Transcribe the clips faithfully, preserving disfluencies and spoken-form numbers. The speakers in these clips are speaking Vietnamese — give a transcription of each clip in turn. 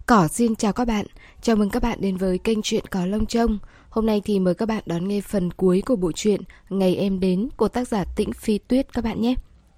Cỏ xin chào các bạn, chào mừng các bạn đến với kênh Chuyện Cỏ Lông Trông. Hôm nay thì mời các bạn đón nghe phần cuối của bộ truyện Ngày Em Đến của tác giả Tĩnh Phi Tuyết các bạn nhé.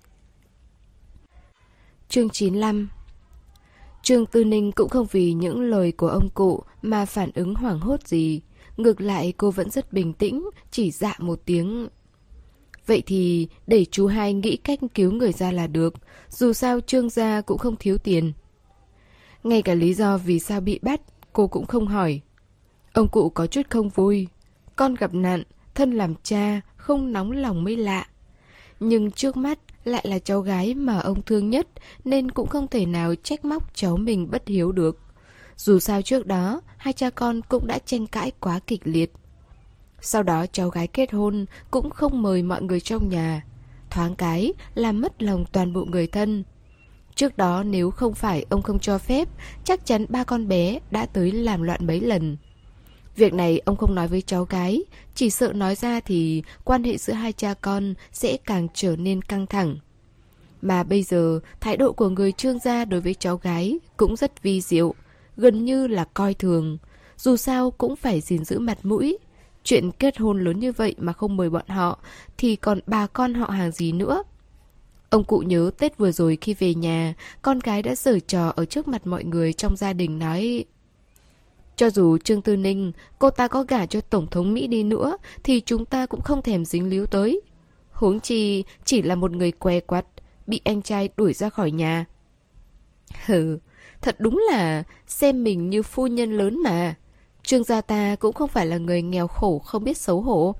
Chương chín mươi lăm. Trương Tư Ninh cũng không vì những lời của ông cụ mà phản ứng hoảng hốt gì. Ngược lại cô vẫn rất bình tĩnh, chỉ dạ một tiếng. Vậy thì để chú hai nghĩ cách cứu người ra là được, dù sao Trương gia cũng không thiếu tiền. Ngay cả lý do vì sao bị bắt cô cũng không hỏi. Ông cụ có chút không vui. Con gặp nạn, thân làm cha, không nóng lòng mới lạ. Nhưng trước mắt lại là cháu gái mà ông thương nhất, nên cũng không thể nào trách móc cháu mình bất hiếu được. Dù sao trước đó hai cha con cũng đã tranh cãi quá kịch liệt. Sau đó cháu gái kết hôn cũng không mời mọi người trong nhà, thoáng cái làm mất lòng toàn bộ người thân. Trước đó nếu không phải ông không cho phép, chắc chắn ba con bé đã tới làm loạn mấy lần. Việc này ông không nói với cháu gái, chỉ sợ nói ra thì quan hệ giữa hai cha con sẽ càng trở nên căng thẳng. Mà bây giờ thái độ của người Trương gia đối với cháu gái cũng rất vi diệu, gần như là coi thường. Dù sao cũng phải gìn giữ mặt mũi. Chuyện kết hôn lớn như vậy mà không mời bọn họ thì còn bà con họ hàng gì nữa. Ông cụ nhớ Tết vừa rồi khi về nhà, con gái đã giở trò ở trước mặt mọi người trong gia đình nói: cho dù Trương Tư Ninh, cô ta có gả cho Tổng thống Mỹ đi nữa thì chúng ta cũng không thèm dính líu tới. Huống chi chỉ là một người què quặt, bị anh trai đuổi ra khỏi nhà. Hừ, thật đúng là xem mình như phu nhân lớn mà. Trương gia ta cũng không phải là người nghèo khổ không biết xấu hổ.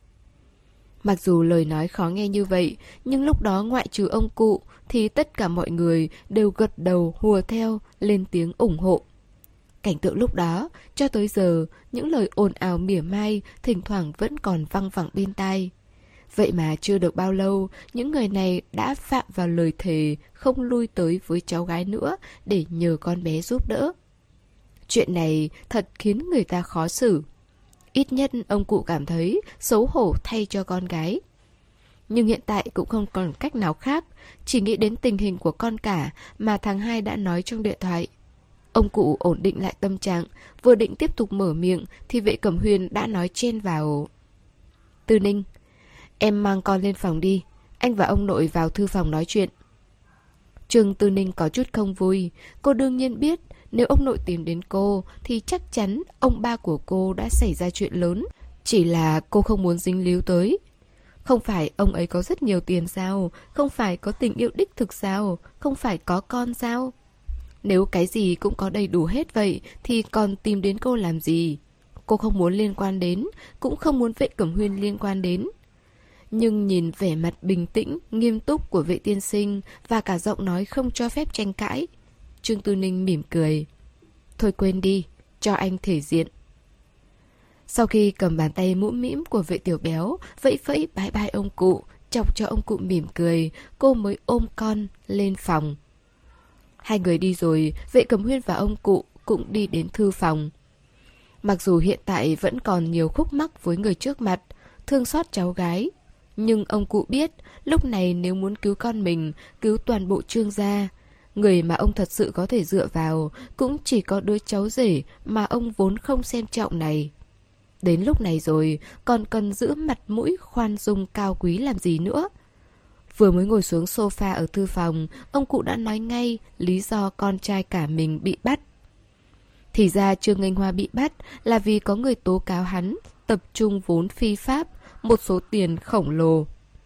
Mặc dù lời nói khó nghe như vậy, nhưng lúc đó ngoại trừ ông cụ thì tất cả mọi người đều gật đầu hùa theo, lên tiếng ủng hộ. Cảnh tượng lúc đó, cho tới giờ, những lời ồn ào mỉa mai thỉnh thoảng vẫn còn văng vẳng bên tai. Vậy mà chưa được bao lâu, những người này đã phạm vào lời thề không lui tới với cháu gái nữa để nhờ con bé giúp đỡ. Chuyện này thật khiến người ta khó xử. Ít nhất ông cụ cảm thấy xấu hổ thay cho con gái. Nhưng hiện tại cũng không còn cách nào khác, chỉ nghĩ đến tình hình của con cả mà thằng hai đã nói trong điện thoại. Ông cụ ổn định lại tâm trạng, vừa định tiếp tục mở miệng thì Vệ Cẩm Huyên đã nói chen vào: Tư Ninh, em mang con lên phòng đi, anh và ông nội vào thư phòng nói chuyện. Trương Tư Ninh có chút không vui. Cô đương nhiên biết nếu ông nội tìm đến cô thì chắc chắn ông ba của cô đã xảy ra chuyện lớn. Chỉ là cô không muốn dính líu tới. Không phải ông ấy có rất nhiều tiền sao? Không phải có tình yêu đích thực sao? Không phải có con sao? Nếu cái gì cũng có đầy đủ hết vậy thì còn tìm đến cô làm gì? Cô không muốn liên quan đến, cũng không muốn Vệ Cẩm Huyên liên quan đến. Nhưng nhìn vẻ mặt bình tĩnh, nghiêm túc của Vệ tiên sinh và cả giọng nói không cho phép tranh cãi, Trương Tư Ninh mỉm cười. Thôi quên đi, cho anh thể diện. Sau khi cầm bàn tay mũm mĩm của Vệ Tiểu Béo vẫy vẫy bái bai ông cụ, chọc cho ông cụ mỉm cười, cô mới ôm con lên phòng. Hai người đi rồi, Vệ Cẩm Huyên và ông cụ cũng đi đến thư phòng. Mặc dù hiện tại vẫn còn nhiều khúc mắc với người trước mặt, thương xót cháu gái, nhưng ông cụ biết lúc này nếu muốn cứu con mình, cứu toàn bộ Trương gia, người mà ông thật sự có thể dựa vào cũng chỉ có đứa cháu rể mà ông vốn không xem trọng này. Đến lúc này rồi, còn cần giữ mặt mũi khoan dung cao quý làm gì nữa? Vừa mới ngồi xuống sofa ở thư phòng, ông cụ đã nói ngay lý do con trai cả mình bị bắt. Thì ra Trương Nghênh Hoa bị bắt là vì có người tố cáo hắn tập trung vốn phi pháp, một số tiền khổng lồ.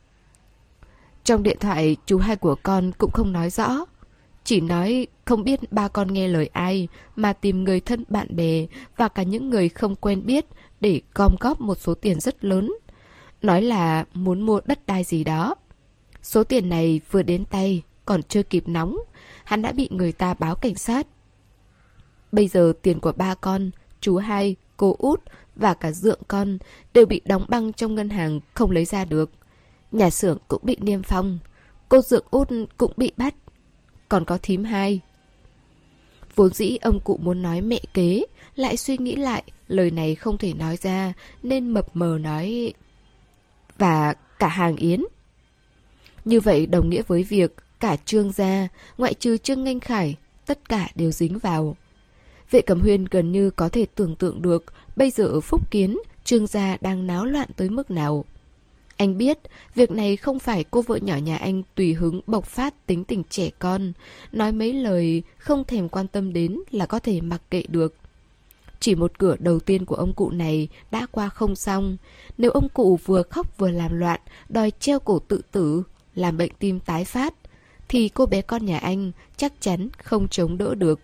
Trong điện thoại, chú hai của con cũng không nói rõ. Chỉ nói không biết ba con nghe lời ai mà tìm người thân bạn bè và cả những người không quen biết để gom góp một số tiền rất lớn. Nói là muốn mua đất đai gì đó. Số tiền này vừa đến tay, còn chưa kịp nóng, hắn đã bị người ta báo cảnh sát. Bây giờ tiền của ba con, chú hai, cô út và cả dượng con đều bị đóng băng trong ngân hàng không lấy ra được. Nhà xưởng cũng bị niêm phong, cô dượng út cũng bị bắt, còn có thím hai. Vốn dĩ ông cụ muốn nói mẹ kế, lại suy nghĩ lại lời này không thể nói ra nên mập mờ nói: và cả hàng Yến. Như vậy đồng nghĩa với việc cả Trương gia, ngoại trừ Trương Nghênh Khải, tất cả đều dính vào. Vệ Cẩm Huyên gần như có thể tưởng tượng được bây giờ ở Phúc Kiến, Trương gia đang náo loạn tới mức nào. Anh biết, việc này không phải cô vợ nhỏ nhà anh tùy hứng bộc phát tính tình trẻ con, nói mấy lời không thèm quan tâm đến là có thể mặc kệ được. Chỉ một cửa đầu tiên của ông cụ này đã qua không xong, nếu ông cụ vừa khóc vừa làm loạn, đòi treo cổ tự tử, làm bệnh tim tái phát, thì cô bé con nhà anh chắc chắn không chống đỡ được.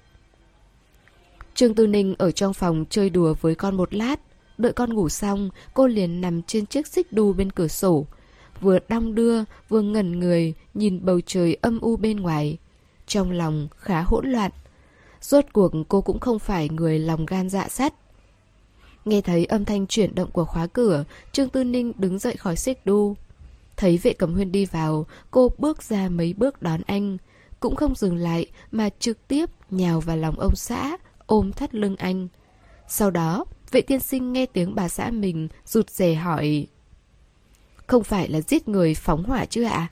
Trương Tư Ninh ở trong phòng chơi đùa với con một lát. Đợi con ngủ xong, cô liền nằm trên chiếc xích đu bên cửa sổ, vừa đong đưa vừa ngẩn người nhìn bầu trời âm u bên ngoài. Trong lòng khá hỗn loạn. Rốt cuộc cô cũng không phải người lòng gan dạ sắt. Nghe thấy âm thanh chuyển động của khóa cửa, Trương Tư Ninh đứng dậy khỏi xích đu. Thấy Vệ Cẩm Huyên đi vào, cô bước ra mấy bước đón anh, cũng không dừng lại mà trực tiếp nhào vào lòng ông xã, ôm thắt lưng anh. Sau đó, Vệ tiên sinh nghe tiếng bà xã mình rụt rè hỏi: "Không phải là giết người phóng hỏa chứ ạ?"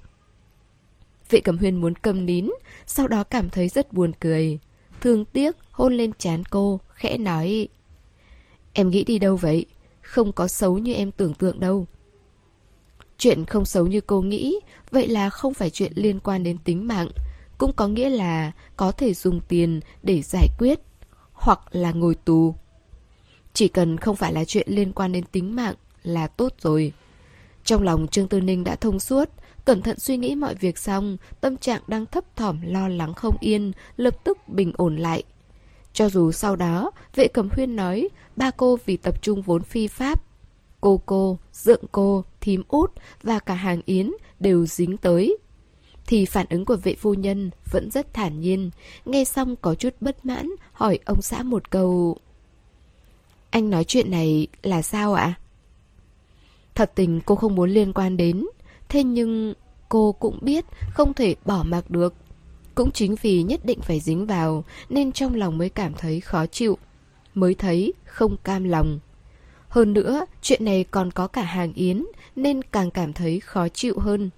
Vệ Cẩm Huyên muốn câm nín, sau đó cảm thấy rất buồn cười. Thương tiếc hôn lên trán cô, khẽ nói: "Em nghĩ đi đâu vậy? Không có xấu như em tưởng tượng đâu." Chuyện không xấu như cô nghĩ, vậy là không phải chuyện liên quan đến tính mạng, cũng có nghĩa là có thể dùng tiền để giải quyết, hoặc là ngồi tù. Chỉ cần không phải là chuyện liên quan đến tính mạng là tốt rồi. Trong lòng Trương Tư Ninh đã thông suốt, cẩn thận suy nghĩ mọi việc xong, tâm trạng đang thấp thỏm lo lắng không yên, lập tức bình ổn lại. Cho dù sau đó, Vệ Cẩm Huyên nói ba cô vì tập trung vốn phi pháp, cô cô, dượng cô, thím út và cả hàng Yến đều dính tới, thì phản ứng của vệ phu nhân vẫn rất thản nhiên. Nghe xong có chút bất mãn, hỏi ông xã một câu: "Anh nói chuyện này là sao ạ?" Thật tình cô không muốn liên quan đến, thế nhưng cô cũng biết không thể bỏ mặc được. Cũng chính vì nhất định phải dính vào nên trong lòng mới cảm thấy khó chịu, mới thấy không cam lòng. Hơn nữa, chuyện này còn có cả hàng Yến nên càng cảm thấy khó chịu hơn.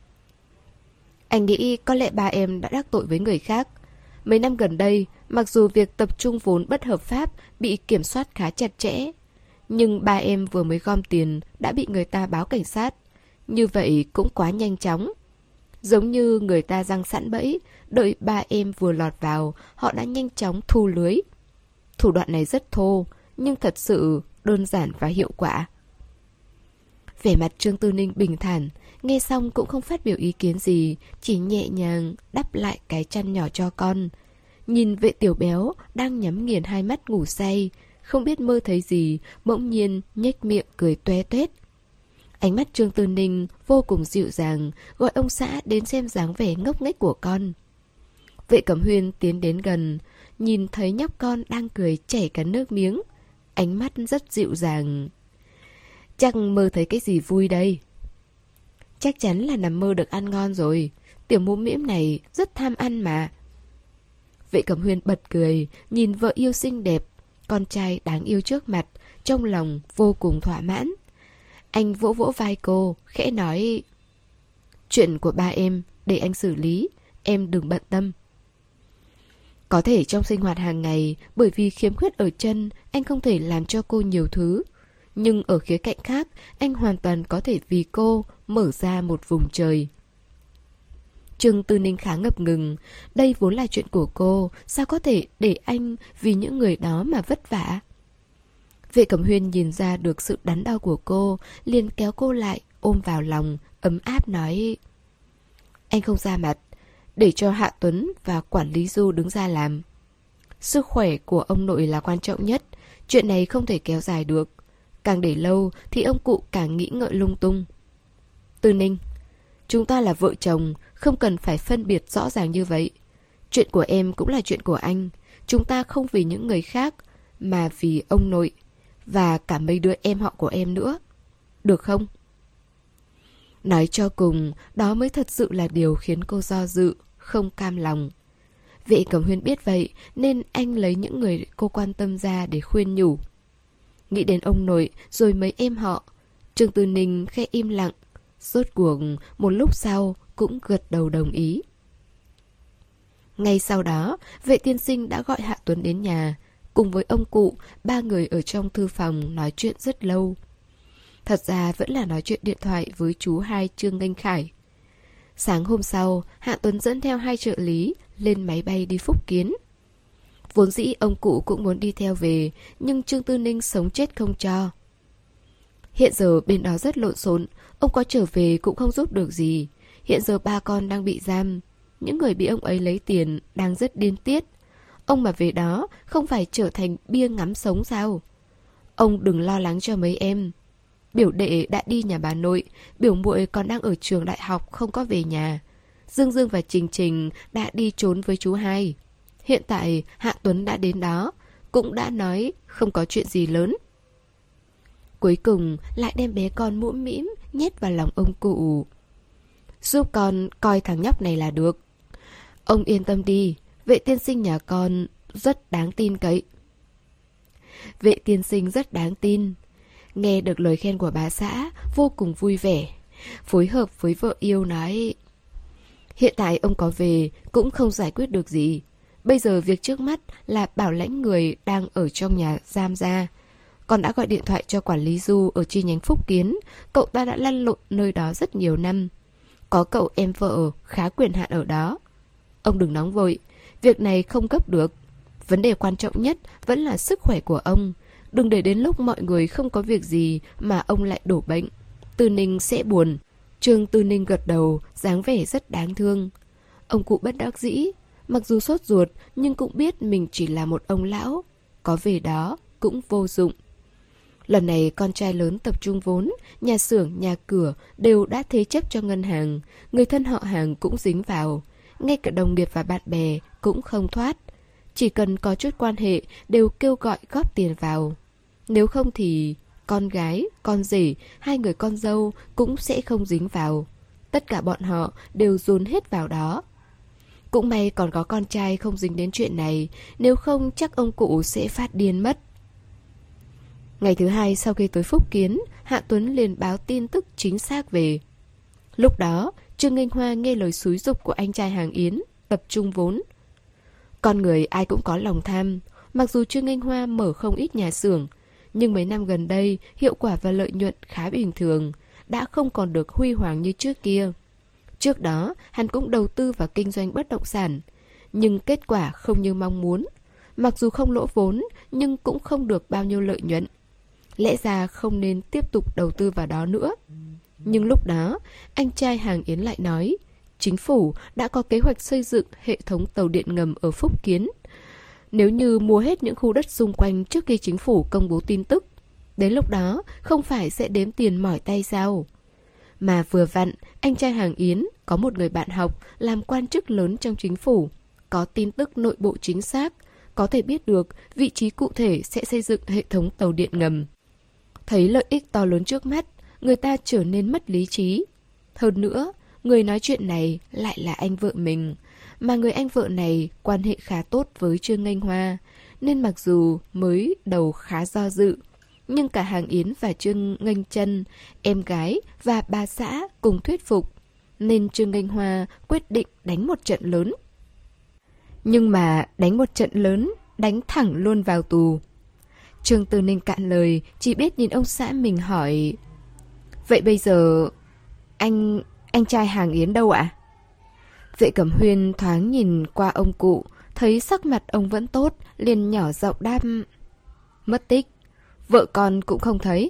Anh nghĩ có lẽ ba em đã đắc tội với người khác. Mấy năm gần đây, mặc dù việc tập trung vốn bất hợp pháp bị kiểm soát khá chặt chẽ, nhưng ba em vừa mới gom tiền đã bị người ta báo cảnh sát. Như vậy cũng quá nhanh chóng. Giống như người ta giăng sẵn bẫy, đợi ba em vừa lọt vào, họ đã nhanh chóng thu lưới. Thủ đoạn này rất thô, nhưng thật sự đơn giản và hiệu quả. Vẻ mặt Trương Tư Ninh bình thản, nghe xong cũng không phát biểu ý kiến gì, chỉ nhẹ nhàng đắp lại cái chăn nhỏ cho con. Nhìn Vệ Tiểu Béo đang nhắm nghiền hai mắt ngủ say, không biết mơ thấy gì, bỗng nhiên nhếch miệng cười toe toét. Ánh mắt Trương Tư Ninh vô cùng dịu dàng, gọi ông xã đến xem dáng vẻ ngốc nghếch của con. Vệ Cẩm Huyên tiến đến gần, nhìn thấy nhóc con đang cười chảy cả nước miếng, ánh mắt rất dịu dàng. Chắc mơ thấy cái gì vui đây? Chắc chắn là nằm mơ được ăn ngon rồi. Tiểu mũ mĩm này rất tham ăn mà. Vệ Cẩm Huyên bật cười, nhìn vợ yêu xinh đẹp, con trai đáng yêu trước mặt, trong lòng vô cùng thỏa mãn. Anh vỗ vỗ vai cô, khẽ nói: "Chuyện của ba em để anh xử lý, em đừng bận tâm." Có thể trong sinh hoạt hàng ngày, bởi vì khiếm khuyết ở chân, anh không thể làm cho cô nhiều thứ. Nhưng ở khía cạnh khác, anh hoàn toàn có thể vì cô mở ra một vùng trời. Trương Tư Ninh khá ngập ngừng. Đây vốn là chuyện của cô, sao có thể để anh vì những người đó mà vất vả? Vệ Cẩm Huyên nhìn ra được sự đắn đo của cô, liền kéo cô lại, ôm vào lòng, ấm áp nói: "Anh không ra mặt, để cho Hạ Tuấn và quản lý Du đứng ra làm. Sức khỏe của ông nội là quan trọng nhất, chuyện này không thể kéo dài được. Càng để lâu thì ông cụ càng nghĩ ngợi lung tung. Tư Ninh, chúng ta là vợ chồng, không cần phải phân biệt rõ ràng như vậy. Chuyện của em cũng là chuyện của anh. Chúng ta không vì những người khác, mà vì ông nội và cả mấy đứa em họ của em nữa. Được không?" Nói cho cùng, đó mới thật sự là điều khiến cô do dự, không cam lòng. Vệ Cẩm Huyên biết vậy nên anh lấy những người cô quan tâm ra để khuyên nhủ. Nghĩ đến ông nội rồi mấy em họ, Trương Tư Ninh khẽ im lặng. Rốt cuộc một lúc sau cũng gật đầu đồng ý. Ngay sau đó, Vệ tiên sinh đã gọi Hạ Tuấn đến nhà. cùng với ông cụ, ba người ở trong thư phòng nói chuyện rất lâu. Thật ra vẫn là nói chuyện điện thoại với chú hai Trương Nghênh Khải. Sáng hôm sau, Hạ Tuấn dẫn theo hai trợ lý lên máy bay đi Phúc Kiến. Vốn dĩ ông cụ cũng muốn đi theo về, nhưng Trương Tư Ninh sống chết không cho. Hiện giờ bên đó rất lộn xộn, ông có trở về cũng không giúp được gì. Hiện giờ ba con đang bị giam, những người bị ông ấy lấy tiền đang rất điên tiết. Ông mà về đó không phải trở thành bia ngắm sống sao? Ông đừng lo lắng cho mấy em. Biểu đệ đã đi nhà bà nội, biểu muội còn đang ở trường đại học không có về nhà. Dương Dương và Trình Trình đã đi trốn với chú hai. Hiện tại Hạ Tuấn đã đến đó, cũng đã nói không có chuyện gì lớn. Cuối cùng lại đem bé con mũm mĩm nhét vào lòng ông cụ. Giúp con coi thằng nhóc này là được. Ông yên tâm đi, Vệ tiên sinh nhà con rất đáng tin cậy. Vệ tiên sinh rất đáng tin. Nghe được lời khen của bà xã, vô cùng vui vẻ. Phối hợp với vợ yêu nói: hiện tại ông có về cũng không giải quyết được gì. Bây giờ việc trước mắt là bảo lãnh người đang ở trong nhà giam ra. Con đã gọi điện thoại cho quản lý Du ở chi nhánh Phúc Kiến. Cậu ta đã lăn lộn nơi đó rất nhiều năm. Có cậu em vợ khá quyền hạn ở đó. Ông đừng nóng vội, việc này không gấp được. Vấn đề quan trọng nhất vẫn là sức khỏe của ông. Đừng để đến lúc mọi người không có việc gì mà ông lại đổ bệnh. Tư Ninh sẽ buồn. Trương Tư Ninh gật đầu, dáng vẻ rất đáng thương. Ông cụ bất đắc dĩ. Mặc dù sốt ruột nhưng cũng biết mình chỉ là một ông lão. Có về đó cũng vô dụng. Lần này con trai lớn tập trung vốn, nhà xưởng, nhà cửa đều đã thế chấp cho ngân hàng. Người thân họ hàng cũng dính vào. Ngay cả đồng nghiệp và bạn bè cũng không thoát. Chỉ cần có chút quan hệ đều kêu gọi góp tiền vào. Nếu không thì con gái, con rể, hai người con dâu cũng sẽ không dính vào. Tất cả bọn họ đều dồn hết vào đó. Cũng may còn có con trai không dính đến chuyện này, nếu không chắc ông cụ sẽ phát điên mất. Ngày thứ hai sau khi tới Phúc Kiến, Hạ Tuấn liền báo tin tức chính xác về. Lúc đó, Trương Nghênh Hoa nghe lời xúi giục của anh trai hàng Yến, tập trung vốn. Con người ai cũng có lòng tham. Mặc dù Trương Nghênh Hoa mở không ít nhà xưởng, nhưng mấy năm gần đây hiệu quả và lợi nhuận khá bình thường, đã không còn được huy hoàng như trước kia. Trước đó, hắn cũng đầu tư vào kinh doanh bất động sản, nhưng kết quả không như mong muốn. Mặc dù không lỗ vốn, nhưng cũng không được bao nhiêu lợi nhuận. Lẽ ra không nên tiếp tục đầu tư vào đó nữa. Nhưng lúc đó, anh trai hàng Yến lại nói, chính phủ đã có kế hoạch xây dựng hệ thống tàu điện ngầm ở Phúc Kiến. Nếu như mua hết những khu đất xung quanh trước khi chính phủ công bố tin tức, đến lúc đó không phải sẽ đếm tiền mỏi tay sao? Mà vừa vặn, anh trai hàng Yến có một người bạn học làm quan chức lớn trong chính phủ, có tin tức nội bộ chính xác, có thể biết được vị trí cụ thể sẽ xây dựng hệ thống tàu điện ngầm. Thấy lợi ích to lớn trước mắt, người ta trở nên mất lý trí. Hơn nữa, người nói chuyện này lại là anh vợ mình, mà người anh vợ này quan hệ khá tốt với Trương Nghênh Hoa, nên mặc dù mới đầu khá do dự, nhưng cả hàng Yến và Trương Nghênh Chân, em gái và bà xã cùng thuyết phục, nên Trương Nghênh Hoa quyết định đánh một trận lớn. Nhưng mà đánh một trận lớn, đánh thẳng luôn vào tù. Trương Tư Ninh cạn lời, chỉ biết nhìn ông xã mình hỏi: vậy bây giờ anh anh trai hàng Yến đâu ạ? Vệ Cẩm Huyên thoáng nhìn qua ông cụ, thấy sắc mặt ông vẫn tốt, liền nhỏ giọng đáp: mất tích, vợ con cũng không thấy.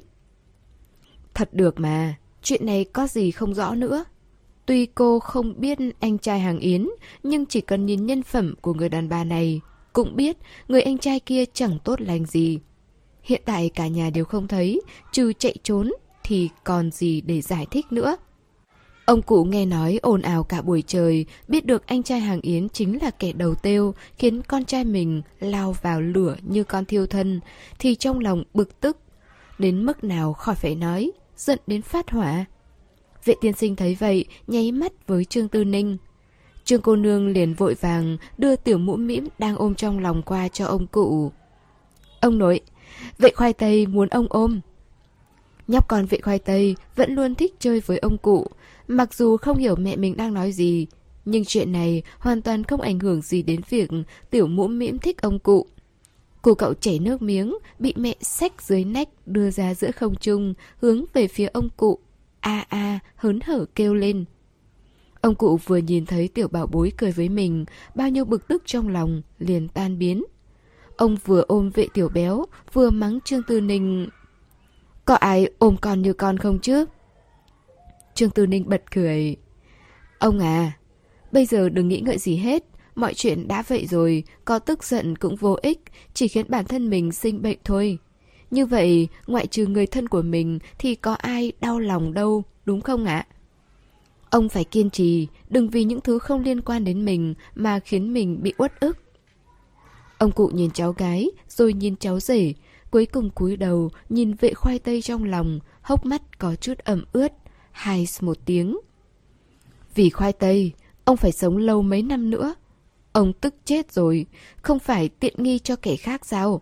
Thật được mà, chuyện này có gì không rõ nữa. Tuy cô không biết anh trai hàng Yến, nhưng chỉ cần nhìn nhân phẩm của người đàn bà này, cũng biết người anh trai kia chẳng tốt lành gì. Hiện tại cả nhà đều không thấy, trừ chạy trốn thì còn gì để giải thích nữa. Ông cụ nghe nói ồn ào cả buổi trời, biết được anh trai hàng Yến chính là kẻ đầu têu, khiến con trai mình lao vào lửa như con thiêu thân, thì trong lòng bực tức. Đến mức nào khỏi phải nói, giận đến phát hỏa. Vệ tiên sinh thấy vậy, nháy mắt với Trương Tư Ninh. Trương cô nương liền vội vàng đưa tiểu mũm mĩm đang ôm trong lòng qua cho ông cụ. Ông nội, vệ khoai tây muốn ông ôm. Nhóc con vệ khoai tây vẫn luôn thích chơi với ông cụ. Mặc dù không hiểu mẹ mình đang nói gì, nhưng chuyện này hoàn toàn không ảnh hưởng gì đến việc tiểu mũm mĩm thích ông cụ. Cô cậu chảy nước miếng, bị mẹ xách dưới nách đưa ra giữa không trung, hướng về phía ông cụ. A a, hớn hở kêu lên. Ông cụ vừa nhìn thấy tiểu bảo bối cười với mình, bao nhiêu bực tức trong lòng liền tan biến. Ông vừa ôm Vệ Tiểu Béo, vừa mắng Trương Tư Ninh. Có ai ôm con như con không chứ? Trương Tư Ninh bật cười. Ông à, bây giờ đừng nghĩ ngợi gì hết. Mọi chuyện đã vậy rồi, có tức giận cũng vô ích, chỉ khiến bản thân mình sinh bệnh thôi. Như vậy, ngoại trừ người thân của mình thì có ai đau lòng đâu, đúng không ạ? Ông phải kiên trì, đừng vì những thứ không liên quan đến mình mà khiến mình bị uất ức. Ông cụ nhìn cháu gái, rồi nhìn cháu rể, cuối cùng cúi đầu nhìn Vệ Khoai Tây trong lòng, hốc mắt có chút ẩm ướt, hai một tiếng. Vì Khoai Tây, ông phải sống lâu mấy năm nữa. Ông tức chết rồi, không phải tiện nghi cho kẻ khác sao?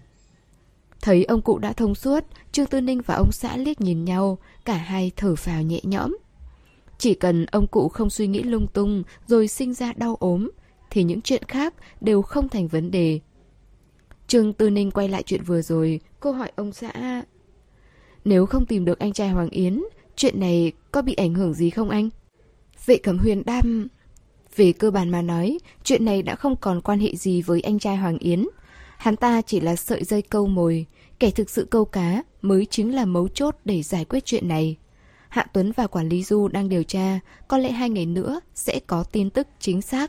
Thấy ông cụ đã thông suốt, Trương Tư Ninh và ông xã liếc nhìn nhau, cả hai thở phào nhẹ nhõm. Chỉ cần ông cụ không suy nghĩ lung tung rồi sinh ra đau ốm, thì những chuyện khác đều không thành vấn đề. Trương Tư Ninh quay lại chuyện vừa rồi, cô hỏi ông xã. Nếu không tìm được anh trai Hoàng Yến, chuyện này có bị ảnh hưởng gì không anh? Vệ Cẩm Huyền đam. Về cơ bản mà nói, chuyện này đã không còn quan hệ gì với anh trai Hoàng Yến. Hắn ta chỉ là sợi dây câu mồi, kẻ thực sự câu cá mới chính là mấu chốt để giải quyết chuyện này. Hạ Tuấn và quản lý Du đang điều tra, có lẽ hai ngày nữa sẽ có tin tức chính xác.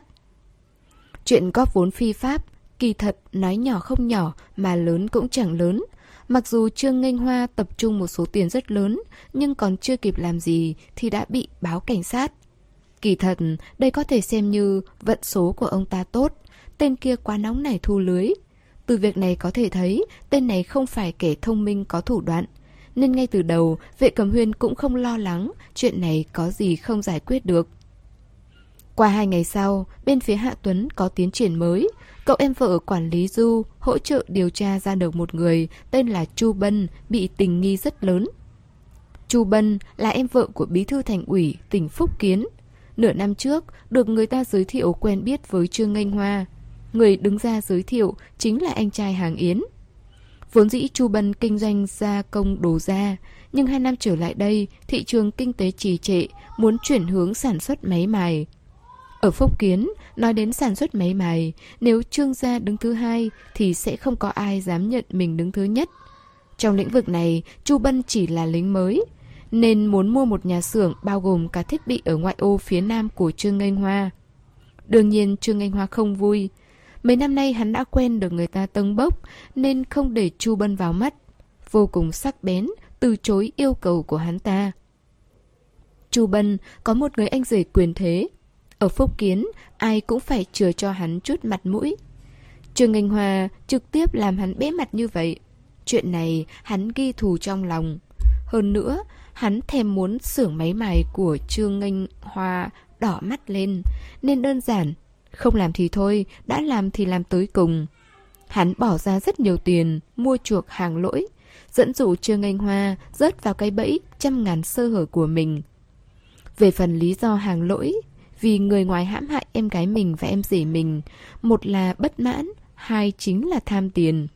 Chuyện góp vốn phi pháp, kỳ thật nói nhỏ không nhỏ mà lớn cũng chẳng lớn. Mặc dù Trương Nghênh Hoa tập trung một số tiền rất lớn, nhưng còn chưa kịp làm gì thì đã bị báo cảnh sát. Kỳ thật, đây có thể xem như vận số của ông ta tốt, tên kia quá nóng nảy thu lưới. Từ việc này có thể thấy, tên này không phải kẻ thông minh có thủ đoạn. Nên ngay từ đầu, Vệ Cẩm Huyên cũng không lo lắng chuyện này có gì không giải quyết được. Qua hai ngày sau, bên phía Hạ Tuấn có tiến triển mới. Cậu em vợ quản lý Du hỗ trợ điều tra ra được một người tên là Chu Bân bị tình nghi rất lớn. Chu Bân là em vợ của bí thư thành ủy tỉnh Phúc Kiến. Nửa năm trước, được người ta giới thiệu quen biết với Trương Nghênh Hoa. Người đứng ra giới thiệu chính là anh trai Hàng Yến. Vốn dĩ Chu Bân kinh doanh gia công đồ da, nhưng hai năm trở lại đây, thị trường kinh tế trì trệ, muốn chuyển hướng sản xuất máy mài. Ở Phúc Kiến, nói đến sản xuất máy mài, nếu Trương gia đứng thứ hai thì sẽ không có ai dám nhận mình đứng thứ nhất. Trong lĩnh vực này, Chu Bân chỉ là lính mới, nên muốn mua một nhà xưởng bao gồm cả thiết bị ở ngoại ô phía nam của Trương Nghênh Hoa. Đương nhiên Trương Nghênh Hoa không vui. Mấy năm nay hắn đã quen được người ta tâng bốc nên không để Chu Bân vào mắt, vô cùng sắc bén, từ chối yêu cầu của hắn ta. Chu Bân có một người anh rể quyền thế. Ở Phúc Kiến, ai cũng phải chừa cho hắn chút mặt mũi. Trương Nghênh Hoa trực tiếp làm hắn bẽ mặt như vậy. Chuyện này hắn ghi thù trong lòng. Hơn nữa, hắn thèm muốn xưởng máy mài của Trương Nghênh Hoa đỏ mắt lên, nên đơn giản, không làm thì thôi, đã làm thì làm tới cùng. Hắn bỏ ra rất nhiều tiền mua chuộc hàng lỗi, dẫn dụ Trương Nghênh Hoa rớt vào cái bẫy trăm ngàn sơ hở của mình. Về phần lý do hàng lỗi, vì người ngoài hãm hại em gái mình và em rể mình, một là bất mãn, hai chính là tham tiền.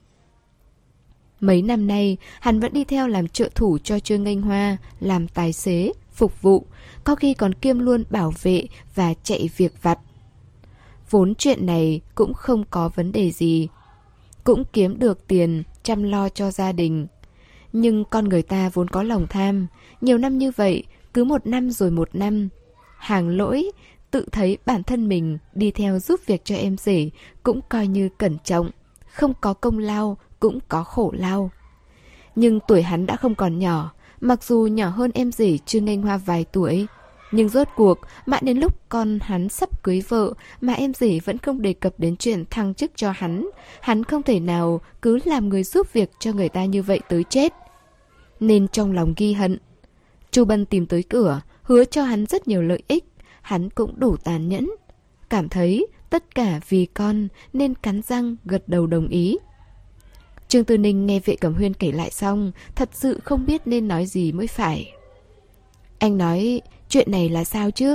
Mấy năm nay, hắn vẫn đi theo làm trợ thủ cho Trương Nghênh Hoa, làm tài xế, phục vụ, có khi còn kiêm luôn bảo vệ và chạy việc vặt. Vốn chuyện này cũng không có vấn đề gì, cũng kiếm được tiền chăm lo cho gia đình. Nhưng con người ta vốn có lòng tham, nhiều năm như vậy, cứ một năm rồi một năm. Hàng lỗi, tự thấy bản thân mình đi theo giúp việc cho em rể cũng coi như cẩn trọng, không có công lao cũng có khổ lao. Nhưng tuổi hắn đã không còn nhỏ, mặc dù nhỏ hơn em rể Trương Nghênh Hoa vài tuổi. Nhưng rốt cuộc, mãi đến lúc con hắn sắp cưới vợ mà em rể vẫn không đề cập đến chuyện thăng chức cho hắn, hắn không thể nào cứ làm người giúp việc cho người ta như vậy tới chết. Nên trong lòng ghi hận. Chu Bân tìm tới cửa, hứa cho hắn rất nhiều lợi ích, hắn cũng đủ tàn nhẫn. Cảm thấy tất cả vì con nên cắn răng gật đầu đồng ý. Trương Tư Ninh nghe Vệ Cẩm Huyên kể lại xong, thật sự không biết nên nói gì mới phải. Anh nói chuyện này là sao chứ?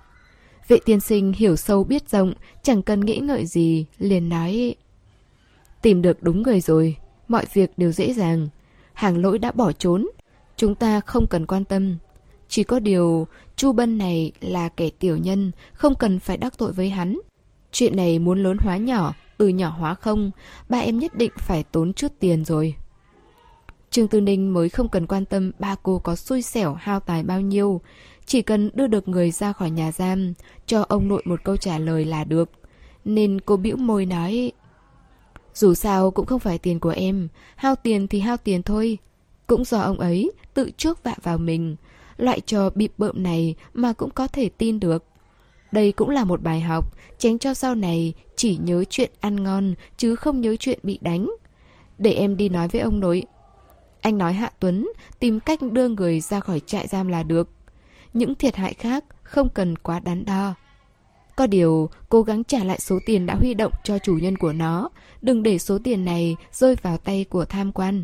Vệ tiên sinh hiểu sâu biết rộng, chẳng cần nghĩ ngợi gì, liền nói. Tìm được đúng người rồi, mọi việc đều dễ dàng. Hàng Lỗi đã bỏ trốn, chúng ta không cần quan tâm. Chỉ có điều, Chu Bân này là kẻ tiểu nhân, không cần phải đắc tội với hắn. Chuyện này muốn lớn hóa nhỏ, từ nhỏ hóa không, ba em nhất định phải tốn chút tiền rồi. Trương Tư Ninh mới không cần quan tâm ba cô có xui xẻo hao tài bao nhiêu. Chỉ cần đưa được người ra khỏi nhà giam, cho ông nội một câu trả lời là được. Nên cô bĩu môi nói, dù sao cũng không phải tiền của em, hao tiền thì hao tiền thôi. Cũng do ông ấy tự chuốc vạ vào mình. Loại trò bịp bợm này mà cũng có thể tin được. Đây cũng là một bài học, tránh cho sau này chỉ nhớ chuyện ăn ngon chứ không nhớ chuyện bị đánh. Để em đi nói với ông nội. Anh nói Hạ Tuấn tìm cách đưa người ra khỏi trại giam là được. Những thiệt hại khác không cần quá đắn đo. Có điều, cố gắng trả lại số tiền đã huy động cho chủ nhân của nó. Đừng để số tiền này rơi vào tay của tham quan.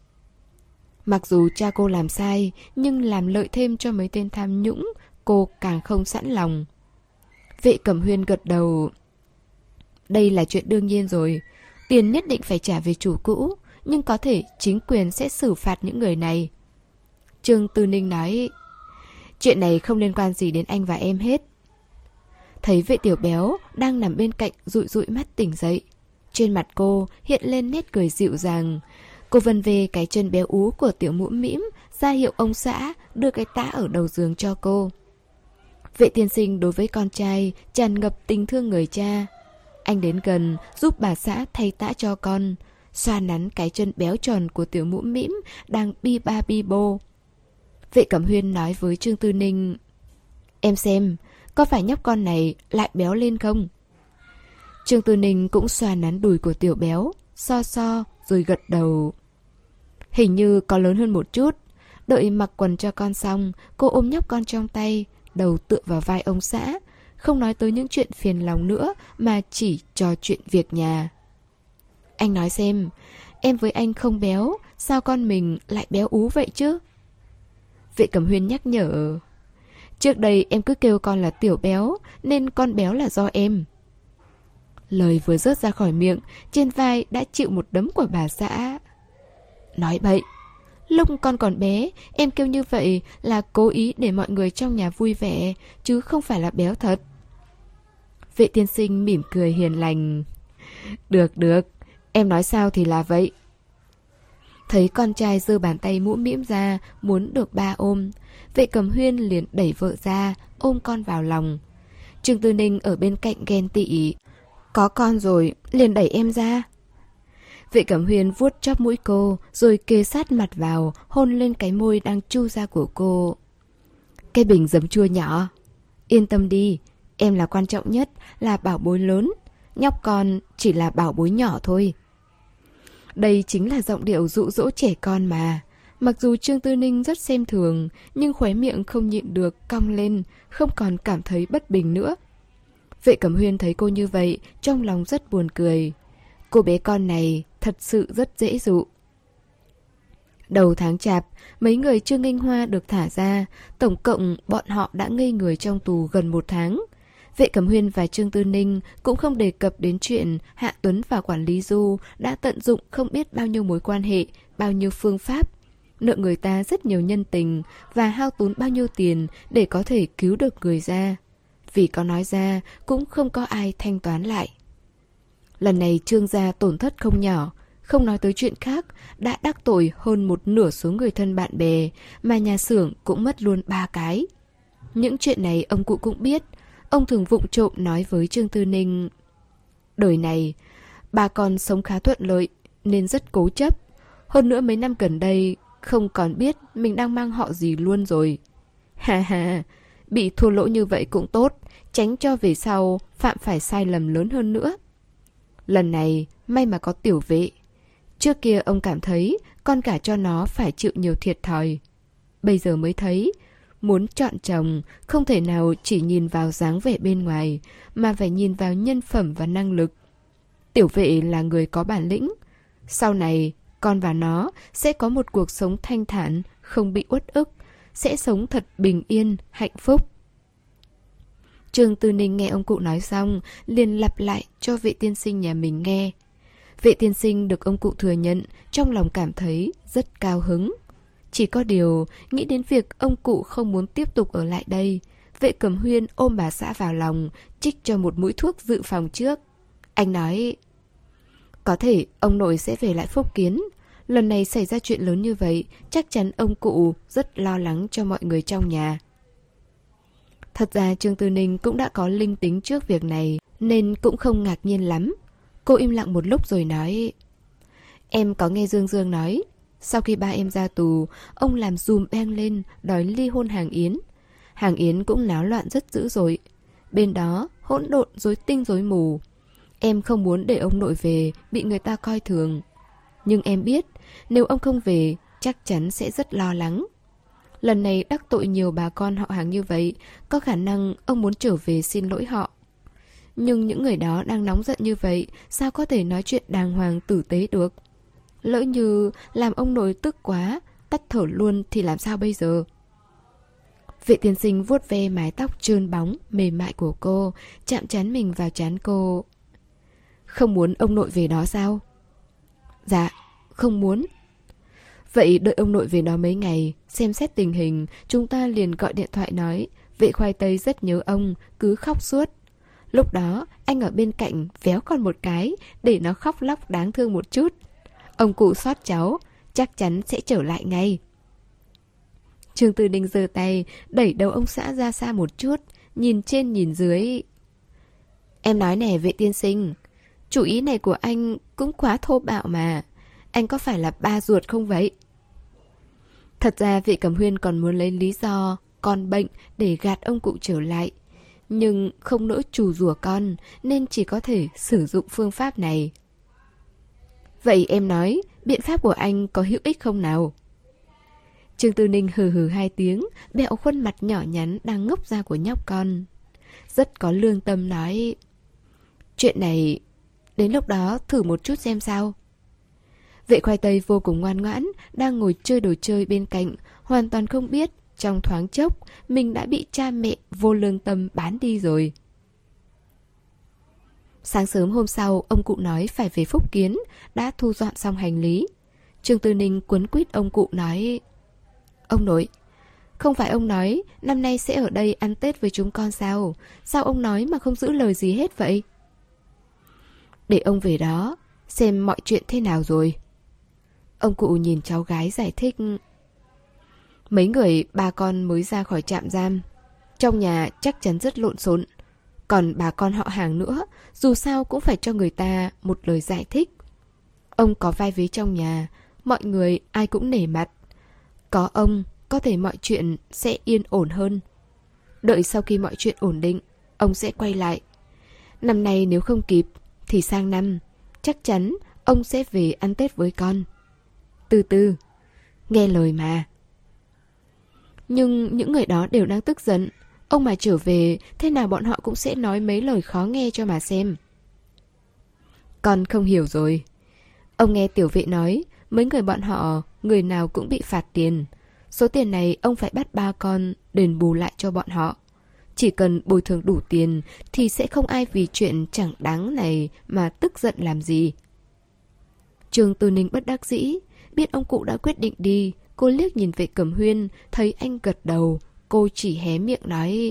Mặc dù cha cô làm sai, nhưng làm lợi thêm cho mấy tên tham nhũng, cô càng không sẵn lòng. Vệ Cẩm Huyên gật đầu. Đây là chuyện đương nhiên rồi. Tiền nhất định phải trả về chủ cũ, nhưng có thể chính quyền sẽ xử phạt những người này. Trương Tư Ninh nói, chuyện này không liên quan gì đến anh và em hết. Thấy Vệ Tiểu Béo đang nằm bên cạnh dụi dụi mắt tỉnh dậy. Trên mặt cô hiện lên nét cười dịu dàng. Cô vân về cái chân béo ú của Tiểu Mũm Mĩm, ra hiệu ông xã đưa cái tã ở đầu giường cho cô. Vệ tiên sinh đối với con trai tràn ngập tình thương người cha. Anh đến gần giúp bà xã thay tã cho con, xoa nắn cái chân béo tròn của Tiểu Mũm Mĩm đang bi ba bi bô. Vệ Cẩm Huyên nói với Trương Tư Ninh, em xem, có phải nhóc con này lại béo lên không? Trương Tư Ninh cũng xoa nắn đùi của Tiểu Béo, so so rồi gật đầu. Hình như có lớn hơn một chút. Đợi mặc quần cho con xong, cô ôm nhóc con trong tay, đầu tựa vào vai ông xã, không nói tới những chuyện phiền lòng nữa mà chỉ trò chuyện việc nhà. Anh nói xem, em với anh không béo, sao con mình lại béo ú vậy chứ? Vệ Cẩm Huyên nhắc nhở, trước đây em cứ kêu con là Tiểu Béo, nên con béo là do em. Lời vừa rớt ra khỏi miệng, trên vai đã chịu một đấm của bà xã. Nói bậy, lúc con còn bé, em kêu như vậy là cố ý để mọi người trong nhà vui vẻ, chứ không phải là béo thật. Vệ tiên sinh mỉm cười hiền lành. Được được, em nói sao thì là vậy. Thấy con trai giơ bàn tay mũm mĩm ra, muốn được ba ôm, Vệ Cẩm Huyên liền đẩy vợ ra, ôm con vào lòng. Trương Tư Ninh ở bên cạnh ghen tị. Có con rồi, liền đẩy em ra. Vệ Cẩm Huyên vuốt chóp mũi cô, rồi kề sát mặt vào, hôn lên cái môi đang chu ra của cô. Cái bình giấm chua nhỏ. Yên tâm đi, em là quan trọng nhất, là bảo bối lớn. Nhóc con chỉ là bảo bối nhỏ thôi. Đây chính là giọng điệu dụ dỗ trẻ con mà. Mặc dù Trương Tư Ninh rất xem thường, nhưng khóe miệng không nhịn được cong lên, không còn cảm thấy bất bình nữa. Vệ Cẩm Huyên thấy cô như vậy, trong lòng rất buồn cười. Cô bé con này thật sự rất dễ dụ. Đầu tháng Chạp, mấy người Trương Nghênh Hoa được thả ra, tổng cộng bọn họ đã ngây người trong tù gần một tháng. Vệ Cẩm Huyên và Trương Tư Ninh cũng không đề cập đến chuyện Hạ Tuấn và quản lý Du đã tận dụng không biết bao nhiêu mối quan hệ, bao nhiêu phương pháp, nợ người ta rất nhiều nhân tình và hao tốn bao nhiêu tiền để có thể cứu được người ra. Vì có nói ra cũng không có ai thanh toán lại. Lần này Trương gia tổn thất không nhỏ, không nói tới chuyện khác, đã đắc tội hơn một nửa số người thân bạn bè, mà nhà xưởng cũng mất luôn ba cái. Những chuyện này ông cụ cũng biết. Ông thường vụng trộm nói với Trương Tư Ninh, đời này bà con sống khá thuận lợi nên rất cố chấp. Hơn nữa mấy năm gần đây không còn biết mình đang mang họ gì luôn rồi. Ha ha, bị thua lỗ như vậy cũng tốt, tránh cho về sau phạm phải sai lầm lớn hơn nữa. Lần này may mà có Tiểu Vệ. Trước kia ông cảm thấy con cả cho nó phải chịu nhiều thiệt thòi. Bây giờ mới thấy muốn chọn chồng không thể nào chỉ nhìn vào dáng vẻ bên ngoài, mà phải nhìn vào nhân phẩm và năng lực. Tiểu Vệ là người có bản lĩnh. Sau này con và nó sẽ có một cuộc sống thanh thản, không bị uất ức, sẽ sống thật bình yên, hạnh phúc. Trương Tư Ninh nghe ông cụ nói xong, liền lặp lại cho Vệ tiên sinh nhà mình nghe. Vệ tiên sinh được ông cụ thừa nhận, trong lòng cảm thấy rất cao hứng. Chỉ có điều, nghĩ đến việc ông cụ không muốn tiếp tục ở lại đây, Vệ Cẩm Huyên ôm bà xã vào lòng, trích cho một mũi thuốc dự phòng trước. Anh nói, có thể ông nội sẽ về lại Phúc Kiến. Lần này xảy ra chuyện lớn như vậy, chắc chắn ông cụ rất lo lắng cho mọi người trong nhà. Thật ra Trương Tư Ninh cũng đã có linh tính trước việc này, nên cũng không ngạc nhiên lắm. Cô im lặng một lúc rồi nói, em có nghe Dương Dương nói, sau khi ba em ra tù, ông làm dùm beng lên đòi ly hôn Hàng Yến. Hàng Yến cũng náo loạn rất dữ dội. Bên đó hỗn độn rối tinh rối mù. Em không muốn để ông nội về bị người ta coi thường. Nhưng em biết, nếu ông không về, chắc chắn sẽ rất lo lắng. Lần này đắc tội nhiều bà con họ Hàng như vậy, có khả năng ông muốn trở về xin lỗi họ. Nhưng những người đó đang nóng giận như vậy, sao có thể nói chuyện đàng hoàng tử tế được? Lỡ như làm ông nội tức quá, tắt thở luôn thì làm sao bây giờ? Vệ tiên sinh vuốt ve mái tóc trơn bóng, mềm mại của cô, chạm trán mình vào trán cô. Không muốn ông nội về đó sao? Dạ, không muốn. Vậy đợi ông nội về đó mấy ngày, xem xét tình hình, chúng ta liền gọi điện thoại nói, Vệ Khoai Tây rất nhớ ông, cứ khóc suốt. Lúc đó, anh ở bên cạnh véo con một cái, để nó khóc lóc đáng thương một chút. Ông cụ xót cháu, chắc chắn sẽ trở lại ngay. Trương Tư Ninh giơ tay, đẩy đầu ông xã ra xa một chút, nhìn trên nhìn dưới. Em nói nè Vệ tiên sinh, chủ ý này của anh cũng quá thô bạo mà. Anh có phải là ba ruột không vậy? Thật ra Vệ Cẩm Huyên còn muốn lấy lý do con bệnh để gạt ông cụ trở lại. Nhưng không nỡ trù rủa con, nên chỉ có thể sử dụng phương pháp này. Vậy em nói, biện pháp của anh có hữu ích không nào? Trương Tư Ninh hừ hừ hai tiếng, bẹo khuôn mặt nhỏ nhắn đang ngốc ra của nhóc con. Rất có lương tâm nói, chuyện này, đến lúc đó thử một chút xem sao. Vệ Khoai Tây vô cùng ngoan ngoãn, đang ngồi chơi đồ chơi bên cạnh, hoàn toàn không biết, trong thoáng chốc, mình đã bị cha mẹ vô lương tâm bán đi rồi. Sáng sớm hôm sau, ông cụ nói phải về Phúc Kiến, đã thu dọn xong hành lý. Trương Tư Ninh cuốn quýt ông cụ nói, ông nội, không phải ông nói năm nay sẽ ở đây ăn Tết với chúng con sao? Sao ông nói mà không giữ lời gì hết vậy? Để ông về đó, xem mọi chuyện thế nào rồi. Ông cụ nhìn cháu gái giải thích. Mấy người ba con mới ra khỏi trạm giam, trong nhà chắc chắn rất lộn xộn. Còn bà con họ Hàng nữa, dù sao cũng phải cho người ta một lời giải thích. Ông có vai vế trong nhà, mọi người ai cũng nể mặt. Có ông, có thể mọi chuyện sẽ yên ổn hơn. Đợi sau khi mọi chuyện ổn định, ông sẽ quay lại. Năm nay nếu không kịp, thì sang năm, chắc chắn ông sẽ về ăn Tết với con. Từ từ, nghe lời mà. Nhưng những người đó đều đang tức giận. Ông mà trở về, thế nào bọn họ cũng sẽ nói mấy lời khó nghe cho mà xem. Con không hiểu rồi. Ông nghe tiểu vệ nói, mấy người bọn họ, người nào cũng bị phạt tiền. Số tiền này ông phải bắt ba con đền bù lại cho bọn họ. Chỉ cần bồi thường đủ tiền thì sẽ không ai vì chuyện chẳng đáng này mà tức giận làm gì. Trương Tư Ninh bất đắc dĩ, biết ông cụ đã quyết định đi. Cô liếc nhìn Vệ Cẩm Huyên, thấy anh gật đầu, cô chỉ hé miệng nói,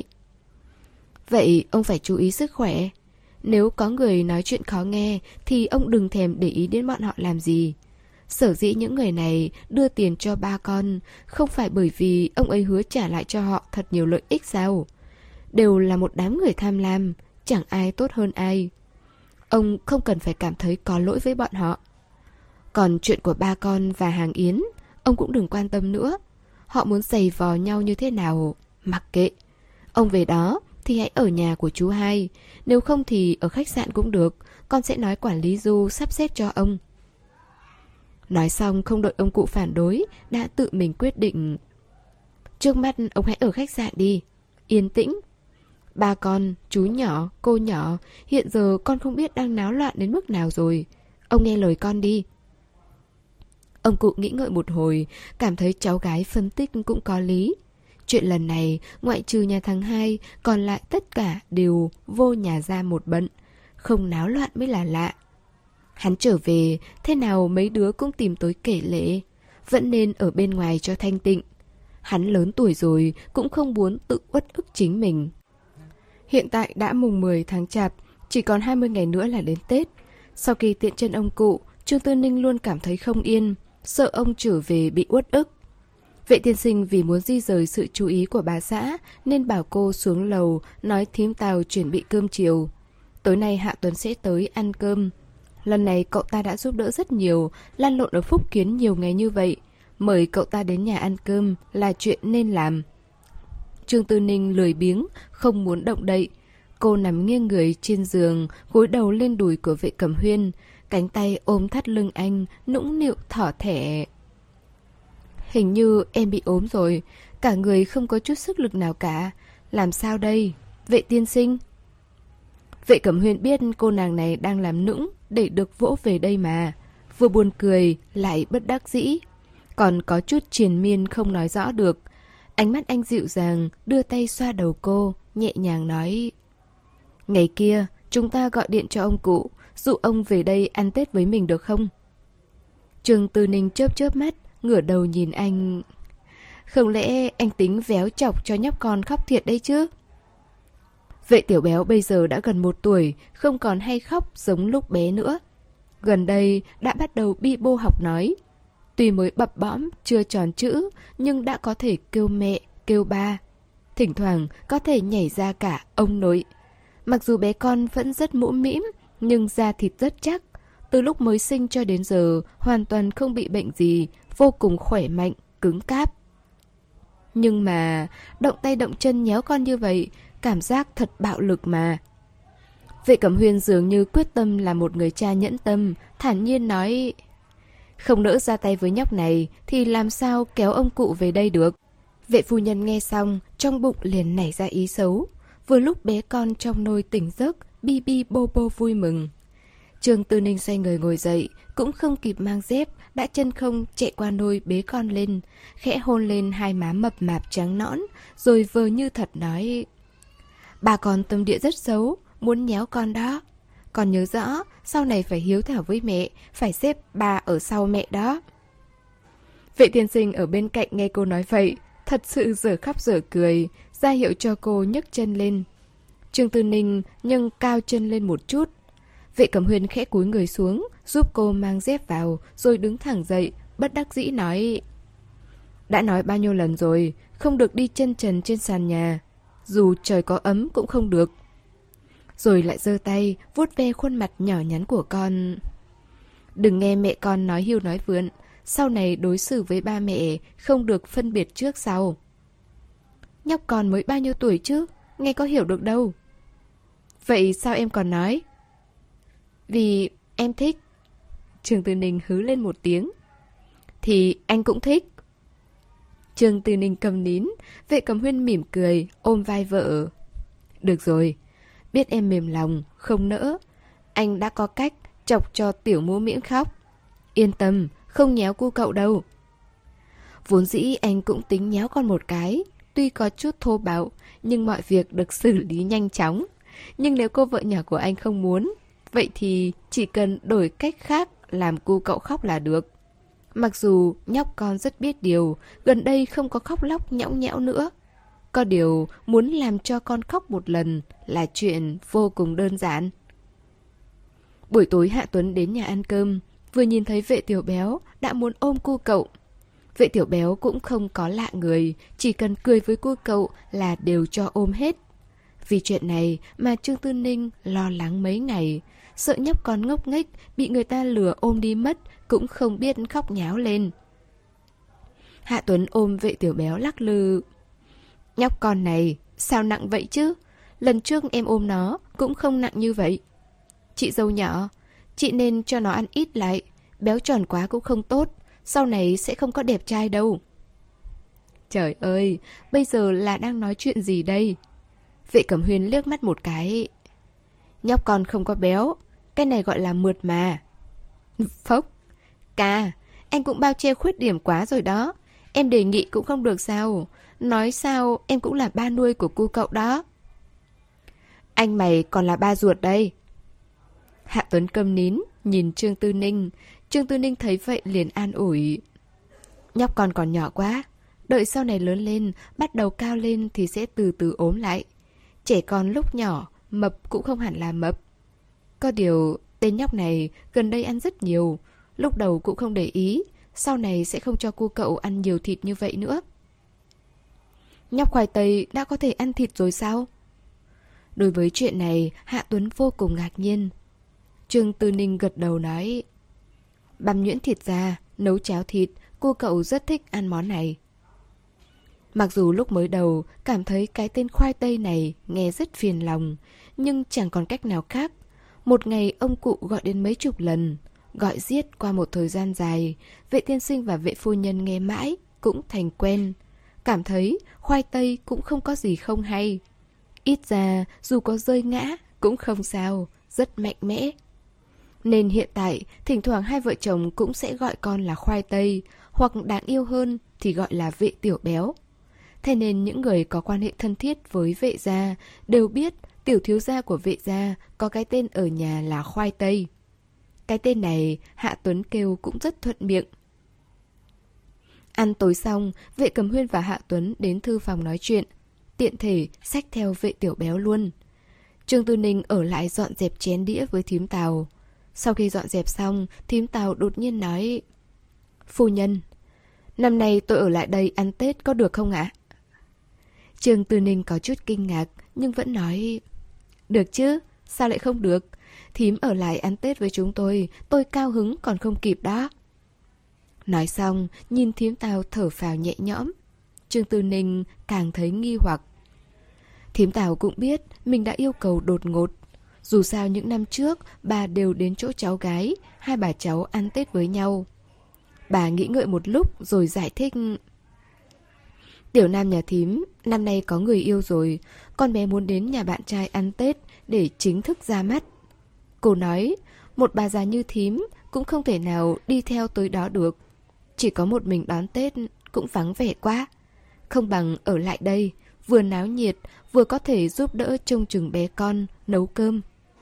vậy ông phải chú ý sức khỏe. Nếu có người nói chuyện khó nghe thì ông đừng thèm để ý đến bọn họ làm gì. Sở dĩ những người này đưa tiền cho ba con không phải bởi vì ông ấy hứa trả lại cho họ thật nhiều lợi ích sao? Đều là một đám người tham lam, chẳng ai tốt hơn ai. Ông không cần phải cảm thấy có lỗi với bọn họ. Còn chuyện của ba con và Hàng Yến, ông cũng đừng quan tâm nữa. Họ muốn giày vò nhau như thế nào, mặc kệ. Ông về đó thì hãy ở nhà của chú hai. Nếu không thì ở khách sạn cũng được. Con sẽ nói quản lý Du sắp xếp cho ông. Nói xong không đợi ông cụ phản đối, đã tự mình quyết định. Trước mắt ông hãy ở khách sạn đi, yên tĩnh. Ba con, chú nhỏ, cô nhỏ, hiện giờ con không biết đang náo loạn đến mức nào rồi. Ông nghe lời con đi. Ông cụ nghĩ ngợi một hồi, cảm thấy cháu gái phân tích cũng có lý. Chuyện lần này, ngoại trừ nhà thằng hai, còn lại tất cả đều vô nhà ra một bận. Không náo loạn mới là lạ. Hắn trở về, thế nào mấy đứa cũng tìm tới kể lể. Vẫn nên ở bên ngoài cho thanh tịnh. Hắn lớn tuổi rồi, cũng không muốn tự uất ức chính mình. Hiện tại đã mùng mười tháng Chạp, chỉ còn hai mươi ngày nữa là đến Tết. Sau khi tiện chân ông cụ, Trương Tư Ninh luôn cảm thấy không yên, sợ ông trở về bị uất ức. Vệ tiên sinh vì muốn di rời sự chú ý của bà xã nên bảo cô xuống lầu nói thím Tào chuẩn bị cơm chiều. Tối nay Hạ Tuấn sẽ tới ăn cơm. Lần này cậu ta đã giúp đỡ rất nhiều, lăn lộn ở Phúc Kiến nhiều ngày như vậy. Mời cậu ta đến nhà ăn cơm là chuyện nên làm. Trương Tư Ninh lười biếng, không muốn động đậy. Cô nằm nghiêng người trên giường, gối đầu lên đùi của Vệ Cẩm Huyên, cánh tay ôm thắt lưng anh, nũng nịu thỏ thẻ. Hình như em bị ốm rồi, cả người không có chút sức lực nào cả. Làm sao đây, Vệ tiên sinh? Vệ Cẩm Huyên biết cô nàng này đang làm nũng để được vỗ về đây mà. Vừa buồn cười, lại bất đắc dĩ. Còn có chút triền miên không nói rõ được. Ánh mắt anh dịu dàng, đưa tay xoa đầu cô, nhẹ nhàng nói: Ngày kia, chúng ta gọi điện cho ông cụ, dụ ông về đây ăn Tết với mình được không? Trương Tư Ninh chớp chớp mắt, ngửa đầu nhìn anh. Không lẽ anh tính véo chọc cho nhóc con khóc thiệt đây chứ? Vệ Tiểu Béo bây giờ đã gần một tuổi, không còn hay khóc giống lúc bé nữa. Gần đây đã bắt đầu bi bô học nói. Tuy mới bập bõm, chưa tròn chữ, nhưng đã có thể kêu mẹ, kêu ba. Thỉnh thoảng có thể nhảy ra cả ông nội. Mặc dù bé con vẫn rất mũm mĩm, nhưng da thịt rất chắc. Từ lúc mới sinh cho đến giờ, hoàn toàn không bị bệnh gì, vô cùng khỏe mạnh, cứng cáp. Nhưng mà, động tay động chân nhéo con như vậy, cảm giác thật bạo lực mà. Vệ Cẩm Huyên dường như quyết tâm là một người cha nhẫn tâm, thản nhiên nói: Không nỡ ra tay với nhóc này thì làm sao kéo ông cụ về đây được. Vệ phu nhân nghe xong, trong bụng liền nảy ra ý xấu. Vừa lúc bé con trong nôi tỉnh giấc, bi bi bô bô vui mừng. Trương Tư Ninh xoay người ngồi dậy, cũng không kịp mang dép, đã chân không chạy qua nôi bế con lên, khẽ hôn lên hai má mập mạp trắng nõn, rồi vờ như thật nói: Bà con tâm địa rất xấu, muốn nhéo con đó. Con nhớ rõ, sau này phải hiếu thảo với mẹ, phải xếp bà ở sau mẹ đó. Vệ tiên sinh ở bên cạnh nghe cô nói vậy, thật sự dở khóc dở cười, ra hiệu cho cô nhấc chân lên. Trương Tư Ninh nâng cao chân lên một chút. Vệ Cẩm Huyên khẽ cúi người xuống, giúp cô mang dép vào, rồi đứng thẳng dậy, bất đắc dĩ nói: Đã nói bao nhiêu lần rồi, không được đi chân trần trên sàn nhà. Dù trời có ấm cũng không được. Rồi lại giơ tay, vuốt ve khuôn mặt nhỏ nhắn của con. Đừng nghe mẹ con nói hiu nói vượn, sau này đối xử với ba mẹ không được phân biệt trước sau. Nhóc con mới bao nhiêu tuổi chứ, nghe có hiểu được đâu. Vậy sao em còn nói? Vì em thích. Trương Tư Ninh hứ lên một tiếng. Thì anh cũng thích. Trương Tư Ninh cầm nín, Vệ Cẩm Huyên mỉm cười, ôm vai vợ. Được rồi, biết em mềm lòng, không nỡ. Anh đã có cách chọc cho tiểu mũ miễn khóc. Yên tâm, không nhéo cu cậu đâu. Vốn dĩ anh cũng tính nhéo con một cái, tuy có chút thô bạo, nhưng mọi việc được xử lý nhanh chóng. Nhưng nếu cô vợ nhỏ của anh không muốn, vậy thì chỉ cần đổi cách khác làm cu cậu khóc là được. Mặc dù nhóc con rất biết điều, gần đây không có khóc lóc nhõng nhẽo nữa. Có điều muốn làm cho con khóc một lần là chuyện vô cùng đơn giản. Buổi tối Hạ Tuấn đến nhà ăn cơm, vừa nhìn thấy Vệ Tiểu Béo đã muốn ôm cu cậu. Vệ Tiểu Béo cũng không có lạ người, chỉ cần cười với cu cậu là đều cho ôm hết. Vì chuyện này mà Trương Tư Ninh lo lắng mấy ngày, sợ nhóc con ngốc nghếch bị người ta lừa ôm đi mất, cũng không biết khóc nháo lên. Hạ Tuấn ôm Vệ Tiểu Béo lắc lư. Nhóc con này, sao nặng vậy chứ? Lần trước em ôm nó cũng không nặng như vậy. Chị dâu nhỏ, chị nên cho nó ăn ít lại, béo tròn quá cũng không tốt, sau này sẽ không có đẹp trai đâu. Trời ơi, bây giờ là đang nói chuyện gì đây? Vệ Cẩm Huyên liếc mắt một cái. Nhóc con không có béo, cái này gọi là mượt mà. Phốc. Ca, anh cũng bao che khuyết điểm quá rồi đó. Em đề nghị cũng không được sao. Nói sao em cũng là ba nuôi của cu cậu đó. Anh mày còn là ba ruột đây. Hạ Tuấn câm nín, nhìn Trương Tư Ninh. Trương Tư Ninh thấy vậy liền an ủi. Nhóc con còn nhỏ quá, đợi sau này lớn lên, bắt đầu cao lên thì sẽ từ từ ốm lại. Trẻ con lúc nhỏ, mập cũng không hẳn là mập. Có điều, tên nhóc này gần đây ăn rất nhiều, lúc đầu cũng không để ý, sau này sẽ không cho cô cậu ăn nhiều thịt như vậy nữa. Nhóc khoai tây đã có thể ăn thịt rồi sao? Đối với chuyện này, Hạ Tuấn vô cùng ngạc nhiên. Trương Tư Ninh gật đầu nói, băm nhuyễn thịt ra, nấu cháo thịt, cô cậu rất thích ăn món này. Mặc dù lúc mới đầu cảm thấy cái tên khoai tây này nghe rất phiền lòng, nhưng chẳng còn cách nào khác. Một ngày ông cụ gọi đến mấy chục lần, gọi giết qua một thời gian dài, vệ tiên sinh và vệ phu nhân nghe mãi cũng thành quen. Cảm thấy khoai tây cũng không có gì không hay. Ít ra dù có rơi ngã cũng không sao, rất mạnh mẽ. Nên hiện tại thỉnh thoảng hai vợ chồng cũng sẽ gọi con là khoai tây, hoặc đáng yêu hơn thì gọi là vệ tiểu béo. Thế nên những người có quan hệ thân thiết với vệ gia đều biết tiểu thiếu gia của vệ gia có cái tên ở nhà là khoai tây. Cái tên này Hạ Tuấn kêu cũng rất thuận miệng. Ăn tối xong, vệ Cầm Huyên và Hạ Tuấn đến thư phòng nói chuyện, tiện thể xách theo vệ tiểu béo luôn. Trương Tư Ninh ở lại dọn dẹp chén đĩa với thím Tào. Sau khi dọn dẹp xong, thím Tào đột nhiên nói, phu nhân, năm nay tôi ở lại đây ăn Tết có được không ạ? Trương Tư Ninh có chút kinh ngạc nhưng vẫn nói, được chứ, sao lại không được? Thím ở lại ăn Tết với chúng tôi, tôi cao hứng còn không kịp đó. Nói xong, nhìn thím Tào thở phào nhẹ nhõm. Trương Tư Ninh càng thấy nghi hoặc. Thím Tào cũng biết mình đã yêu cầu đột ngột. Dù sao những năm trước, bà đều đến chỗ cháu gái, hai bà cháu ăn Tết với nhau. Bà nghĩ ngợi một lúc rồi giải thích. Tiểu Nam nhà thím, năm nay có người yêu rồi, con bé muốn đến nhà bạn trai ăn Tết để chính thức ra mắt. Cô nói, một bà già như thím cũng không thể nào đi theo tới đó được. Chỉ có một mình đón Tết cũng vắng vẻ quá. Không bằng ở lại đây, vừa náo nhiệt, vừa có thể giúp đỡ trông chừng bé con, nấu cơm.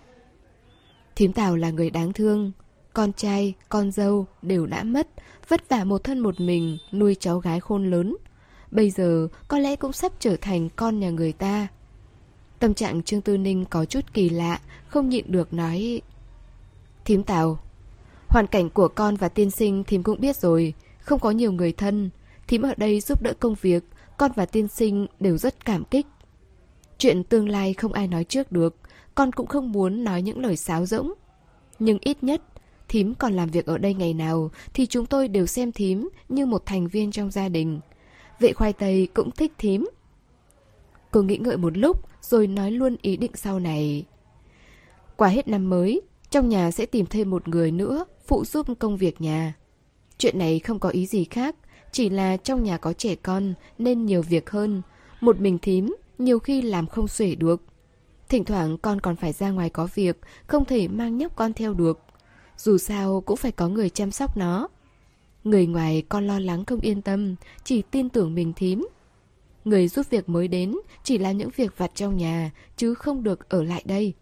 Thím Tào là người đáng thương. Con trai, con dâu đều đã mất, vất vả một thân một mình nuôi cháu gái khôn lớn. Bây giờ có lẽ cũng sắp trở thành con nhà người ta. Tâm trạng Trương Tư Ninh có chút kỳ lạ, không nhịn được nói, thím Tào, hoàn cảnh của con và tiên sinh thím cũng biết rồi, không có nhiều người thân. Thím ở đây giúp đỡ công việc, con và tiên sinh đều rất cảm kích. Chuyện tương lai không ai nói trước được, con cũng không muốn nói những lời sáo rỗng. Nhưng ít nhất, thím còn làm việc ở đây ngày nào thì chúng tôi đều xem thím như một thành viên trong gia đình. Vệ khoai tây cũng thích thím. Cô nghĩ ngợi một lúc rồi nói luôn ý định sau này. Qua hết năm mới, trong nhà sẽ tìm thêm một người nữa phụ giúp công việc nhà. Chuyện này không có ý gì khác, chỉ là trong nhà có trẻ con nên nhiều việc hơn. Một mình thím nhiều khi làm không xuể được. Thỉnh thoảng con còn phải ra ngoài có việc, không thể mang nhóc con theo được. Dù sao cũng phải có người chăm sóc nó. Người ngoài con lo lắng không yên tâm, chỉ tin tưởng mình thím. Người giúp việc mới đến chỉ là những việc vặt trong nhà, chứ không được ở lại đây.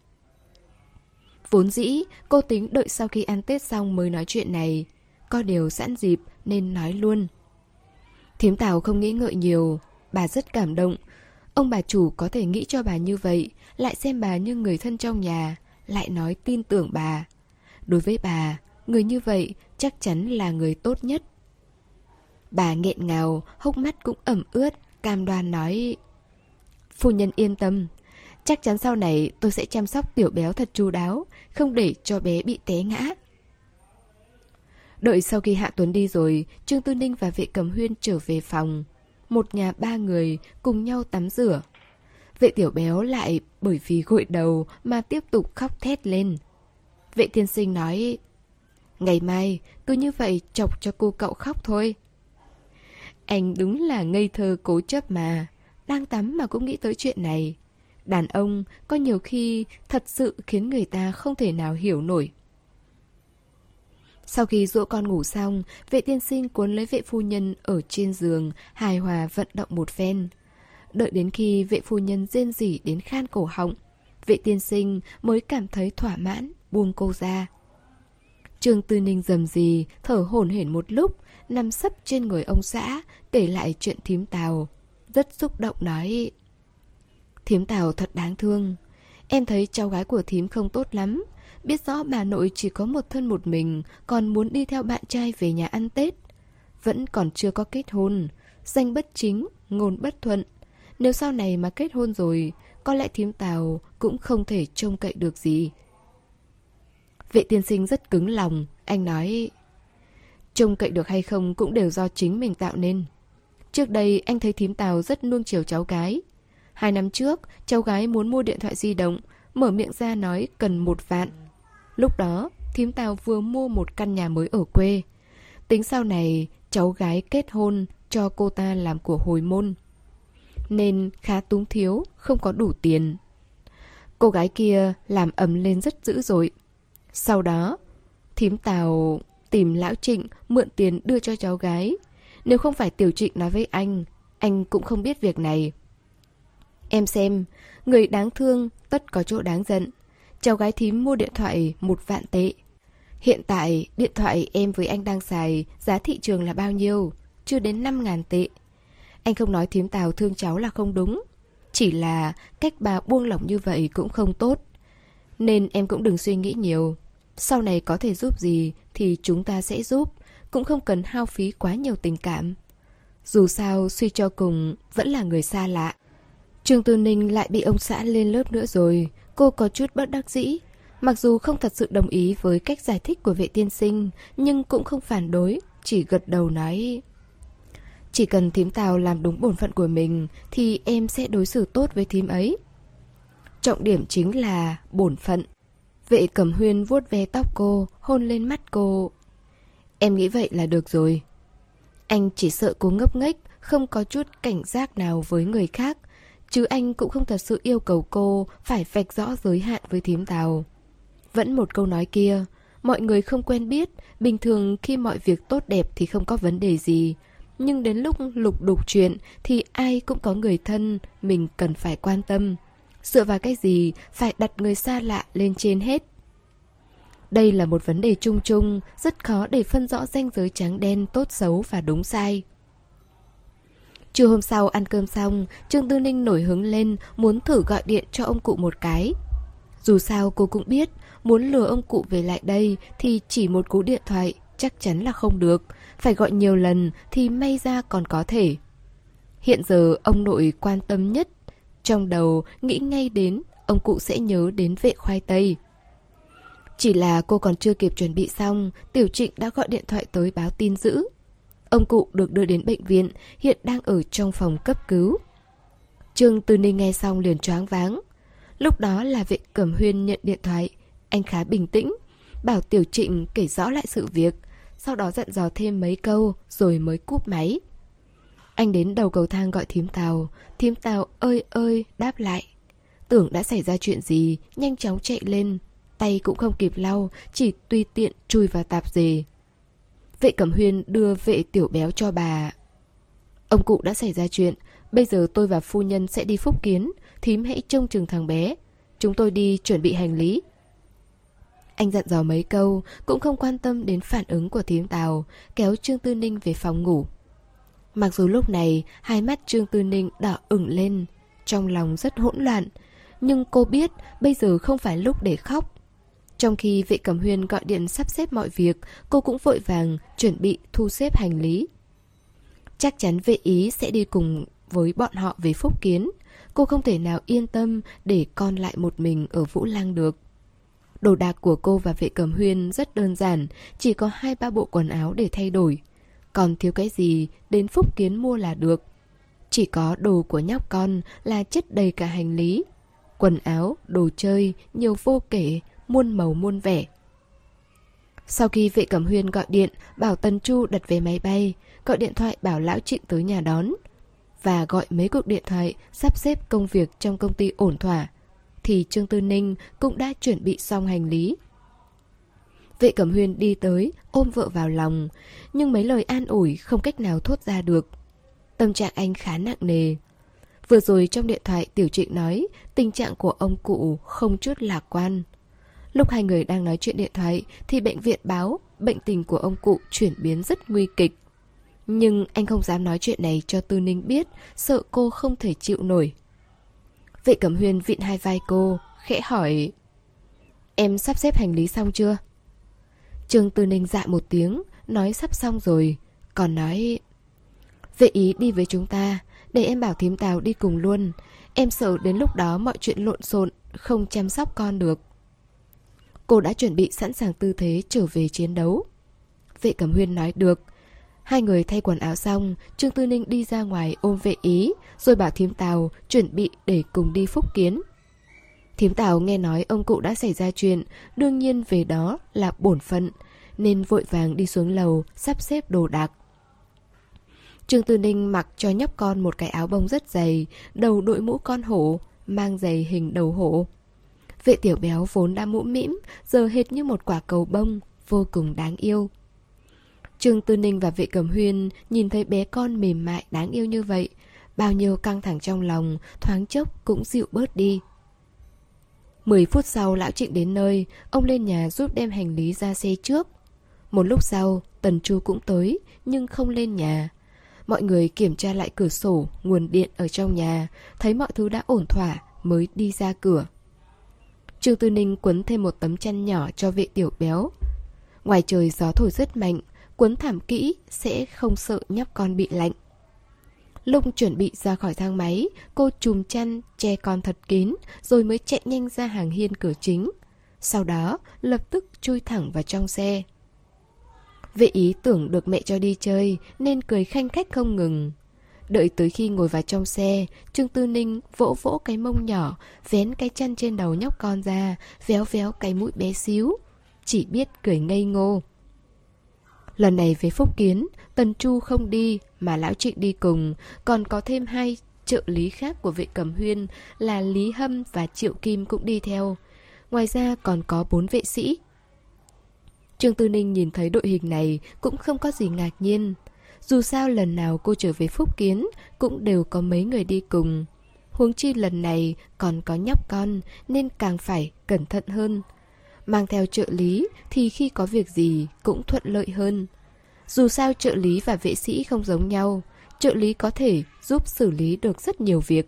Vốn dĩ, cô tính đợi sau khi ăn Tết xong mới nói chuyện này. Có điều sẵn dịp nên nói luôn. Thím Tào không nghĩ ngợi nhiều, bà rất cảm động. Ông bà chủ có thể nghĩ cho bà như vậy, lại xem bà như người thân trong nhà, lại nói tin tưởng bà. Đối với bà, người như vậy chắc chắn là người tốt nhất. Bà nghẹn ngào, hốc mắt cũng ẩm ướt, cam đoan nói, phu nhân yên tâm, chắc chắn sau này tôi sẽ chăm sóc tiểu béo thật chu đáo, không để cho bé bị té ngã. Đợi sau khi Hạ Tuấn đi rồi, Trương Tư Ninh và vệ Cầm Huyên trở về phòng. Một nhà ba người cùng nhau tắm rửa. Vệ tiểu béo lại bởi vì gội đầu mà tiếp tục khóc thét lên. Vệ tiên sinh nói, ngày mai cứ như vậy chọc cho cô cậu khóc thôi. Anh đúng là ngây thơ cố chấp mà, đang tắm mà cũng nghĩ tới chuyện này. Đàn ông có nhiều khi thật sự khiến người ta không thể nào hiểu nổi. Sau khi dỗ con ngủ xong, vệ tiên sinh cuốn lấy vệ phu nhân ở trên giường, hài hòa vận động một phen. Đợi đến khi vệ phu nhân rên rỉ đến khan cổ họng, vệ tiên sinh mới cảm thấy thỏa mãn, buông cô ra. Trương Tư Ninh rầm rì, thở hổn hển một lúc, nằm sấp trên người ông xã, kể lại chuyện thím Tào. Rất xúc động nói: Thím Tào thật đáng thương. Em thấy cháu gái của thím không tốt lắm. Biết rõ bà nội chỉ có một thân một mình, còn muốn đi theo bạn trai về nhà ăn Tết. Vẫn còn chưa có kết hôn, danh bất chính, ngôn bất thuận. Nếu sau này mà kết hôn rồi, có lẽ thím Tào cũng không thể trông cậy được gì. Vệ tiên sinh rất cứng lòng. Anh nói: trông cậy được hay không cũng đều do chính mình tạo nên. Trước đây anh thấy thím Tào rất nuông chiều cháu gái. Hai năm trước, cháu gái muốn mua điện thoại di động, mở miệng ra nói cần một vạn. Lúc đó, thím Tào vừa mua một căn nhà mới ở quê. Tính sau này, cháu gái kết hôn cho cô ta làm của hồi môn, nên khá túng thiếu, không có đủ tiền. Cô gái kia làm ầm lên rất dữ dội. Sau đó, thím Tào tìm lão Trịnh mượn tiền đưa cho cháu gái. Nếu không phải Tiểu Trịnh nói với anh, anh cũng không biết việc này. Em xem, người đáng thương tất có chỗ đáng giận. Cháu gái thím mua điện thoại một vạn tệ. Hiện tại điện thoại em với anh đang xài giá thị trường là bao nhiêu? Chưa đến năm ngàn tệ. Anh không nói thím Tào thương cháu là không đúng. Chỉ là cách bà buông lỏng như vậy cũng không tốt. Nên em cũng đừng suy nghĩ nhiều. Sau này có thể giúp gì thì chúng ta sẽ giúp. Cũng không cần hao phí quá nhiều tình cảm. Dù sao suy cho cùng vẫn là người xa lạ. Trương Tư Ninh lại bị ông xã lên lớp nữa rồi. Cô có chút bất đắc dĩ. Mặc dù không thật sự đồng ý với cách giải thích của vệ tiên sinh, nhưng cũng không phản đối, chỉ gật đầu nói: chỉ cần thím Tào làm đúng bổn phận của mình thì em sẽ đối xử tốt với thím ấy. Trọng điểm chính là bổn phận. Vệ Cẩm Huyên vuốt ve tóc cô, hôn lên mắt cô. Em nghĩ vậy là được rồi. Anh chỉ sợ cô ngốc nghếch, không có chút cảnh giác nào với người khác, chứ anh cũng không thật sự yêu cầu cô phải vạch rõ giới hạn với thím Tào. Vẫn một câu nói kia, mọi người không quen biết, bình thường khi mọi việc tốt đẹp thì không có vấn đề gì. Nhưng đến lúc lục đục chuyện thì ai cũng có người thân mình cần phải quan tâm. Dựa vào cái gì phải đặt người xa lạ lên trên hết. Đây là một vấn đề chung chung, rất khó để phân rõ ranh giới trắng đen, tốt xấu và đúng sai. Trưa hôm sau ăn cơm xong, Trương Tư Ninh nổi hứng lên muốn thử gọi điện cho ông cụ một cái. Dù sao cô cũng biết, muốn lừa ông cụ về lại đây thì chỉ một cú điện thoại chắc chắn là không được. Phải gọi nhiều lần thì may ra còn có thể. Hiện giờ ông nội quan tâm nhất. Trong đầu nghĩ ngay đến ông cụ sẽ nhớ đến vệ khoai tây. Chỉ là cô còn chưa kịp chuẩn bị xong, Tiểu Trịnh đã gọi điện thoại tới báo tin dữ. Ông cụ được đưa đến bệnh viện, hiện đang ở trong phòng cấp cứu. Trương Tư Ninh nghe xong liền choáng váng. Lúc đó là vệ Cẩm Huyên nhận điện thoại. Anh khá bình tĩnh, bảo Tiểu Trịnh kể rõ lại sự việc, sau đó dặn dò thêm mấy câu rồi mới cúp máy. Anh đến đầu cầu thang gọi thím Tào. Thím Tào ơi ơi đáp lại. Tưởng đã xảy ra chuyện gì, nhanh chóng chạy lên. Tay cũng không kịp lau, chỉ tùy tiện chui vào tạp dề. Vệ Cẩm Huyên đưa vệ Tiểu Béo cho bà. Ông cụ đã xảy ra chuyện, bây giờ tôi và phu nhân sẽ đi Phúc Kiến. Thím hãy trông chừng thằng bé. Chúng tôi đi chuẩn bị hành lý. Anh dặn dò mấy câu, cũng không quan tâm đến phản ứng của thím Tào, kéo Trương Tư Ninh về phòng ngủ. Mặc dù lúc này hai mắt Trương Tư Ninh đỏ ửng lên, trong lòng rất hỗn loạn, nhưng cô biết bây giờ không phải lúc để khóc. Trong khi vệ Cẩm Huyên gọi điện sắp xếp mọi việc, cô cũng vội vàng chuẩn bị thu xếp hành lý. Chắc chắn vệ ý sẽ đi cùng với bọn họ về Phúc Kiến. Cô không thể nào yên tâm để con lại một mình ở Vũ Lăng được. Đồ đạc của cô và vệ Cẩm Huyên rất đơn giản, chỉ có hai ba bộ quần áo để thay đổi. Còn thiếu cái gì đến Phúc Kiến mua là được. Chỉ có đồ của nhóc con là chất đầy cả hành lý. Quần áo, đồ chơi, nhiều vô kể, muôn màu muôn vẻ. Sau khi vệ Cẩm Huyên gọi điện bảo Tần Chu đặt vé máy bay, gọi điện thoại bảo lão Trịnh tới nhà đón, và gọi mấy cuộc điện thoại sắp xếp công việc trong công ty ổn thỏa, thì Trương Tư Ninh cũng đã chuẩn bị xong hành lý. Vệ Cẩm Huyên đi tới, ôm vợ vào lòng, nhưng mấy lời an ủi không cách nào thốt ra được. Tâm trạng anh khá nặng nề. Vừa rồi trong điện thoại Tiểu Trịnh nói tình trạng của ông cụ không chút lạc quan. Lúc hai người đang nói chuyện điện thoại thì bệnh viện báo bệnh tình của ông cụ chuyển biến rất nguy kịch. Nhưng anh không dám nói chuyện này cho Tư Ninh biết, sợ cô không thể chịu nổi. Vệ Cẩm Huyên vịn hai vai cô, khẽ hỏi: Em sắp xếp hành lý xong chưa? Trương Tư Ninh dạ một tiếng, nói sắp xong rồi, còn nói: Vệ ý đi với chúng ta, để em bảo thím Tào đi cùng luôn. Em sợ đến lúc đó mọi chuyện lộn xộn, không chăm sóc con được. Cô đã chuẩn bị sẵn sàng tư thế trở về chiến đấu. Vệ Cẩm Huyên nói được. Hai người thay quần áo xong, Trương Tư Ninh đi ra ngoài ôm Vệ ý, rồi bảo thím Tào chuẩn bị để cùng đi phúc kiến. Thím Tào nghe nói ông cụ đã xảy ra chuyện, đương nhiên về đó là bổn phận, nên vội vàng đi xuống lầu sắp xếp đồ đạc. Trương Tư Ninh mặc cho nhóc con một cái áo bông rất dày, đầu đội mũ con hổ, mang giày hình đầu hổ. Vệ Tiểu Béo vốn đã mũm mĩm, giờ hệt như một quả cầu bông, vô cùng đáng yêu. Trương Tư Ninh và Vệ Cẩm Huyên nhìn thấy bé con mềm mại đáng yêu như vậy, bao nhiêu căng thẳng trong lòng thoáng chốc cũng dịu bớt đi. Mười phút sau lão Trịnh đến nơi, ông lên nhà giúp đem hành lý ra xe trước. Một lúc sau, Tần Chu cũng tới, nhưng không lên nhà. Mọi người kiểm tra lại cửa sổ, nguồn điện ở trong nhà, thấy mọi thứ đã ổn thỏa mới đi ra cửa. Trương Tư Ninh quấn thêm một tấm chăn nhỏ cho Vệ Tiểu Béo. Ngoài trời gió thổi rất mạnh, quấn thảm kỹ sẽ không sợ nhóc con bị lạnh. Lúc chuẩn bị ra khỏi thang máy, cô chùm chăn che con thật kín, rồi mới chạy nhanh ra hàng hiên cửa chính. Sau đó lập tức chui thẳng vào trong xe. Vệ ý tưởng được mẹ cho đi chơi nên cười khanh khách không ngừng. Đợi tới khi ngồi vào trong xe, Trương Tư Ninh vỗ vỗ cái mông nhỏ, vén cái chăn trên đầu nhóc con ra, véo véo cái mũi bé xíu, chỉ biết cười ngây ngô. Lần này về phúc kiến, Tần Chu không đi mà lão Trịnh đi cùng, còn có thêm hai trợ lý khác của Vệ Cẩm Huyên là Lý Hâm và Triệu Kim cũng đi theo. Ngoài ra còn có bốn vệ sĩ. Trương Tư Ninh nhìn thấy đội hình này cũng không có gì ngạc nhiên. Dù sao lần nào cô trở về phúc kiến cũng đều có mấy người đi cùng. Huống chi lần này còn có nhóc con nên càng phải cẩn thận hơn. Mang theo trợ lý thì khi có việc gì cũng thuận lợi hơn. Dù sao trợ lý và vệ sĩ không giống nhau, trợ lý có thể giúp xử lý được rất nhiều việc.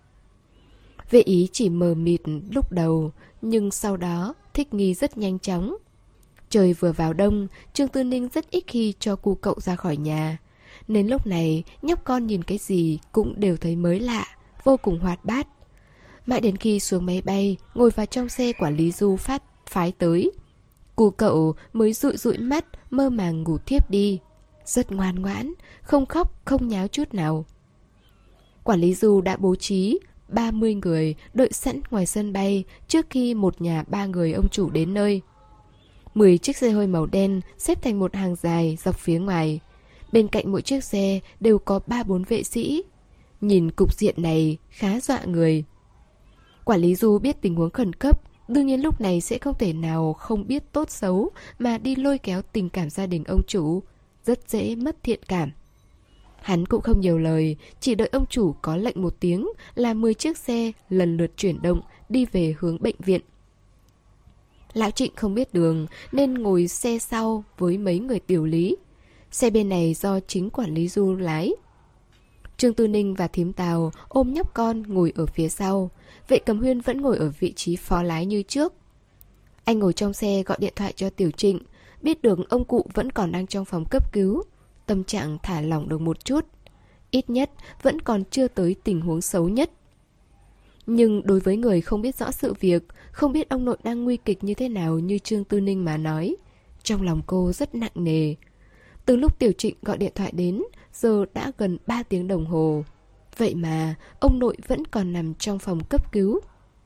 Vệ ý chỉ mờ mịt lúc đầu, nhưng sau đó thích nghi rất nhanh chóng. Trời vừa vào đông, Trương Tư Ninh rất ít khi cho cu cậu ra khỏi nhà. Nên lúc này nhóc con nhìn cái gì cũng đều thấy mới lạ, vô cùng hoạt bát. Mãi đến khi xuống máy bay, ngồi vào trong xe quản lý du phát phái tới, cu cậu mới dụi dụi mắt, mơ màng ngủ thiếp đi. Rất ngoan ngoãn, không khóc, không nháo chút nào. Quản lý du đã bố trí ba mươi người đợi sẵn ngoài sân bay trước khi một nhà ba người ông chủ đến nơi. Mười chiếc xe hơi màu đen xếp thành một hàng dài dọc phía ngoài. Bên cạnh mỗi chiếc xe đều có ba bốn vệ sĩ. Nhìn cục diện này khá dọa người. Quản lý du biết tình huống khẩn cấp, đương nhiên lúc này sẽ không thể nào không biết tốt xấu mà đi lôi kéo tình cảm gia đình ông chủ, rất dễ mất thiện cảm. Hắn cũng không nhiều lời, chỉ đợi ông chủ có lệnh một tiếng là mười chiếc xe lần lượt chuyển động đi về hướng bệnh viện. Lão Trịnh không biết đường nên ngồi xe sau với mấy người tiểu lý. Xe bên này do chính quản lý du lái. Trương Tư Ninh và thím Tào ôm nhóc con ngồi ở phía sau. Vệ Cẩm Huyên vẫn ngồi ở vị trí phó lái như trước. Anh ngồi trong xe gọi điện thoại cho Tiểu Trịnh. Biết được ông cụ vẫn còn đang trong phòng cấp cứu, tâm trạng thả lỏng được một chút. Ít nhất vẫn còn chưa tới tình huống xấu nhất. Nhưng đối với người không biết rõ sự việc, không biết ông nội đang nguy kịch như thế nào như Trương Tư Ninh mà nói, trong lòng cô rất nặng nề. Từ lúc Tiểu Trịnh gọi điện thoại đến, giờ đã gần ba tiếng đồng hồ. Vậy mà ông nội vẫn còn nằm trong phòng cấp cứu.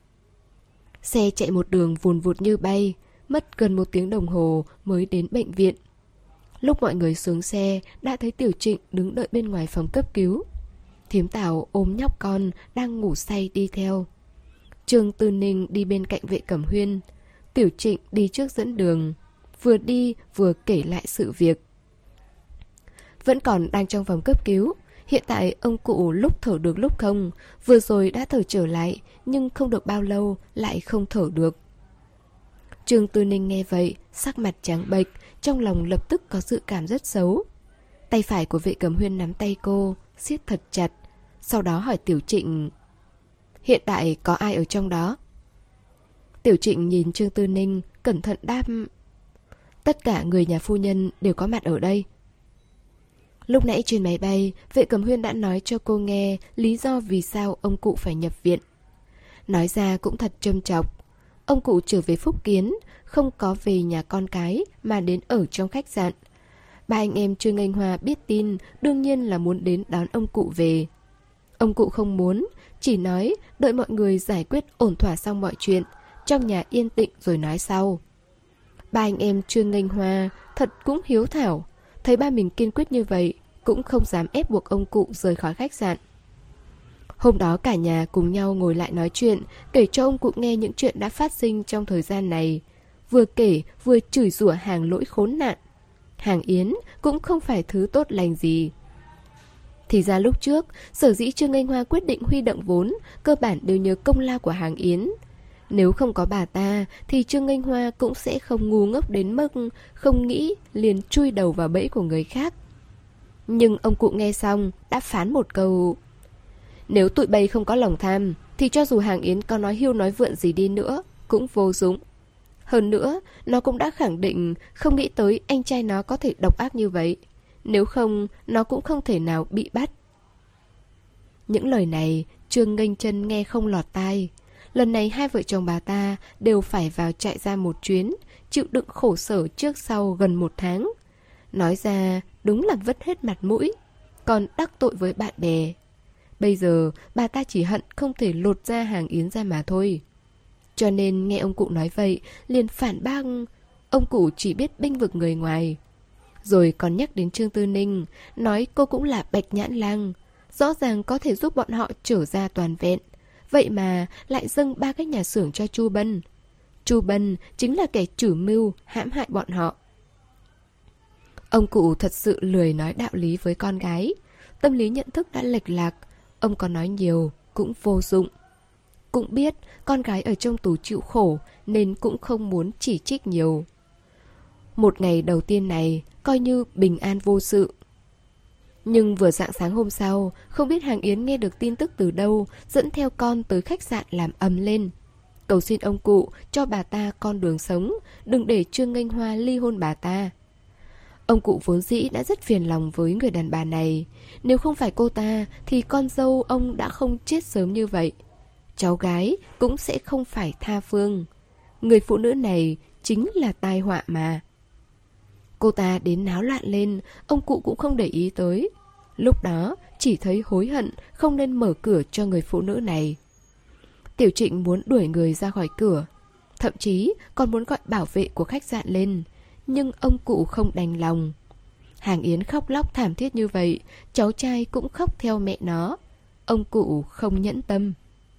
Xe chạy một đường vùn vụt như bay, mất gần một tiếng đồng hồ mới đến bệnh viện. Lúc mọi người xuống xe đã thấy Tiểu Trịnh đứng đợi bên ngoài phòng cấp cứu. Thím Tào ôm nhóc con đang ngủ say đi theo. Trương Tư Ninh đi bên cạnh Vệ Cẩm Huyên. Tiểu Trịnh đi trước dẫn đường, vừa đi vừa kể lại sự việc. Vẫn còn đang trong phòng cấp cứu. Hiện tại ông cụ lúc thở được lúc không. Vừa rồi đã thở trở lại, nhưng không được bao lâu lại không thở được. Trương Tư Ninh nghe vậy, sắc mặt trắng bệch, trong lòng lập tức có dự cảm rất xấu. Tay phải của Vệ Cẩm Huyên nắm tay cô, siết thật chặt, sau đó hỏi Tiểu Trịnh: hiện tại có ai ở trong đó? Tiểu Trịnh nhìn Trương Tư Ninh, cẩn thận đáp: tất cả người nhà phu nhân đều có mặt ở đây. Lúc nãy trên máy bay, Vệ Cẩm Huyên đã nói cho cô nghe lý do vì sao ông cụ phải nhập viện. Nói ra cũng thật châm chọc. Ông cụ trở về Phúc Kiến, không có về nhà con cái mà đến ở trong khách sạn. Ba anh em Trương Anh Hoa biết tin, đương nhiên là muốn đến đón ông cụ về. Ông cụ không muốn, chỉ nói đợi mọi người giải quyết ổn thỏa xong mọi chuyện, trong nhà yên tĩnh rồi nói sau. Ba anh em Trương Anh Hoa thật cũng hiếu thảo, thấy ba mình kiên quyết như vậy, cũng không dám ép buộc ông cụ rời khỏi khách sạn. Hôm đó cả nhà cùng nhau ngồi lại nói chuyện, kể cho ông cụ nghe những chuyện đã phát sinh trong thời gian này. Vừa kể vừa chửi rủa Hàng Lỗi khốn nạn. Hàng Yến cũng không phải thứ tốt lành gì. Thì ra lúc trước, sở dĩ Trương Anh Hoa quyết định huy động vốn, cơ bản đều nhờ công lao của Hàng Yến. Nếu không có bà ta, thì Trương Anh Hoa cũng sẽ không ngu ngốc đến mức không nghĩ liền chui đầu vào bẫy của người khác. Nhưng ông cụ nghe xong, đã phán một câu: nếu tụi bay không có lòng tham, thì cho dù Hàng Yến có nói hiu nói vượn gì đi nữa, cũng vô dụng. Hơn nữa, nó cũng đã khẳng định không nghĩ tới anh trai nó có thể độc ác như vậy. Nếu không, nó cũng không thể nào bị bắt. Những lời này, Trương Nghênh Chân nghe không lọt tai. Lần này hai vợ chồng bà ta đều phải vào trại giam một chuyến, chịu đựng khổ sở trước sau gần một tháng. Nói ra đúng là vứt hết mặt mũi, còn đắc tội với bạn bè. Bây giờ bà ta chỉ hận không thể lột da Hàng Yến ra mà thôi. Cho nên nghe ông cụ nói vậy, liền phản bác ông cụ chỉ biết bênh vực người ngoài. Rồi còn nhắc đến Trương Tư Ninh, nói cô cũng là Bạch Nhãn Lang, rõ ràng có thể giúp bọn họ trở ra toàn vẹn. Vậy mà lại dâng ba cái nhà xưởng cho Chu Bân. Chu Bân chính là kẻ chủ mưu hãm hại bọn họ. Ông cụ thật sự lười nói đạo lý với con gái. Tâm lý nhận thức đã lệch lạc, ông có nói nhiều cũng vô dụng. Cũng biết con gái ở trong tù chịu khổ nên cũng không muốn chỉ trích nhiều. Một ngày đầu tiên này coi như bình an vô sự. Nhưng vừa rạng sáng hôm sau, không biết Hàng Yến nghe được tin tức từ đâu, dẫn theo con tới khách sạn làm ầm lên. Cầu xin ông cụ cho bà ta con đường sống, đừng để Trương Nghênh Hoa ly hôn bà ta. Ông cụ vốn dĩ đã rất phiền lòng với người đàn bà này. Nếu không phải cô ta thì con dâu ông đã không chết sớm như vậy. Cháu gái cũng sẽ không phải tha phương. Người phụ nữ này chính là tai họa mà. Cô ta đến náo loạn lên, ông cụ cũng không để ý tới. Lúc đó chỉ thấy hối hận không nên mở cửa cho người phụ nữ này. Tiểu Trịnh muốn đuổi người ra khỏi cửa, thậm chí còn muốn gọi bảo vệ của khách sạn lên. Nhưng ông cụ không đành lòng. Hàng Yến khóc lóc thảm thiết như vậy, cháu trai cũng khóc theo mẹ nó. Ông cụ không nhẫn tâm.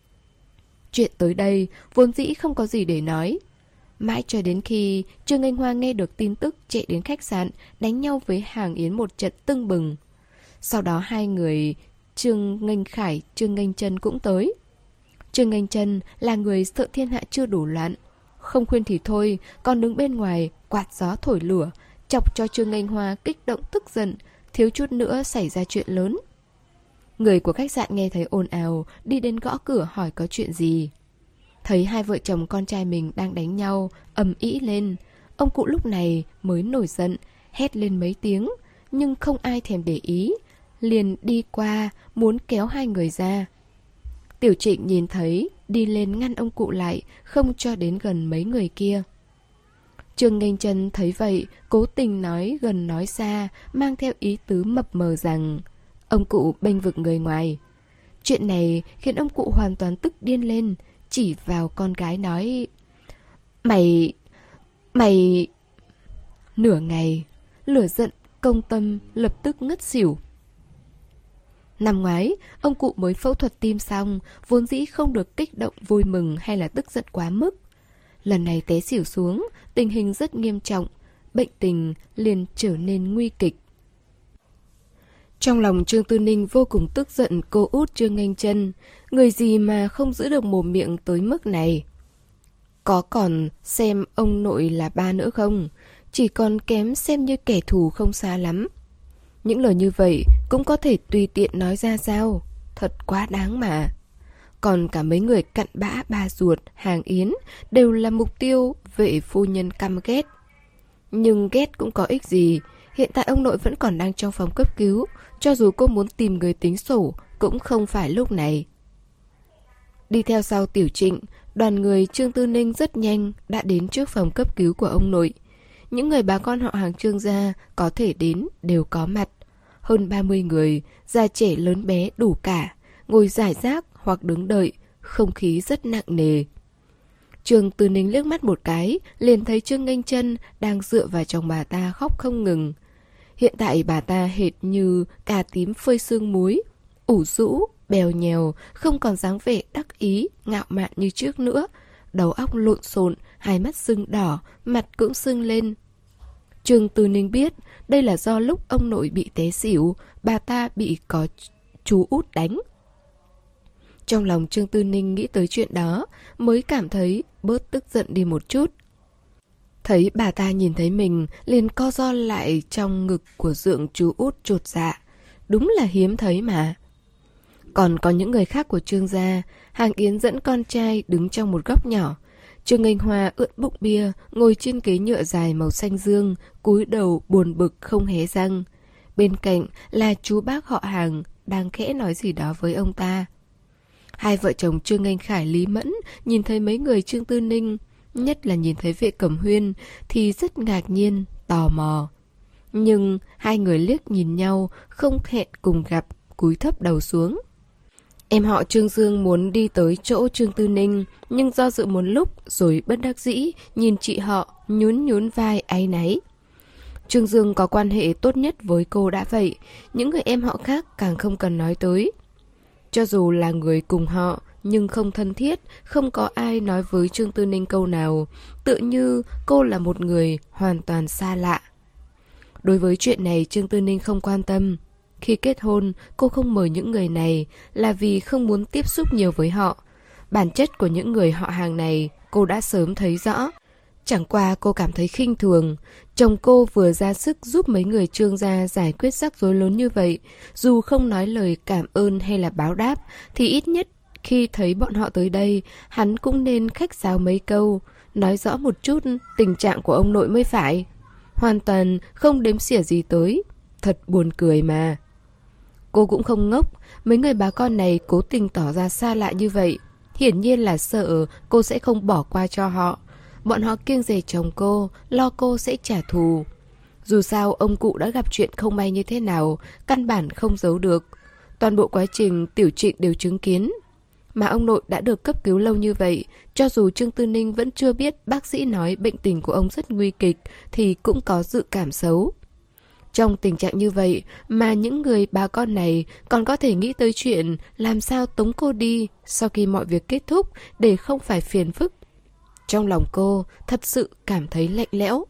Chuyện tới đây vốn dĩ không có gì để nói. Mãi cho đến khi Trương Anh Hoa nghe được tin tức, chạy đến khách sạn đánh nhau với Hàng Yến một trận tưng bừng. Sau đó hai người Trương Nghênh Khải, Trương Nghênh Chân cũng tới. Trương Nghênh Chân là người sợ thiên hạ chưa đủ loạn, không khuyên thì thôi, còn đứng bên ngoài quạt gió thổi lửa, chọc cho Trương Nghênh Hoa kích động tức giận, thiếu chút nữa xảy ra chuyện lớn. Người của khách sạn nghe thấy ồn ào, đi đến gõ cửa hỏi có chuyện gì. Thấy hai vợ chồng con trai mình đang đánh nhau, ầm ĩ lên, ông cụ lúc này mới nổi giận, hét lên mấy tiếng, nhưng không ai thèm để ý, liền đi qua muốn kéo hai người ra. Tiểu Trịnh nhìn thấy, đi lên ngăn ông cụ lại, không cho đến gần mấy người kia. Trương Nghênh Chân thấy vậy, cố tình nói gần nói xa, mang theo ý tứ mập mờ rằng ông cụ bênh vực người ngoài. Chuyện này khiến ông cụ hoàn toàn tức điên lên, chỉ vào con gái nói: Mày... Mày... Nửa ngày, lửa giận, công tâm lập tức ngất xỉu. Năm ngoái, ông cụ mới phẫu thuật tim xong, vốn dĩ không được kích động vui mừng hay là tức giận quá mức. Lần này té xỉu xuống, tình hình rất nghiêm trọng, bệnh tình liền trở nên nguy kịch. Trong lòng Trương Tư Ninh vô cùng tức giận cô út Trương Nghênh Chân, người gì mà không giữ được mồm miệng tới mức này. Có còn xem ông nội là ba nữa không? Chỉ còn kém xem như kẻ thù không xa lắm. Những lời như vậy cũng có thể tùy tiện nói ra sao? Thật quá đáng mà. Còn cả mấy người cặn bã ba ruột, hàng yến đều là mục tiêu vệ phu nhân căm ghét. Nhưng ghét cũng có ích gì. Hiện tại ông nội vẫn còn đang trong phòng cấp cứu. Cho dù cô muốn tìm người tính sổ cũng không phải lúc này. Đi theo sau Tiểu Trịnh, đoàn người Trương Tư Ninh rất nhanh đã đến trước phòng cấp cứu của ông nội. Những người bà con họ hàng Trương gia có thể đến đều có mặt. Hơn ba mươi người, già trẻ lớn bé đủ cả, ngồi rải rác hoặc đứng đợi, không khí rất nặng nề. Trương Tư Ninh liếc mắt một cái, liền thấy Trương Nghênh Chân đang dựa vào chồng bà ta khóc không ngừng. Hiện tại bà ta hệt như cà tím phơi sương muối, ủ rũ, bèo nhèo, không còn dáng vẻ đắc ý, ngạo mạn như trước nữa. Đầu óc lộn xộn, hai mắt sưng đỏ, mặt cũng sưng lên. Trương Tư Ninh biết đây là do lúc ông nội bị té xỉu, bà ta bị có chú út đánh. Trong lòng Trương Tư Ninh nghĩ tới chuyện đó, mới cảm thấy bớt tức giận đi một chút. Thấy bà ta nhìn thấy mình, liền co ro lại trong ngực của dượng chú út chột dạ. Đúng là hiếm thấy mà. Còn có những người khác của Trương gia, Hàng Yến dẫn con trai đứng trong một góc nhỏ. Trương Nghênh Hoa ưỡn bụng bia, ngồi trên ghế nhựa dài màu xanh dương, cúi đầu buồn bực không hé răng. Bên cạnh là chú bác họ Hàng, đang khẽ nói gì đó với ông ta. Hai vợ chồng Trương Nghênh Khải Lý Mẫn nhìn thấy mấy người Trương Tư Ninh, nhất là nhìn thấy Vệ Cẩm Huyên, thì rất ngạc nhiên, tò mò. Nhưng hai người liếc nhìn nhau, không hẹn cùng gặp, cúi thấp đầu xuống. Em họ Trương Dương muốn đi tới chỗ Trương Tư Ninh, nhưng do dự một lúc rồi bất đắc dĩ, nhìn chị họ nhún nhún vai áy náy. Trương Dương có quan hệ tốt nhất với cô đã vậy, những người em họ khác càng không cần nói tới. Cho dù là người cùng họ, nhưng không thân thiết, không có ai nói với Trương Tư Ninh câu nào, tựa như cô là một người hoàn toàn xa lạ. Đối với chuyện này Trương Tư Ninh không quan tâm. Khi kết hôn, cô không mời những người này là vì không muốn tiếp xúc nhiều với họ. Bản chất của những người họ hàng này cô đã sớm thấy rõ. Chẳng qua cô cảm thấy khinh thường. Chồng cô vừa ra sức giúp mấy người Trương gia giải quyết rắc rối lớn như vậy. Dù không nói lời cảm ơn hay là báo đáp, thì ít nhất khi thấy bọn họ tới đây, hắn cũng nên khách sáo mấy câu, nói rõ một chút tình trạng của ông nội mới phải. Hoàn toàn không đếm xỉa gì tới. Thật buồn cười mà. Cô cũng không ngốc, mấy người bà con này cố tình tỏ ra xa lạ như vậy. Hiển nhiên là sợ cô sẽ không bỏ qua cho họ. Bọn họ kiêng dè chồng cô, lo cô sẽ trả thù. Dù sao ông cụ đã gặp chuyện không may như thế nào, căn bản không giấu được. Toàn bộ quá trình Tiểu Trịnh đều chứng kiến. Mà ông nội đã được cấp cứu lâu như vậy, cho dù Trương Tư Ninh vẫn chưa biết bác sĩ nói bệnh tình của ông rất nguy kịch, thì cũng có dự cảm xấu. Trong tình trạng như vậy mà những người bà con này còn có thể nghĩ tới chuyện làm sao tống cô đi sau khi mọi việc kết thúc để không phải phiền phức. Trong lòng cô thật sự cảm thấy lạnh lẽo.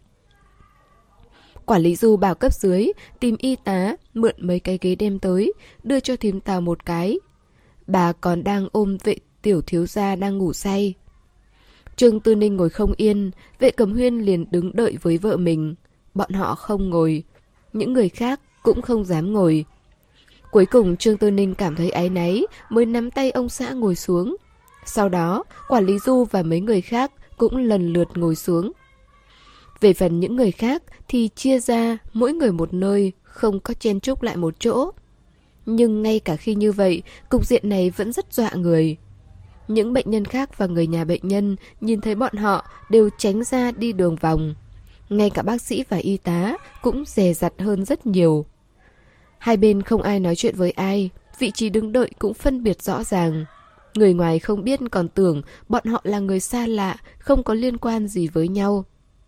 Quản lý Du bảo cấp dưới tìm y tá mượn mấy cái ghế đem tới, đưa cho thím Tào một cái. Bà còn đang ôm Vệ tiểu thiếu gia đang ngủ say. Trương Tư Ninh ngồi không yên, Vệ Cẩm Huyên liền đứng đợi với vợ mình. Bọn họ không ngồi, những người khác cũng không dám ngồi. Cuối cùng Trương Tư Ninh cảm thấy áy náy mới nắm tay ông xã ngồi xuống. Sau đó quản lý Du và mấy người khác cũng lần lượt ngồi xuống. Về phần những người khác thì chia ra mỗi người một nơi, không có chen chúc lại một chỗ. Nhưng ngay cả khi như vậy, cục diện này vẫn rất dọa người. Những bệnh nhân khác và người nhà bệnh nhân nhìn thấy bọn họ đều tránh ra đi đường vòng. Ngay cả bác sĩ và y tá cũng dè dặt hơn rất nhiều. Hai bên không ai nói chuyện với ai, vị trí đứng đợi cũng phân biệt rõ ràng. Người ngoài không biết còn tưởng bọn họ là người xa lạ, không có liên quan gì với nhau.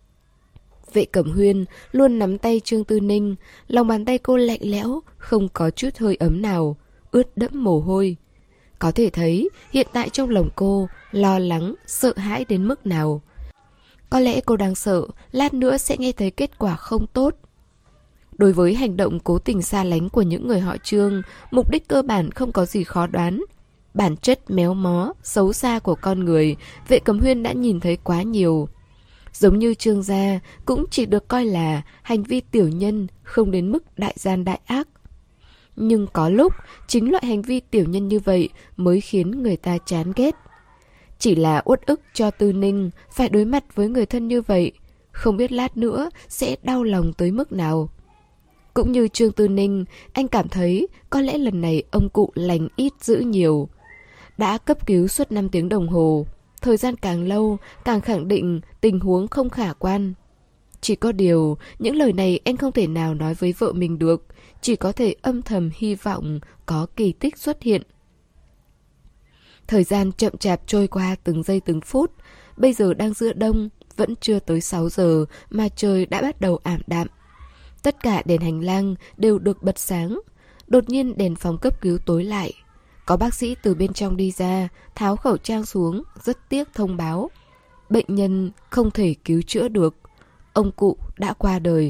Vệ Cẩm Huyên luôn nắm tay Trương Tư Ninh, lòng bàn tay cô lạnh lẽo, không có chút hơi ấm nào, ướt đẫm mồ hôi. Có thể thấy hiện tại trong lòng cô lo lắng, sợ hãi đến mức nào. Có lẽ cô đang sợ lát nữa sẽ nghe thấy kết quả không tốt. Đối với hành động cố tình xa lánh của những người họ Trương, mục đích cơ bản không có gì khó đoán. Bản chất méo mó, xấu xa của con người, Vệ Cẩm Huyên đã nhìn thấy quá nhiều. Giống như Trương gia, cũng chỉ được coi là hành vi tiểu nhân, không đến mức đại gian đại ác. Nhưng có lúc, chính loại hành vi tiểu nhân như vậy mới khiến người ta chán ghét. Chỉ là uất ức cho Tư Ninh phải đối mặt với người thân như vậy, không biết lát nữa sẽ đau lòng tới mức nào. Cũng như Trương Tư Ninh, anh cảm thấy có lẽ lần này ông cụ lành ít dữ nhiều. Đã cấp cứu suốt năm tiếng đồng hồ, thời gian càng lâu càng khẳng định tình huống không khả quan. Chỉ có điều, những lời này anh không thể nào nói với vợ mình được, chỉ có thể âm thầm hy vọng có kỳ tích xuất hiện. Thời gian chậm chạp trôi qua từng giây từng phút, bây giờ đang giữa đông, vẫn chưa tới sáu giờ mà trời đã bắt đầu ảm đạm. Tất cả đèn hành lang đều được bật sáng, đột nhiên đèn phòng cấp cứu tối lại. Có bác sĩ từ bên trong đi ra, tháo khẩu trang xuống, rất tiếc thông báo. Bệnh nhân không thể cứu chữa được, ông cụ đã qua đời.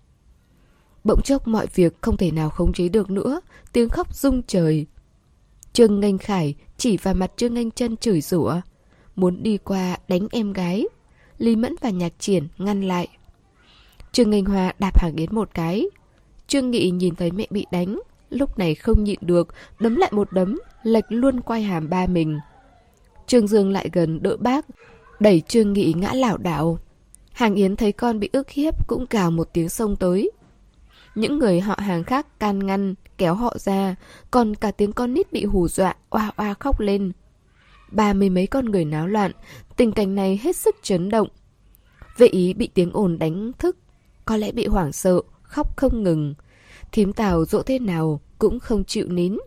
Bỗng chốc mọi việc không thể nào khống chế được nữa, tiếng khóc rung trời. Trương Nghênh Khải chỉ vào mặt Trương Nghênh Chân chửi rủa, muốn đi qua đánh em gái. Lý Mẫn và Nhạc Triển ngăn lại. Trương Nghênh Hoa đạp Hàng Yến một cái. Trương Nghị nhìn thấy mẹ bị đánh, lúc này không nhịn được, đấm lại một đấm, lệch luôn quai hàm ba mình. Trương Dương lại gần đỡ bác, đẩy Trương Nghị ngã lảo đảo. Hàng Yến thấy con bị ức hiếp cũng cào một tiếng xông tới. Những người họ Hàng khác can ngăn, kéo họ ra, còn cả tiếng con nít bị hù dọa, oa oa khóc lên. Ba mươi mấy con người náo loạn, tình cảnh này hết sức chấn động. Vệ Ý bị tiếng ồn đánh thức, có lẽ bị hoảng sợ, khóc không ngừng. Thím Tào dỗ thế nào cũng không chịu nín.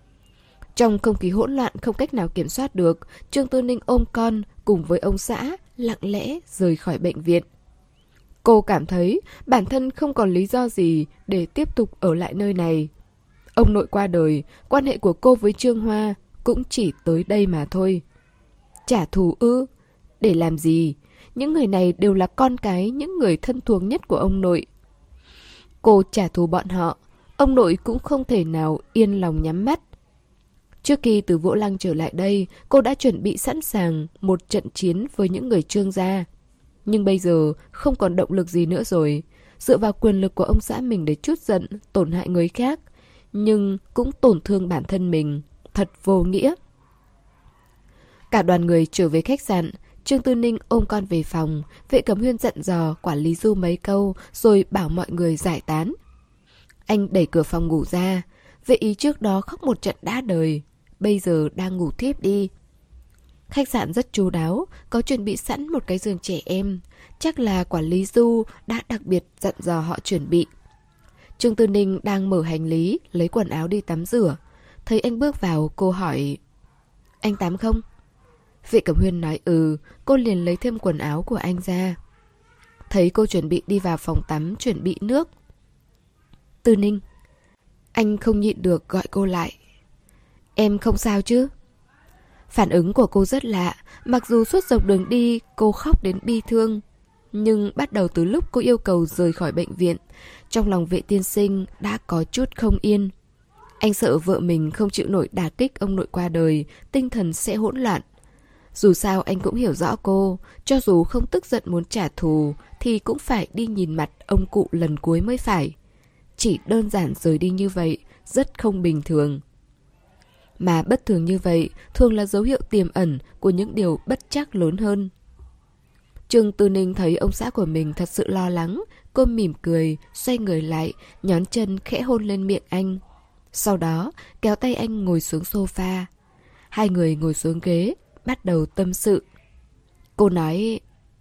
Trong không khí hỗn loạn không cách nào kiểm soát được, Trương Tư Ninh ôm con cùng với ông xã lặng lẽ rời khỏi bệnh viện. Cô cảm thấy bản thân không còn lý do gì để tiếp tục ở lại nơi này. Ông nội qua đời, quan hệ của cô với Trương Hoa cũng chỉ tới đây mà thôi. Trả thù ư? Để làm gì? Những người này đều là con cái những người thân thuộc nhất của ông nội. Cô trả thù bọn họ, ông nội cũng không thể nào yên lòng nhắm mắt. Trước khi từ Vỗ Lăng trở lại đây, cô đã chuẩn bị sẵn sàng một trận chiến với những người Trương gia. Nhưng bây giờ không còn động lực gì nữa rồi. Dựa vào quyền lực của ông xã mình để trút giận, tổn hại người khác, nhưng cũng tổn thương bản thân mình. Thật vô nghĩa. Cả đoàn người trở về khách sạn. Trương Tư Ninh ôm con về phòng. Vệ Cẩm Huyên dặn dò quản lý Du mấy câu rồi bảo mọi người giải tán. Anh đẩy cửa phòng ngủ ra. Vệ Ý trước đó khóc một trận đã đời, bây giờ đang ngủ thiếp đi. Khách sạn rất chu đáo, có chuẩn bị sẵn một cái giường trẻ em. Chắc là quản lý Du đã đặc biệt dặn dò họ chuẩn bị. Trương Tư Ninh đang mở hành lý, lấy quần áo đi tắm rửa. Thấy anh bước vào, cô hỏi: Anh tắm không? Vệ Cẩm Huyên nói ừ, cô liền lấy thêm quần áo của anh ra. Thấy cô chuẩn bị đi vào phòng tắm chuẩn bị nước. Tư Ninh. Anh không nhịn được gọi cô lại. Em không sao chứ? Phản ứng của cô rất lạ, mặc dù suốt dọc đường đi cô khóc đến bi thương. Nhưng bắt đầu từ lúc cô yêu cầu rời khỏi bệnh viện, trong lòng Vệ tiên sinh đã có chút không yên. Anh sợ vợ mình không chịu nổi đả kích ông nội qua đời, tinh thần sẽ hỗn loạn. Dù sao anh cũng hiểu rõ cô, cho dù không tức giận muốn trả thù thì cũng phải đi nhìn mặt ông cụ lần cuối mới phải. Chỉ đơn giản rời đi như vậy rất không bình thường. Mà bất thường như vậy thường là dấu hiệu tiềm ẩn của những điều bất trắc lớn hơn. Trương Tư Ninh thấy ông xã của mình thật sự lo lắng, cô mỉm cười, xoay người lại, nhón chân khẽ hôn lên miệng anh. Sau đó kéo tay anh ngồi xuống sofa. Hai người ngồi xuống ghế, bắt đầu tâm sự. Cô nói: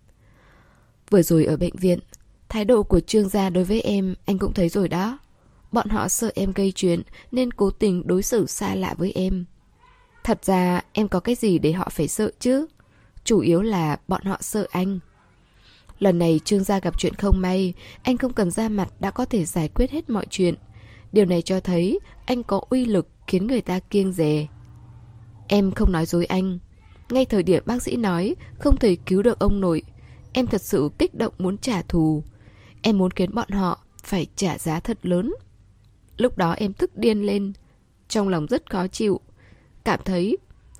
Vừa rồi ở bệnh viện, thái độ của Trương gia đối với em anh cũng thấy rồi đó. Bọn họ sợ em gây chuyện nên cố tình đối xử xa lạ với em. Thật ra em có cái gì để họ phải sợ chứ? Chủ yếu là bọn họ sợ anh. Lần này Trương gia gặp chuyện không may, anh không cần ra mặt đã có thể giải quyết hết mọi chuyện. Điều này cho thấy anh có uy lực khiến người ta kiêng dè. Em không nói dối anh. Ngay thời điểm bác sĩ nói không thể cứu được ông nội, em thật sự kích động muốn trả thù. Em muốn khiến bọn họ phải trả giá thật lớn. Lúc đó em tức điên lên, trong lòng rất khó chịu, cảm thấy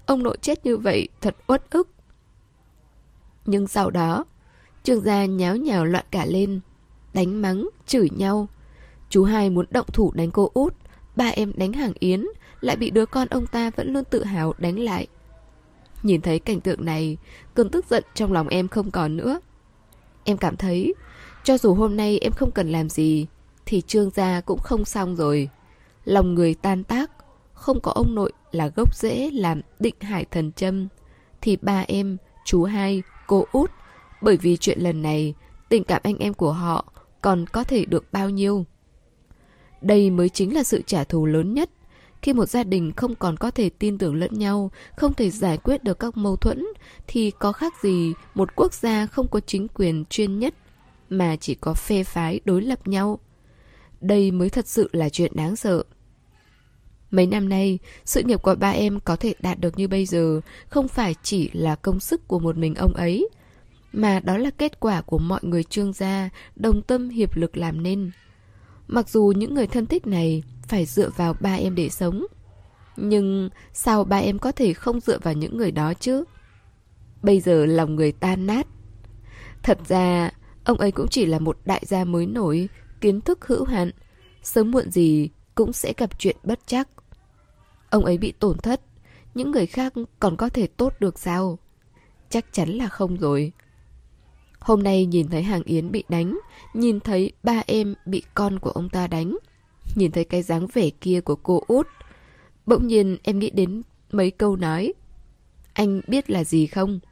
ông nội chết như vậy thật uất ức. Nhưng sau đó, Trương gia nháo nhào loạn cả lên, đánh mắng, chửi nhau. Chú hai muốn động thủ đánh cô út, ba em đánh hàng Yến, lại bị đứa con ông ta vẫn luôn tự hào đánh lại. Nhìn thấy cảnh tượng này, cơn tức giận trong lòng em không còn nữa. Em cảm thấy, cho dù hôm nay em không cần làm gì, thì Trương gia cũng không xong rồi. Lòng người tan tác, không có ông nội là gốc rễ làm định hải thần châm, thì ba em, chú hai, cô út, bởi vì chuyện lần này, tình cảm anh em của họ còn có thể được bao nhiêu. Đây mới chính là sự trả thù lớn nhất. Khi một gia đình không còn có thể tin tưởng lẫn nhau, không thể giải quyết được các mâu thuẫn, thì có khác gì một quốc gia không có chính quyền chuyên nhất, mà chỉ có phe phái đối lập nhau. Đây mới thật sự là chuyện đáng sợ. Mấy năm nay, sự nghiệp của ba em có thể đạt được như bây giờ không phải chỉ là công sức của một mình ông ấy, mà đó là kết quả của mọi người Trương gia đồng tâm hiệp lực làm nên. Mặc dù những người thân thích này phải dựa vào ba em để sống, nhưng sao ba em có thể không dựa vào những người đó chứ? Bây giờ lòng người tan nát. Thật ra, ông ấy cũng chỉ là một đại gia mới nổi, kiến thức hữu hạn, sớm muộn gì cũng sẽ gặp chuyện bất trắc. Ông ấy bị tổn thất, những người khác còn có thể tốt được sao? Chắc chắn là không rồi. Hôm nay nhìn thấy hàng Yến bị đánh, nhìn thấy ba em bị con của ông ta đánh, nhìn thấy cái dáng vẻ kia của cô út, bỗng nhiên em nghĩ đến mấy câu nói. Anh biết là gì không?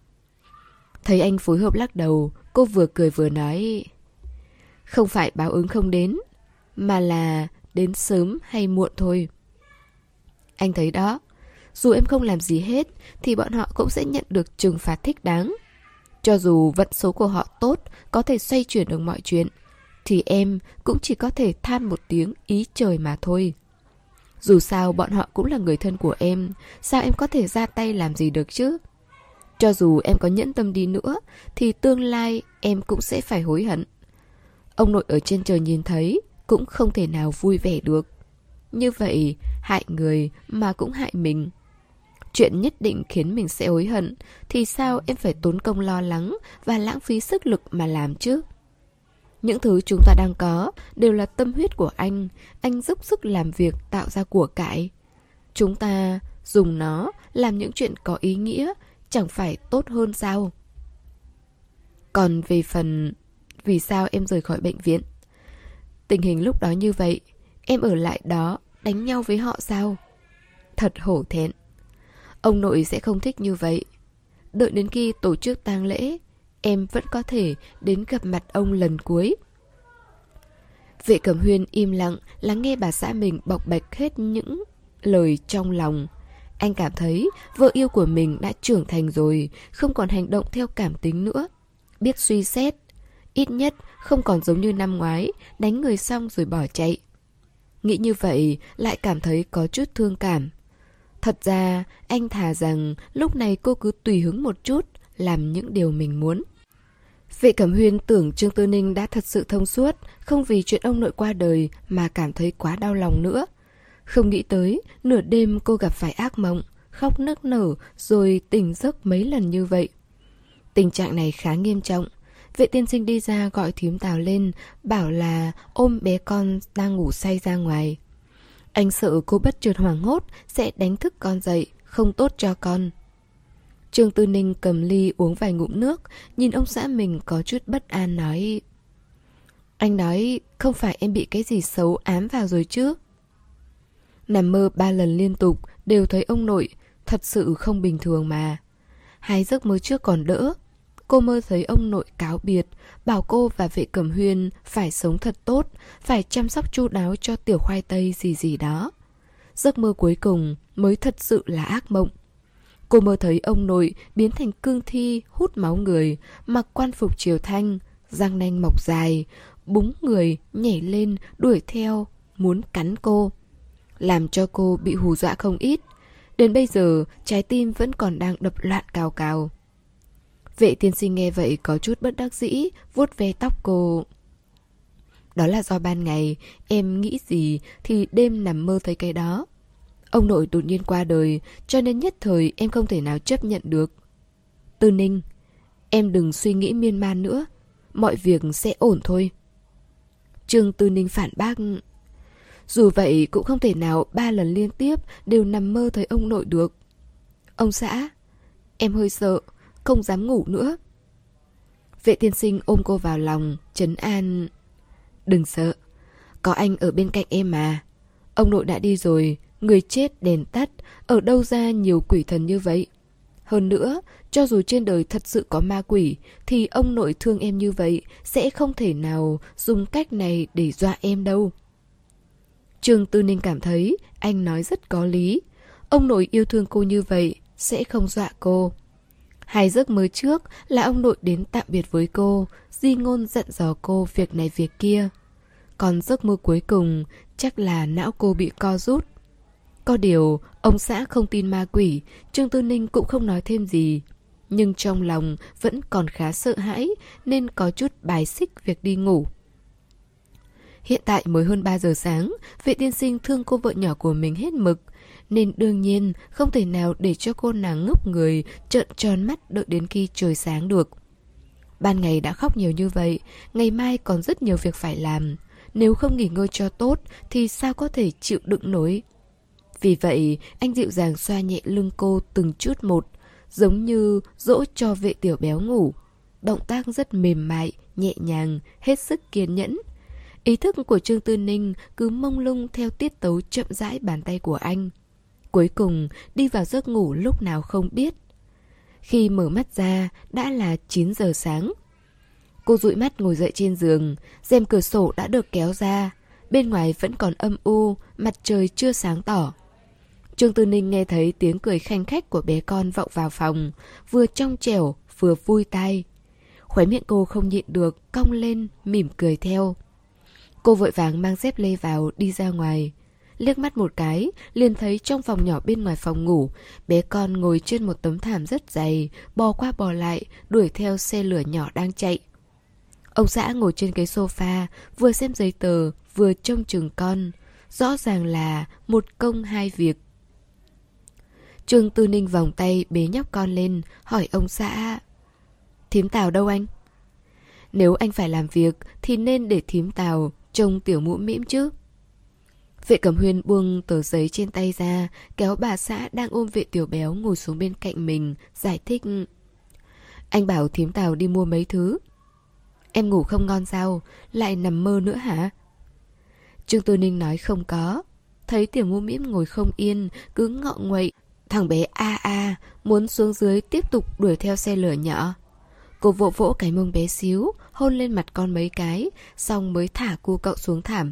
Thấy anh phối hợp lắc đầu, cô vừa cười vừa nói, không phải báo ứng không đến, mà là đến sớm hay muộn thôi. Anh thấy đó, dù em không làm gì hết thì bọn họ cũng sẽ nhận được trừng phạt thích đáng. Cho dù vận số của họ tốt, có thể xoay chuyển được mọi chuyện, thì em cũng chỉ có thể than một tiếng ý trời mà thôi. Dù sao bọn họ cũng là người thân của em, sao em có thể ra tay làm gì được chứ? Cho dù em có nhẫn tâm đi nữa, thì tương lai em cũng sẽ phải hối hận. Ông nội ở trên trời nhìn thấy cũng không thể nào vui vẻ được. Như vậy, hại người mà cũng hại mình. Chuyện nhất định khiến mình sẽ hối hận, thì sao em phải tốn công lo lắng và lãng phí sức lực mà làm chứ? Những thứ chúng ta đang có đều là tâm huyết của anh. Anh dốc sức làm việc tạo ra của cải. Chúng ta dùng nó làm những chuyện có ý nghĩa, chẳng phải tốt hơn sao? Còn về phần vì sao em rời khỏi bệnh viện, tình hình lúc đó như vậy, em ở lại đó đánh nhau với họ sao? Thật hổ thẹn. Ông nội sẽ không thích như vậy. Đợi đến khi tổ chức tang lễ, em vẫn có thể đến gặp mặt ông lần cuối. Vệ Cẩm Huyên im lặng lắng nghe bà xã mình bộc bạch hết những lời trong lòng. Anh cảm thấy vợ yêu của mình đã trưởng thành rồi, không còn hành động theo cảm tính nữa, biết suy xét. Ít nhất không còn giống như năm ngoái, đánh người xong rồi bỏ chạy. Nghĩ như vậy lại cảm thấy có chút thương cảm. Thật ra anh thà rằng lúc này cô cứ tùy hứng một chút, làm những điều mình muốn. Vệ Cẩm Huyên tưởng Trương Tư Ninh đã thật sự thông suốt, không vì chuyện ông nội qua đời mà cảm thấy quá đau lòng nữa. Không nghĩ tới, nửa đêm cô gặp phải ác mộng, khóc nức nở rồi tỉnh giấc mấy lần như vậy. Tình trạng này khá nghiêm trọng. Vệ tiên sinh đi ra gọi thím Tào lên, bảo là ôm bé con đang ngủ say ra ngoài. Anh sợ cô bất chợt hoảng hốt sẽ đánh thức con dậy, không tốt cho con. Trương Tư Ninh cầm ly uống vài ngụm nước, nhìn ông xã mình có chút bất an nói. Anh nói không phải em bị cái gì xấu ám vào rồi chứ? Nằm mơ ba lần liên tục đều thấy ông nội, thật sự không bình thường mà. Hai giấc mơ trước còn đỡ. Cô mơ thấy ông nội cáo biệt, bảo cô và Vệ Cẩm Huyên phải sống thật tốt, phải chăm sóc chu đáo cho tiểu khoai tây gì gì đó. Giấc mơ cuối cùng mới thật sự là ác mộng. Cô mơ thấy ông nội biến thành cương thi hút máu người, mặc quan phục triều thanh, răng nanh mọc dài, búng người nhảy lên đuổi theo, muốn cắn cô. Làm cho cô bị hù dọa không ít. Đến bây giờ trái tim vẫn còn đang đập loạn cào cào. Vệ tiên sinh nghe vậy có chút bất đắc dĩ, vuốt ve tóc cô. Đó là do ban ngày em nghĩ gì thì đêm nằm mơ thấy cái đó. Ông nội đột nhiên qua đời, cho nên nhất thời em không thể nào chấp nhận được. Tư Ninh, em đừng suy nghĩ miên man nữa, mọi việc sẽ ổn thôi. Trương Tư Ninh phản bác. Dù vậy cũng không thể nào ba lần liên tiếp đều nằm mơ thấy ông nội được. Ông xã, em hơi sợ, không dám ngủ nữa. Vệ tiên sinh ôm cô vào lòng, trấn an. Đừng sợ, có anh ở bên cạnh em mà. Ông nội đã đi rồi, người chết đèn tắt, ở đâu ra nhiều quỷ thần như vậy. Hơn nữa, cho dù trên đời thật sự có ma quỷ, thì ông nội thương em như vậy sẽ không thể nào dùng cách này để dọa em đâu. Trương Tư Ninh cảm thấy anh nói rất có lý. Ông nội yêu thương cô như vậy sẽ không dọa cô. Hai giấc mơ trước là ông nội đến tạm biệt với cô, di ngôn dặn dò cô việc này việc kia. Còn giấc mơ cuối cùng chắc là não cô bị co rút. Có điều, ông xã không tin ma quỷ, Trương Tư Ninh cũng không nói thêm gì. Nhưng trong lòng vẫn còn khá sợ hãi nên có chút bài xích việc đi ngủ. Hiện tại mới hơn ba giờ sáng, Vệ tiên sinh thương cô vợ nhỏ của mình hết mực, nên đương nhiên không thể nào để cho cô nàng ngốc người trợn tròn mắt đợi đến khi trời sáng được. Ban ngày đã khóc nhiều như vậy, ngày mai còn rất nhiều việc phải làm. Nếu không nghỉ ngơi cho tốt thì sao có thể chịu đựng nổi. Vì vậy, anh dịu dàng xoa nhẹ lưng cô từng chút một, giống như dỗ cho Vệ tiểu béo ngủ. Động tác rất mềm mại, nhẹ nhàng, hết sức kiên nhẫn. Ý thức của Trương Tư Ninh cứ mông lung theo tiết tấu chậm rãi bàn tay của anh. Cuối cùng đi vào giấc ngủ lúc nào không biết. Khi mở mắt ra đã là chín giờ sáng. Cô dụi mắt ngồi dậy trên giường, rèm cửa sổ đã được kéo ra. Bên ngoài vẫn còn âm u, mặt trời chưa sáng tỏ. Trương Tư Ninh nghe thấy tiếng cười khanh khách của bé con vọng vào phòng, vừa trong trẻo vừa vui tai. Khóe miệng cô không nhịn được, cong lên, mỉm cười theo. Cô vội vàng mang dép lê vào đi ra ngoài. Liếc mắt một cái, liền thấy trong phòng nhỏ bên ngoài phòng ngủ, bé con ngồi trên một tấm thảm rất dày, bò qua bò lại, đuổi theo xe lửa nhỏ đang chạy. Ông xã ngồi trên ghế sofa, vừa xem giấy tờ, vừa trông chừng con. Rõ ràng là một công hai việc. Trương Tư Ninh vòng tay bế nhóc con lên, hỏi ông xã. Thím Tào đâu anh? Nếu anh phải làm việc thì nên để thím Tào trông tiểu mũm mĩm chứ. Vệ Cẩm Huyên buông tờ giấy trên tay ra, kéo bà xã đang ôm Vệ tiểu béo ngồi xuống bên cạnh mình, giải thích. Anh bảo thím Tào đi mua mấy thứ. Em ngủ không ngon sao? Lại nằm mơ nữa hả? Trương Tư Ninh nói không có. Thấy tiểu mũm mĩm ngồi không yên, cứ ngọ nguậy. Thằng bé a a muốn xuống dưới tiếp tục đuổi theo xe lửa nhỏ. Cô vỗ vỗ cái mông bé xíu, hôn lên mặt con mấy cái, xong mới thả cu cậu xuống thảm.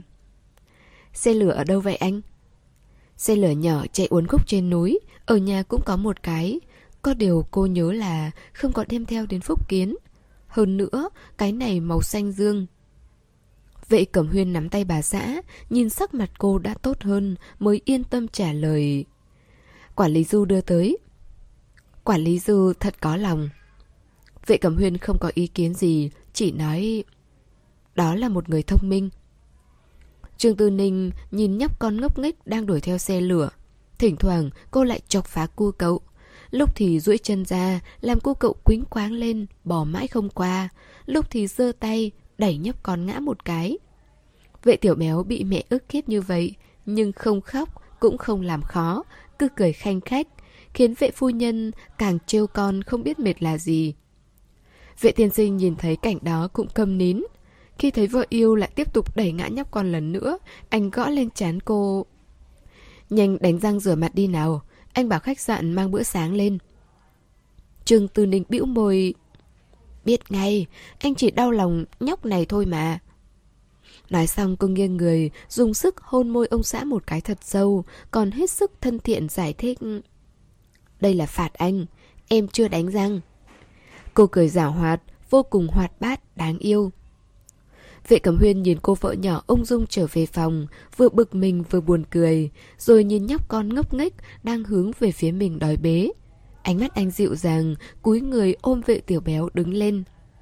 Xe lửa ở đâu vậy anh? Xe lửa nhỏ chạy uốn khúc trên núi, ở nhà cũng có một cái. Có điều cô nhớ là không có đem theo đến Phúc Kiến. Hơn nữa, cái này màu xanh dương. Vệ Cẩm Huyên nắm tay bà xã, nhìn sắc mặt cô đã tốt hơn, mới yên tâm trả lời. Quản lý Du đưa tới. Quản lý Du thật có lòng. Vệ Cẩm Huyên không có ý kiến gì, chỉ nói đó là một người thông minh. Trương Tư Ninh nhìn nhóc con ngốc nghếch đang đuổi theo xe lửa. Thỉnh thoảng cô lại chọc phá cu cậu. Lúc thì duỗi chân ra, làm cu cậu quýnh quáng lên, bỏ mãi không qua. Lúc thì giơ tay, đẩy nhóc con ngã một cái. Vệ tiểu béo bị mẹ ức hiếp như vậy, nhưng không khóc, cũng không làm khó, cứ cười khanh khách, khiến vệ phu nhân càng trêu con không biết mệt là gì. Vệ tiên sinh nhìn thấy cảnh đó cũng câm nín. Khi thấy vợ yêu lại tiếp tục đẩy ngã nhóc con lần nữa, anh gõ lên trán cô. Nhanh đánh răng rửa mặt đi nào, anh bảo khách sạn mang bữa sáng lên. Trương Tư Ninh bĩu môi. Biết ngay, anh chỉ đau lòng nhóc này thôi mà. Nói xong cô nghiêng người, dùng sức hôn môi ông xã một cái thật sâu, còn hết sức thân thiện giải thích. Đây là phạt anh, em chưa đánh răng. Cô cười giảo hoạt, vô cùng hoạt bát, đáng yêu. Vệ Cẩm Huyên nhìn cô vợ nhỏ ung dung trở về phòng, vừa bực mình vừa buồn cười, rồi nhìn nhóc con ngốc nghếch đang hướng về phía mình đòi bế. Ánh mắt anh dịu dàng, cúi người ôm Vệ tiểu béo đứng lên.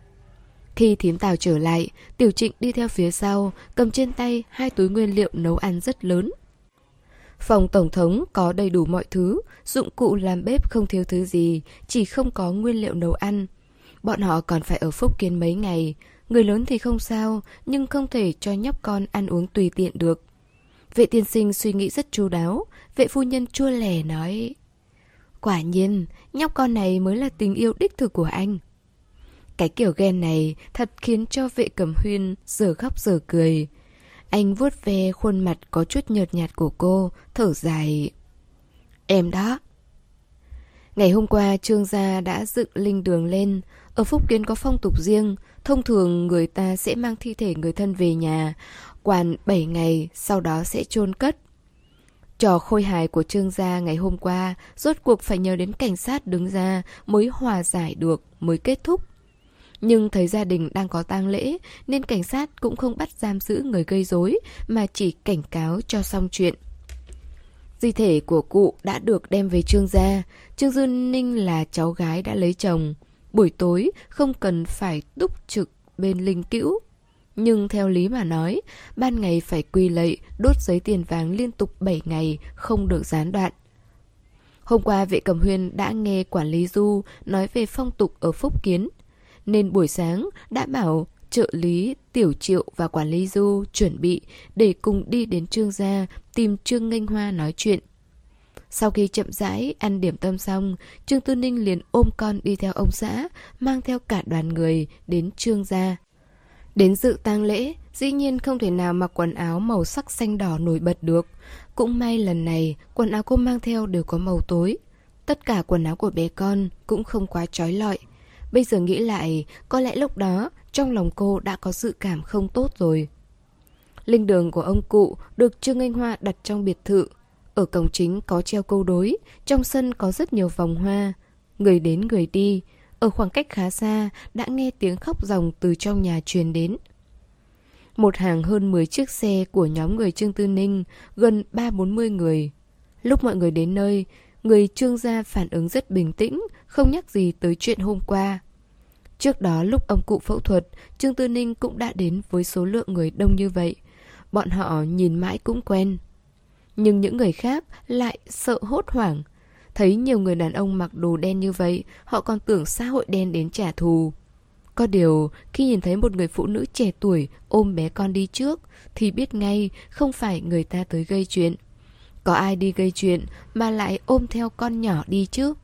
Khi thím Tào trở lại, Tiểu Trịnh đi theo phía sau, cầm trên tay hai túi nguyên liệu nấu ăn rất lớn. Phòng tổng thống có đầy đủ mọi thứ, dụng cụ làm bếp không thiếu thứ gì, chỉ không có nguyên liệu nấu ăn. Bọn họ còn phải ở Phúc Kiến mấy ngày. Người lớn thì không sao, nhưng không thể cho nhóc con ăn uống tùy tiện được. Vệ tiên sinh suy nghĩ rất chu đáo. Vệ phu nhân chua lẻ nói: quả nhiên, nhóc con này mới là tình yêu đích thực của anh. Cái kiểu ghen này thật khiến cho Vệ Cẩm Huyên giờ khóc giờ cười. Anh vuốt ve khuôn mặt có chút nhợt nhạt của cô, thở dài: em đó. Ngày hôm qua Trương gia đã dựng linh đường lên. Ở Phúc Kiến có phong tục riêng. Thông thường người ta sẽ mang thi thể người thân về nhà, quản bảy ngày, sau đó sẽ chôn cất. Trò khôi hài của Trương gia ngày hôm qua rốt cuộc phải nhờ đến cảnh sát đứng ra mới hòa giải được, mới kết thúc. Nhưng thấy gia đình đang có tang lễ nên cảnh sát cũng không bắt giam giữ người gây rối mà chỉ cảnh cáo cho xong chuyện. Di thể của cụ đã được đem về Trương gia. Trương Dư Ninh là cháu gái đã lấy chồng. Buổi tối không cần phải túc trực bên linh cữu. Nhưng theo lý mà nói, ban ngày phải quỳ lạy, đốt giấy tiền vàng liên tục bảy ngày, không được gián đoạn. Hôm qua Vệ Cẩm Huyên đã nghe quản lý Du nói về phong tục ở Phúc Kiến, nên buổi sáng đã bảo trợ lý Tiểu Triệu và quản lý Du chuẩn bị để cùng đi đến Trương gia tìm Trương Nghênh Hoa nói chuyện. Sau khi chậm rãi ăn điểm tâm xong, Trương Tư Ninh liền ôm con đi theo ông xã, mang theo cả đoàn người đến Trương gia. Đến dự tang lễ, dĩ nhiên không thể nào mặc quần áo màu sắc xanh đỏ nổi bật được. Cũng may lần này, quần áo cô mang theo đều có màu tối. Tất cả quần áo của bé con cũng không quá trói lọi. Bây giờ nghĩ lại, có lẽ lúc đó trong lòng cô đã có dự cảm không tốt rồi. Linh đường của ông cụ được Trương Nghênh Hoa đặt trong biệt thự. Ở cổng chính có treo câu đối, trong sân có rất nhiều vòng hoa. Người đến người đi, ở khoảng cách khá xa đã nghe tiếng khóc ròng từ trong nhà truyền đến. Một hàng hơn mười chiếc xe của nhóm người Trương Tư Ninh, gần ba bốn mươi người. Lúc mọi người đến nơi, người Trương gia phản ứng rất bình tĩnh, không nhắc gì tới chuyện hôm qua. Trước đó lúc ông cụ phẫu thuật, Trương Tư Ninh cũng đã đến với số lượng người đông như vậy. Bọn họ nhìn mãi cũng quen. Nhưng những người khác lại sợ hốt hoảng. Thấy nhiều người đàn ông mặc đồ đen như vậy, họ còn tưởng xã hội đen đến trả thù. Có điều, khi nhìn thấy một người phụ nữ trẻ tuổi ôm bé con đi trước, thì biết ngay không phải người ta tới gây chuyện. Có ai đi gây chuyện mà lại ôm theo con nhỏ đi chứ?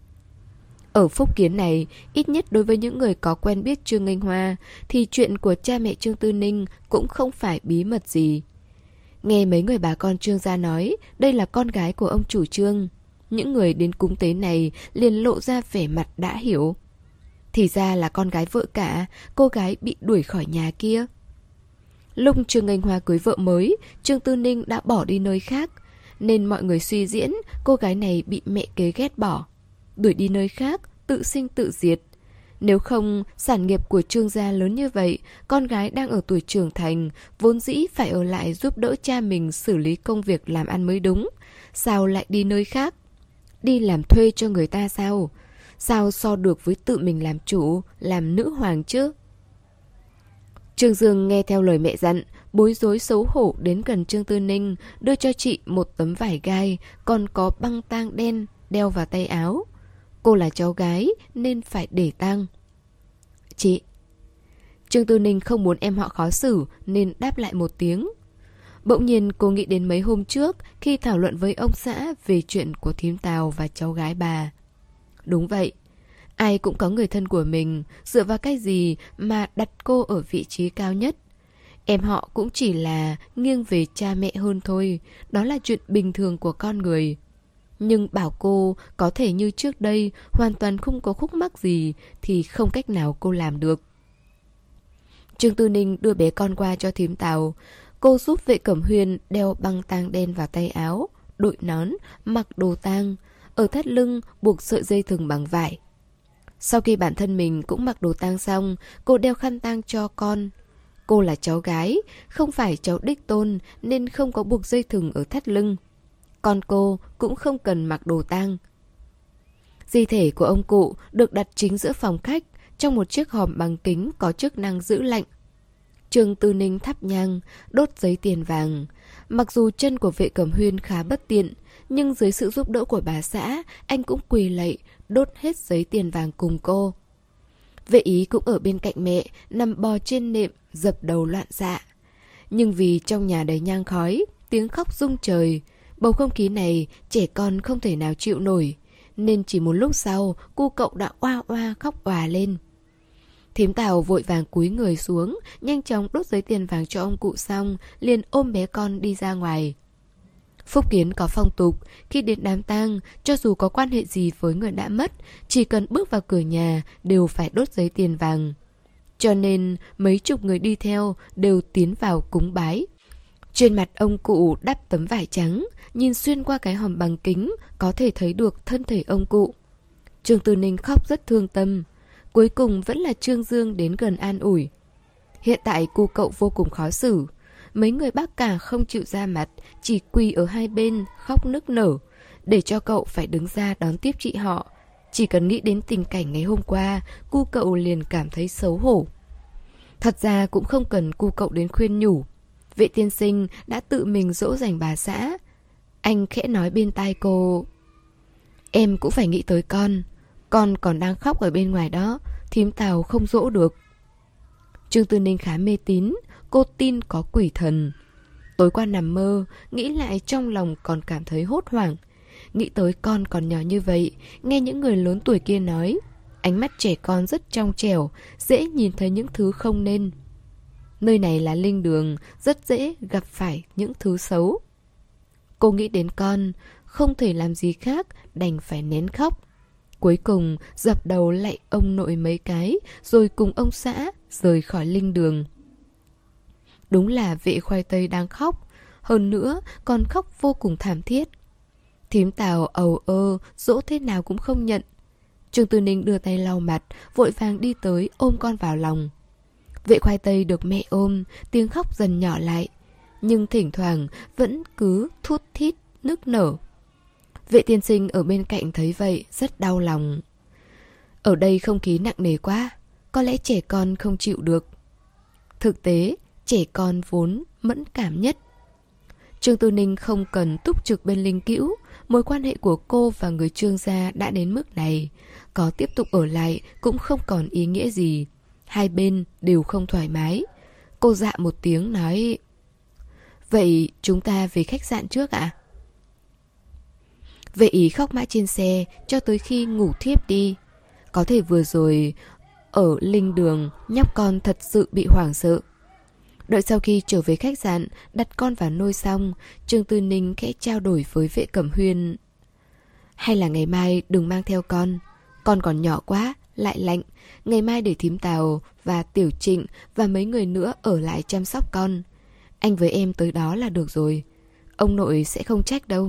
Ở Phúc Kiến này, ít nhất đối với những người có quen biết Trương Nghênh Hoa, thì chuyện của cha mẹ Trương Tư Ninh cũng không phải bí mật gì. Nghe mấy người bà con Trương gia nói, đây là con gái của ông chủ Trương. Những người đến cúng tế này liền lộ ra vẻ mặt đã hiểu. Thì ra là con gái vợ cả, cô gái bị đuổi khỏi nhà kia. Lúc Trương Nghênh Hoa cưới vợ mới, Trương Tư Ninh đã bỏ đi nơi khác, nên mọi người suy diễn cô gái này bị mẹ kế ghét bỏ, đuổi đi nơi khác, tự sinh tự diệt. Nếu không, sản nghiệp của Trương gia lớn như vậy, con gái đang ở tuổi trưởng thành, vốn dĩ phải ở lại giúp đỡ cha mình xử lý công việc làm ăn mới đúng. Sao lại đi nơi khác? Đi làm thuê cho người ta sao? Sao so được với tự mình làm chủ, làm nữ hoàng chứ? Trương Dương nghe theo lời mẹ dặn, bối rối xấu hổ đến gần Trương Tư Ninh, đưa cho chị một tấm vải gai, còn có băng tang đen đeo vào tay áo. Cô là cháu gái nên phải để tang. Chị. Trương Tư Ninh không muốn em họ khó xử nên đáp lại một tiếng. Bỗng nhiên cô nghĩ đến mấy hôm trước khi thảo luận với ông xã về chuyện của thím Tào và cháu gái bà. Đúng vậy, ai cũng có người thân của mình, dựa vào cái gì mà đặt cô ở vị trí cao nhất. Em họ cũng chỉ là nghiêng về cha mẹ hơn thôi, đó là chuyện bình thường của con người. Nhưng bảo cô có thể như trước đây hoàn toàn không có khúc mắc gì thì không cách nào cô làm được. Trương Tư Ninh đưa bé con qua cho thím Tào. Cô giúp Vệ Cẩm Huyên đeo băng tang đen vào tay áo, đội nón, mặc đồ tang, ở thắt lưng buộc sợi dây thừng bằng vải. Sau khi bản thân mình cũng mặc đồ tang xong, cô đeo khăn tang cho con. Cô là cháu gái, không phải cháu đích tôn nên không có buộc dây thừng ở thắt lưng. Con cô cũng không cần mặc đồ tang. Di thể của ông cụ được đặt chính giữa phòng khách, trong một chiếc hòm bằng kính có chức năng giữ lạnh. Trương Tư Ninh thắp nhang, đốt giấy tiền vàng. Mặc dù chân của Vệ Cẩm Huyên khá bất tiện, nhưng dưới sự giúp đỡ của bà xã, anh cũng quỳ lạy, đốt hết giấy tiền vàng cùng cô. Vệ Ý cũng ở bên cạnh mẹ, nằm bò trên nệm, dập đầu loạn xạ. Nhưng vì trong nhà đầy nhang khói, tiếng khóc rung trời, bầu không khí này trẻ con không thể nào chịu nổi, nên chỉ một lúc sau, cu cậu đã oa oa khóc òa lên. Thím Tào vội vàng cúi người xuống, nhanh chóng đốt giấy tiền vàng cho ông cụ xong, liền ôm bé con đi ra ngoài. Phúc Kiến có phong tục, khi đến đám tang, cho dù có quan hệ gì với người đã mất, chỉ cần bước vào cửa nhà đều phải đốt giấy tiền vàng. Cho nên mấy chục người đi theo đều tiến vào cúng bái. Trên mặt ông cụ đắp tấm vải trắng, nhìn xuyên qua cái hòm bằng kính, có thể thấy được thân thể ông cụ. Trương Tư Ninh khóc rất thương tâm. Cuối cùng vẫn là Trương Dương đến gần an ủi. Hiện tại cu cậu vô cùng khó xử. Mấy người bác cả không chịu ra mặt, chỉ quỳ ở hai bên, khóc nức nở, để cho cậu phải đứng ra đón tiếp chị họ. Chỉ cần nghĩ đến tình cảnh ngày hôm qua, cu cậu liền cảm thấy xấu hổ. Thật ra cũng không cần cu cậu đến khuyên nhủ. Vệ tiên sinh đã tự mình dỗ dành bà xã. Anh khẽ nói bên tai cô: Em cũng phải nghĩ tới con. Con còn đang khóc ở bên ngoài đó, thím Tào không dỗ được. Trương Tư Ninh khá mê tín, cô tin có quỷ thần. Tối qua nằm mơ, nghĩ lại trong lòng còn cảm thấy hốt hoảng. Nghĩ tới con còn nhỏ như vậy, nghe những người lớn tuổi kia nói, ánh mắt trẻ con rất trong trẻo, dễ nhìn thấy những thứ không nên. Nơi này là linh đường, rất dễ gặp phải những thứ xấu. Cô nghĩ đến con, không thể làm gì khác, đành phải nén khóc. Cuối cùng dập đầu lạy ông nội mấy cái, rồi cùng ông xã rời khỏi linh đường. Đúng là Vệ Khoai Tây đang khóc, hơn nữa còn khóc vô cùng thảm thiết. Thím Tào ầu ơ, dỗ thế nào cũng không nhận. Trương Tư Ninh đưa tay lau mặt, vội vàng đi tới ôm con vào lòng. Vệ Khoai Tây được mẹ ôm, tiếng khóc dần nhỏ lại, nhưng thỉnh thoảng vẫn cứ thút thít nức nở. Vệ tiên sinh ở bên cạnh thấy vậy rất đau lòng. Ở đây không khí nặng nề quá, có lẽ trẻ con không chịu được. Thực tế, trẻ con vốn mẫn cảm nhất. Trương Tư Ninh không cần túc trực bên linh cữu, mối quan hệ của cô và người Trương gia đã đến mức này, có tiếp tục ở lại cũng không còn ý nghĩa gì. Hai bên đều không thoải mái. Cô dạ một tiếng nói: Vậy chúng ta về khách sạn trước ạ? À? Vệ Ý khóc mãi trên xe cho tới khi ngủ thiếp đi. Có thể vừa rồi ở linh đường nhóc con thật sự bị hoảng sợ. Đợi sau khi trở về khách sạn, đặt con vào nôi xong, Trương Tư Ninh khẽ trao đổi với Vệ Cẩm Huyên: Hay là ngày mai đừng mang theo con, con còn nhỏ quá, lại lạnh. Ngày mai để thím Tào và Tiểu Trịnh và mấy người nữa ở lại chăm sóc con. Anh với em tới đó là được rồi, ông nội sẽ không trách đâu.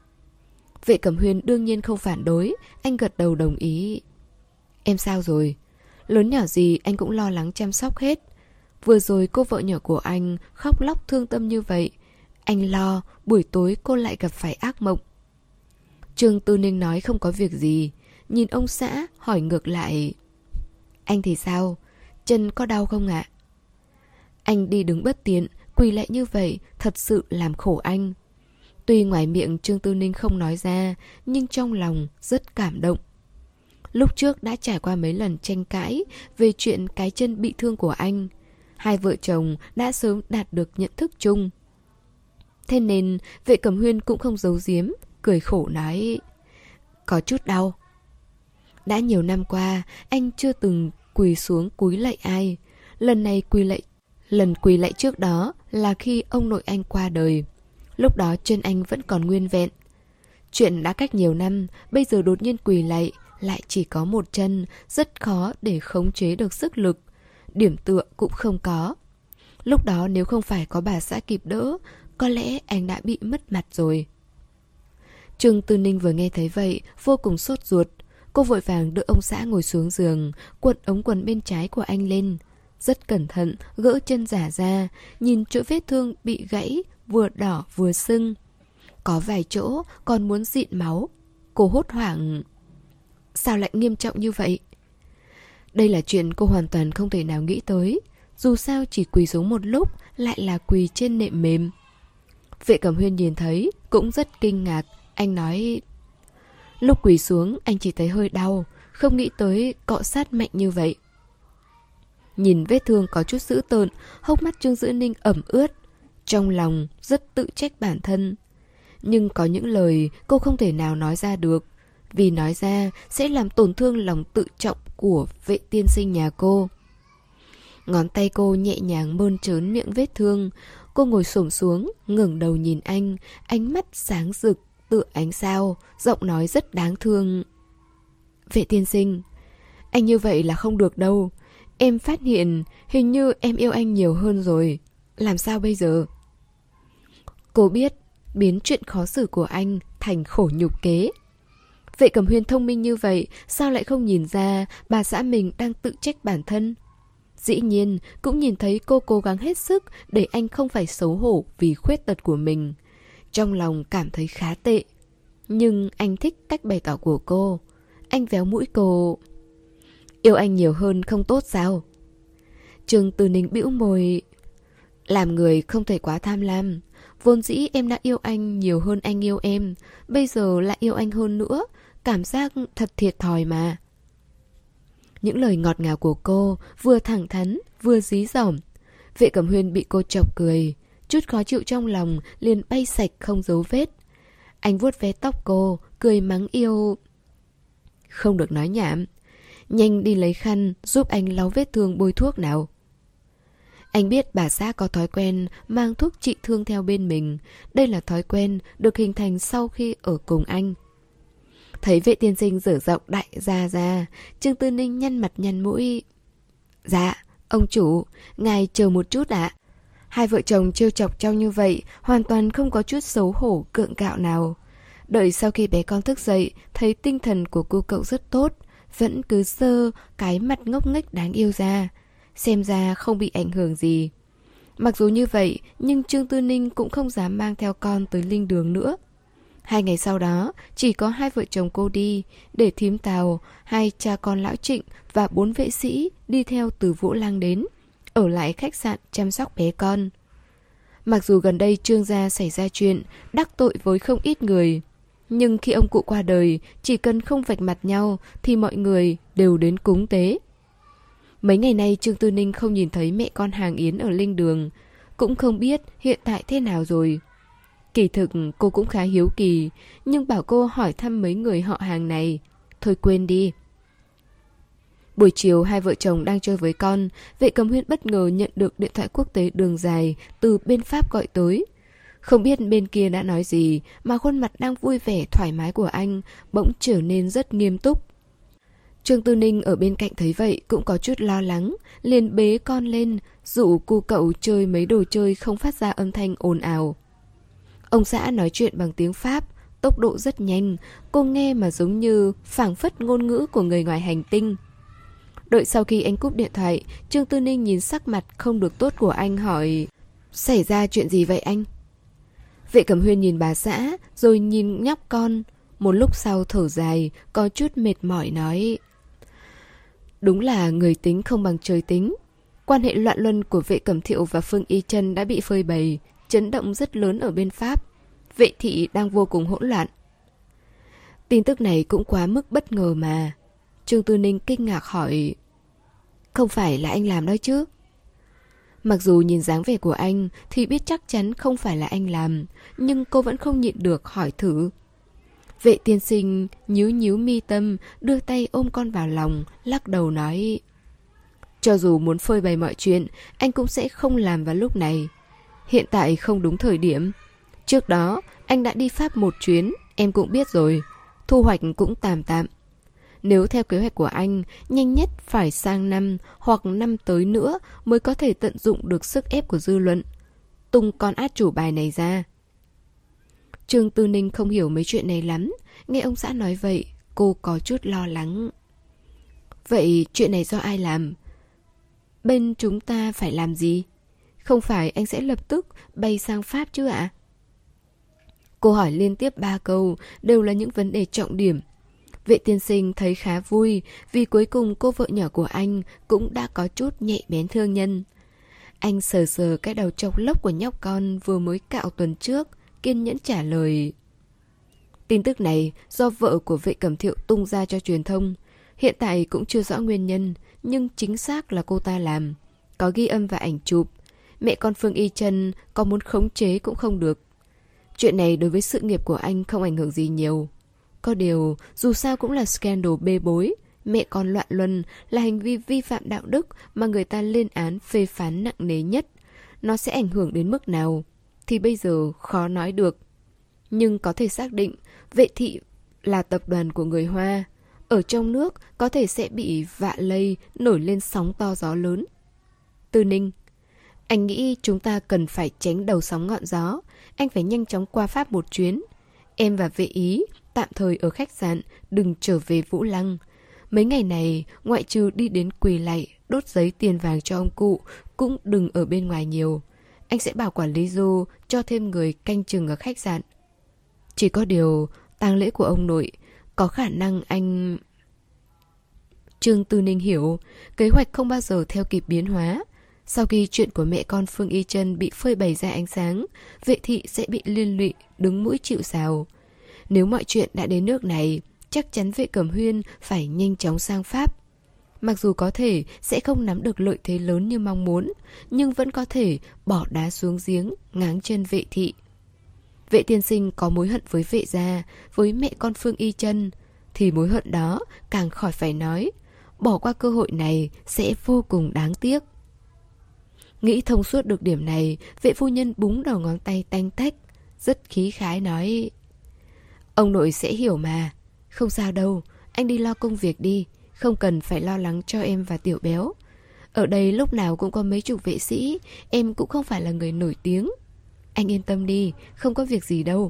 Vệ Cẩm Huyên đương nhiên không phản đối, anh gật đầu đồng ý. Em sao rồi? Lớn nhỏ gì anh cũng lo lắng chăm sóc hết. Vừa rồi cô vợ nhỏ của anh khóc lóc thương tâm như vậy, anh lo buổi tối cô lại gặp phải ác mộng. Trương Tư Ninh nói không có việc gì, nhìn ông xã hỏi ngược lại: Anh thì sao? Chân có đau không ạ? Anh đi đứng bất tiện, quỳ lại như vậy thật sự làm khổ anh. Tuy ngoài miệng Trương Tư Ninh không nói ra, nhưng trong lòng rất cảm động. Lúc trước đã trải qua mấy lần tranh cãi về chuyện cái chân bị thương của anh. Hai vợ chồng đã sớm đạt được nhận thức chung. Thế nên Vệ Cẩm Huyên cũng không giấu giếm, cười khổ nói: Có chút đau. Đã nhiều năm qua, anh chưa từng quỳ xuống cúi lạy ai. Lần này quỳ lạy, lần quỳ lạy trước đó là khi ông nội anh qua đời. Lúc đó chân anh vẫn còn nguyên vẹn. Chuyện đã cách nhiều năm, bây giờ đột nhiên quỳ lạy, lại chỉ có một chân, rất khó để khống chế được sức lực. Điểm tựa cũng không có. Lúc đó nếu không phải có bà xã kịp đỡ, có lẽ anh đã bị mất mặt rồi. Trương Tư Ninh vừa nghe thấy vậy, vô cùng sốt ruột. Cô vội vàng đỡ ông xã ngồi xuống giường, cuộn ống quần bên trái của anh lên. Rất cẩn thận, gỡ chân giả ra, nhìn chỗ vết thương bị gãy, vừa đỏ vừa sưng. Có vài chỗ còn muốn dịn máu. Cô hốt hoảng: Sao lại nghiêm trọng như vậy? Đây là chuyện cô hoàn toàn không thể nào nghĩ tới. dù sao chỉ quỳ xuống một lúc lại là quỳ trên nệm mềm. Vệ Cẩm Huyên nhìn thấy cũng rất kinh ngạc. Anh nói: lúc quỳ xuống anh chỉ thấy hơi đau, không nghĩ tới cọ sát mạnh như vậy. Nhìn vết thương có chút dữ tợn, hốc mắt Trương Dữ Ninh ẩm ướt. Trong lòng rất tự trách bản thân. Nhưng có những lời cô không thể nào nói ra được, vì nói ra sẽ làm tổn thương lòng tự trọng của Vệ tiên sinh nhà cô. Ngón tay cô nhẹ nhàng mơn trớn miệng vết thương. Cô ngồi xổm xuống, ngẩng đầu nhìn anh, ánh mắt sáng rực tựa ánh sao, giọng nói rất đáng thương. Vệ tiên sinh, anh như vậy là không được đâu. Em phát hiện hình như em yêu anh nhiều hơn rồi. Làm sao bây giờ? Cô biết biến chuyện khó xử của anh thành khổ nhục kế. Vệ Cẩm Huyên thông minh như vậy, sao lại không nhìn ra bà xã mình đang tự trách bản thân? Dĩ nhiên cũng nhìn thấy cô cố gắng hết sức để anh không phải xấu hổ vì khuyết tật của mình. Trong lòng cảm thấy khá tệ. Nhưng anh thích cách bày tỏ của cô. Anh véo mũi cô. Yêu anh nhiều hơn không tốt sao? Trương Tư Ninh bĩu môi. Làm người không thể quá tham lam. Vốn dĩ em đã yêu anh nhiều hơn anh yêu em, bây giờ lại yêu anh hơn nữa. Cảm giác thật thiệt thòi mà. Những lời ngọt ngào của cô vừa thẳng thắn vừa dí dỏm. Vệ Cẩm Huyên bị cô chọc cười. Chút khó chịu trong lòng liền bay sạch không dấu vết. Anh vuốt ve tóc cô, cười mắng yêu. Không được nói nhảm. Nhanh đi lấy khăn giúp anh lau vết thương bôi thuốc nào. Anh biết bà xã có thói quen mang thuốc trị thương theo bên mình. Đây là thói quen được hình thành sau khi ở cùng anh. Thấy Vệ tiên sinh dở giọng đại gia ra, Trương Tư Ninh nhăn mặt nhăn mũi. Dạ, ông chủ, ngài chờ một chút ạ. Hai vợ chồng trêu chọc nhau như vậy, hoàn toàn không có chút xấu hổ gượng gạo nào. Đợi sau khi bé con thức dậy, thấy tinh thần của cô cậu rất tốt, vẫn cứ sơ cái mặt ngốc nghếch đáng yêu ra. Xem ra không bị ảnh hưởng gì. Mặc dù như vậy, nhưng Trương Tư Ninh cũng không dám mang theo con tới linh đường nữa. Hai ngày sau đó, chỉ có hai vợ chồng cô đi, để thím Tào, hai cha con lão Trịnh và bốn vệ sĩ đi theo từ Vũ Lăng đến, ở lại khách sạn chăm sóc bé con. Mặc dù gần đây Trương gia xảy ra chuyện, đắc tội với không ít người, nhưng khi ông cụ qua đời, chỉ cần không vạch mặt nhau thì mọi người đều đến cúng tế. Mấy ngày nay Trương Tư Ninh không nhìn thấy mẹ con hàng Yến ở linh đường, cũng không biết hiện tại thế nào rồi. Kỳ thực cô cũng khá hiếu kỳ, nhưng bảo cô hỏi thăm mấy người họ hàng này, thôi quên đi. Buổi chiều hai vợ chồng đang chơi với con, Vệ Cẩm Huyên bất ngờ nhận được điện thoại quốc tế đường dài từ bên Pháp gọi tới. Không biết bên kia đã nói gì mà khuôn mặt đang vui vẻ thoải mái của anh bỗng trở nên rất nghiêm túc. Trương Tư Ninh ở bên cạnh thấy vậy cũng có chút lo lắng, liền bế con lên, dụ cu cậu chơi mấy đồ chơi không phát ra âm thanh ồn ào. Ông xã nói chuyện bằng tiếng Pháp, tốc độ rất nhanh, cô nghe mà giống như phảng phất ngôn ngữ của người ngoài hành tinh. Đợi sau khi anh cúp điện thoại, Trương Tư Ninh nhìn sắc mặt không được tốt của anh hỏi: xảy ra chuyện gì vậy anh? Vệ Cẩm Huyên nhìn bà xã, rồi nhìn nhóc con. Một lúc sau thở dài, có chút mệt mỏi nói: đúng là người tính không bằng trời tính. Quan hệ loạn luân của Vệ Cẩm Thiệu và Phương Y Trân đã bị phơi bày, chấn động rất lớn ở bên Pháp. Vệ thị đang vô cùng hỗn loạn. Tin tức này cũng quá mức bất ngờ mà. Trương Tư Ninh kinh ngạc hỏi: không phải là anh làm đó chứ? Mặc dù nhìn dáng vẻ của anh thì biết chắc chắn không phải là anh làm, nhưng cô vẫn không nhịn được hỏi thử. Vệ tiên sinh nhíu nhíu mi tâm, đưa tay ôm con vào lòng, lắc đầu nói: cho dù muốn phơi bày mọi chuyện, anh cũng sẽ không làm vào lúc này. Hiện tại không đúng thời điểm. Trước đó anh đã đi Pháp một chuyến, em cũng biết rồi. Thu hoạch cũng tạm tạm. Nếu theo kế hoạch của anh, nhanh nhất phải sang năm hoặc năm tới nữa mới có thể tận dụng được sức ép của dư luận. Tung con át chủ bài này ra. Trương Tư Ninh không hiểu mấy chuyện này lắm. Nghe ông xã nói vậy, cô có chút lo lắng. Vậy chuyện này do ai làm? Bên chúng ta phải làm gì? Không phải anh sẽ lập tức bay sang Pháp chứ ạ? Cô hỏi liên tiếp ba câu, đều là những vấn đề trọng điểm. Vệ tiên sinh thấy khá vui, vì cuối cùng cô vợ nhỏ của anh cũng đã có chút nhạy bén thương nhân. Anh sờ sờ cái đầu trọc lốc của nhóc con vừa mới cạo tuần trước, kiên nhẫn trả lời. Tin tức này do vợ của Vệ Cẩm Thiệu tung ra cho truyền thông. Hiện tại cũng chưa rõ nguyên nhân, nhưng chính xác là cô ta làm. Có ghi âm và ảnh chụp. Mẹ con Phương Y Trân có muốn khống chế cũng không được. Chuyện này đối với sự nghiệp của anh không ảnh hưởng gì nhiều. Có điều, dù sao cũng là scandal bê bối. Mẹ con loạn luân là hành vi vi phạm đạo đức mà người ta lên án phê phán nặng nề nhất. Nó sẽ ảnh hưởng đến mức nào thì bây giờ khó nói được. Nhưng có thể xác định Vệ Thị là tập đoàn của người Hoa. Ở trong nước có thể sẽ bị vạ lây, nổi lên sóng to gió lớn. Tư Ninh, anh nghĩ chúng ta cần phải tránh đầu sóng ngọn gió. Anh phải nhanh chóng qua Pháp một chuyến. Em và Vệ Ý tạm thời ở khách sạn, đừng trở về Vũ Lăng. Mấy ngày này, ngoại trừ đi đến quỳ lạy, đốt giấy tiền vàng cho ông cụ, cũng đừng ở bên ngoài nhiều. Anh sẽ bảo quản lý Du cho thêm người canh chừng ở khách sạn. Chỉ có điều, tang lễ của ông nội, có khả năng anh... Trương Tư Ninh hiểu, kế hoạch không bao giờ theo kịp biến hóa. Sau khi chuyện của mẹ con Phương Y Trân bị phơi bày ra ánh sáng, Vệ Thị sẽ bị liên lụy, đứng mũi chịu sào. Nếu mọi chuyện đã đến nước này, chắc chắn Vệ Cẩm Huyên phải nhanh chóng sang Pháp. Mặc dù có thể sẽ không nắm được lợi thế lớn như mong muốn, nhưng vẫn có thể bỏ đá xuống giếng, ngáng chân Vệ Thị. Vệ tiên sinh có mối hận với Vệ gia, với mẹ con Phương Y Trân, thì mối hận đó càng khỏi phải nói. Bỏ qua cơ hội này sẽ vô cùng đáng tiếc. Nghĩ thông suốt được điểm này, Vệ phu nhân búng đầu ngón tay tanh tách, rất khí khái nói: Ông nội sẽ hiểu mà. Không sao đâu, anh đi lo công việc đi. Không cần phải lo lắng cho em và Tiểu Béo. Ở đây lúc nào cũng có mấy chục vệ sĩ. Em cũng không phải là người nổi tiếng. Anh yên tâm đi, không có việc gì đâu.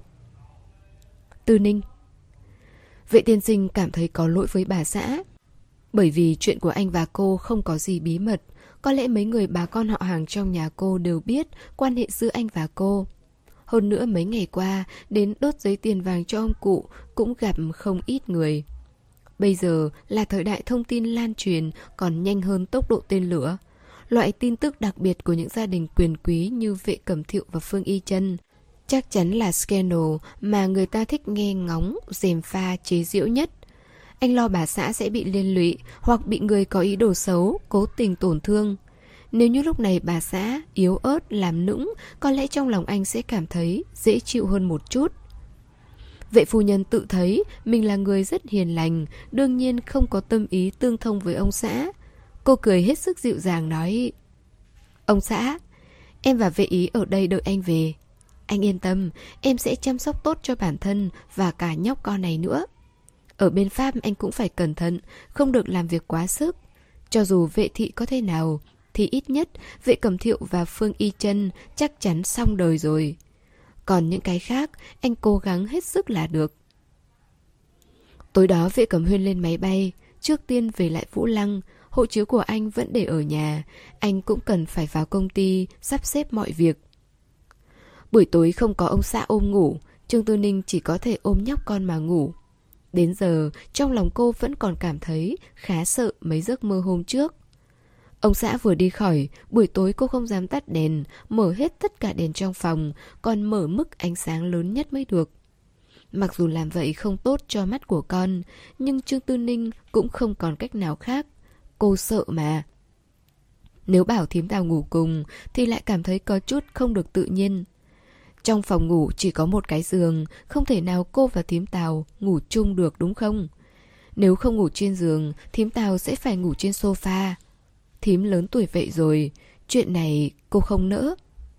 Tư Ninh. Vệ tiên sinh cảm thấy có lỗi với bà xã. Bởi vì chuyện của anh và cô không có gì bí mật. Có lẽ mấy người bà con họ hàng trong nhà cô đều biết quan hệ giữa anh và cô. Hơn nữa mấy ngày qua, đến đốt giấy tiền vàng cho ông cụ cũng gặp không ít người. Bây giờ là thời đại thông tin lan truyền còn nhanh hơn tốc độ tên lửa. Loại tin tức đặc biệt của những gia đình quyền quý như Vệ Cẩm Thiệu và Phương Y Trân chắc chắn là scandal mà người ta thích nghe ngóng, gièm pha, chế giễu nhất. Anh lo bà xã sẽ bị liên lụy hoặc bị người có ý đồ xấu, cố tình tổn thương. Nếu như lúc này bà xã yếu ớt, làm nũng, có lẽ trong lòng anh sẽ cảm thấy dễ chịu hơn một chút. Vệ phu nhân tự thấy mình là người rất hiền lành, đương nhiên không có tâm ý tương thông với ông xã. Cô cười hết sức dịu dàng nói: Ông xã, em và Vệ Ý ở đây đợi anh về. Anh yên tâm, em sẽ chăm sóc tốt cho bản thân và cả nhóc con này nữa. Ở bên Pháp anh cũng phải cẩn thận, không được làm việc quá sức. Cho dù Vệ Thị có thế nào, thì ít nhất Vệ Cẩm Thiệu và Phương Y Trân chắc chắn xong đời rồi. Còn những cái khác, anh cố gắng hết sức là được. Tối đó Vệ Cẩm Huyên lên máy bay, trước tiên về lại Vũ Lăng. Hộ chiếu của anh vẫn để ở nhà, anh cũng cần phải vào công ty sắp xếp mọi việc. Buổi tối không có ông xã ôm ngủ, Trương Tư Ninh chỉ có thể ôm nhóc con mà ngủ. Đến giờ, trong lòng cô vẫn còn cảm thấy khá sợ mấy giấc mơ hôm trước. Ông xã vừa đi khỏi, buổi tối cô không dám tắt đèn, mở hết tất cả đèn trong phòng, còn mở mức ánh sáng lớn nhất mới được. Mặc dù làm vậy không tốt cho mắt của con, nhưng Trương Tư Ninh cũng không còn cách nào khác. Cô sợ mà. Nếu bảo thím Tào ngủ cùng thì lại cảm thấy có chút không được tự nhiên. Trong phòng ngủ chỉ có một cái giường, không thể nào cô và thím Tào ngủ chung được đúng không? Nếu không ngủ trên giường, thím Tào sẽ phải ngủ trên sofa. Thím lớn tuổi vậy rồi, chuyện này cô không nỡ.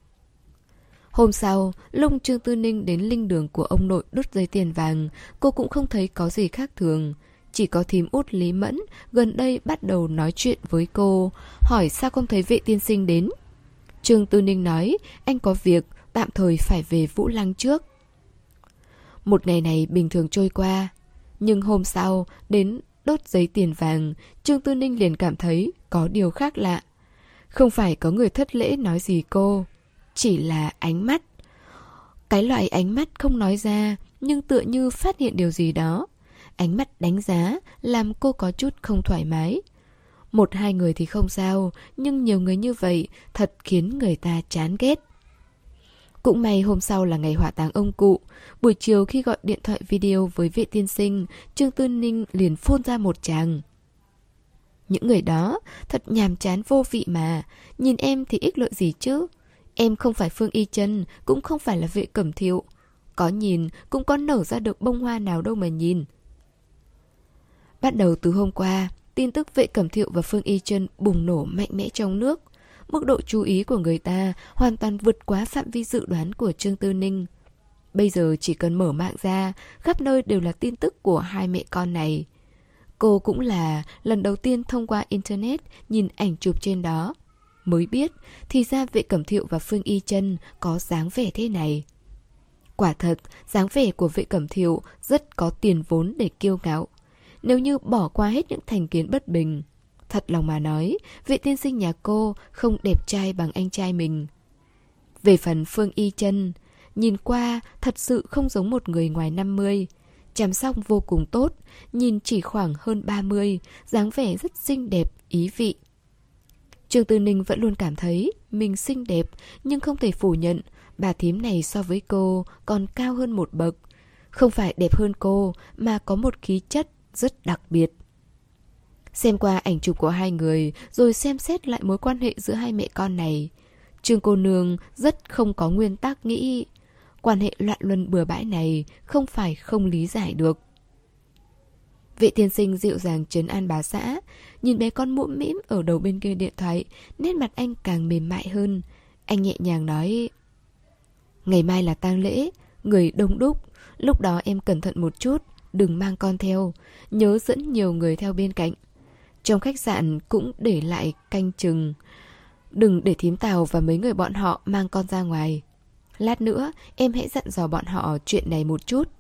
Hôm sau, lúc Trương Tư Ninh đến linh đường của ông nội đốt giấy tiền vàng, cô cũng không thấy có gì khác thường. Chỉ có thím út Lý Mẫn gần đây bắt đầu nói chuyện với cô, hỏi sao không thấy Vệ tiên sinh đến. Trương Tư Ninh nói anh có việc, tạm thời phải về Vũ Lăng trước. Một ngày này bình thường trôi qua, nhưng hôm sau đến đốt giấy tiền vàng, Trương Tư Ninh liền cảm thấy có điều khác lạ. Không phải có người thất lễ nói gì cô, chỉ là ánh mắt. Cái loại ánh mắt không nói ra, nhưng tựa như phát hiện điều gì đó. Ánh mắt đánh giá làm cô có chút không thoải mái. Một hai người thì không sao, nhưng nhiều người như vậy thật khiến người ta chán ghét. Cũng may hôm sau là ngày hỏa táng ông cụ. Buổi chiều khi gọi điện thoại video với Vệ tiên sinh, Trương Tư Ninh liền phun ra một tràng. Những người đó thật nhàm chán vô vị mà. Nhìn em thì ích lợi gì chứ. Em không phải Phương Y Chân, cũng không phải là Vệ Cẩm Thiệu. Có nhìn cũng có nở ra được bông hoa nào đâu mà nhìn. Bắt đầu từ hôm qua, tin tức Vệ Cẩm Thiệu và Phương Y Chân bùng nổ mạnh mẽ trong nước. Mức độ chú ý của người ta hoàn toàn vượt quá phạm vi dự đoán của Trương Tư Ninh. Bây giờ chỉ cần mở mạng ra, khắp nơi đều là tin tức của hai mẹ con này. Cô cũng là lần đầu tiên thông qua Internet nhìn ảnh chụp trên đó. Mới biết thì ra Vệ Cẩm Thiệu và Phương Y Chân có dáng vẻ thế này. Quả thật, dáng vẻ của Vệ Cẩm Thiệu rất có tiền vốn để kiêu ngạo. Nếu như bỏ qua hết những thành kiến bất bình, thật lòng mà nói, Vệ tiên sinh nhà cô không đẹp trai bằng anh trai mình. Về phần Phương Y Chân, nhìn qua thật sự không giống một người ngoài năm mươi. Chăm sóc vô cùng tốt, nhìn chỉ khoảng hơn ba mươi, dáng vẻ rất xinh đẹp, ý vị. Trương Tư Ninh vẫn luôn cảm thấy mình xinh đẹp, nhưng không thể phủ nhận bà thím này so với cô còn cao hơn một bậc. Không phải đẹp hơn cô, mà có một khí chất rất đặc biệt. Xem qua ảnh chụp của hai người, rồi xem xét lại mối quan hệ giữa hai mẹ con này, Trương cô nương rất không có nguyên tắc nghĩ quan hệ loạn luân bừa bãi này không phải không lý giải được. Vệ tiên sinh dịu dàng trấn an bà xã, nhìn bé con mũm mĩm ở đầu bên kia điện thoại, nét mặt anh càng mềm mại hơn. Anh nhẹ nhàng nói: ngày mai là tang lễ, người đông đúc, lúc đó em cẩn thận một chút, đừng mang con theo, nhớ dẫn nhiều người theo bên cạnh. Trong khách sạn cũng để lại canh chừng, đừng để thím Tào và mấy người bọn họ mang con ra ngoài. Lát nữa em hãy dặn dò bọn họ chuyện này một chút.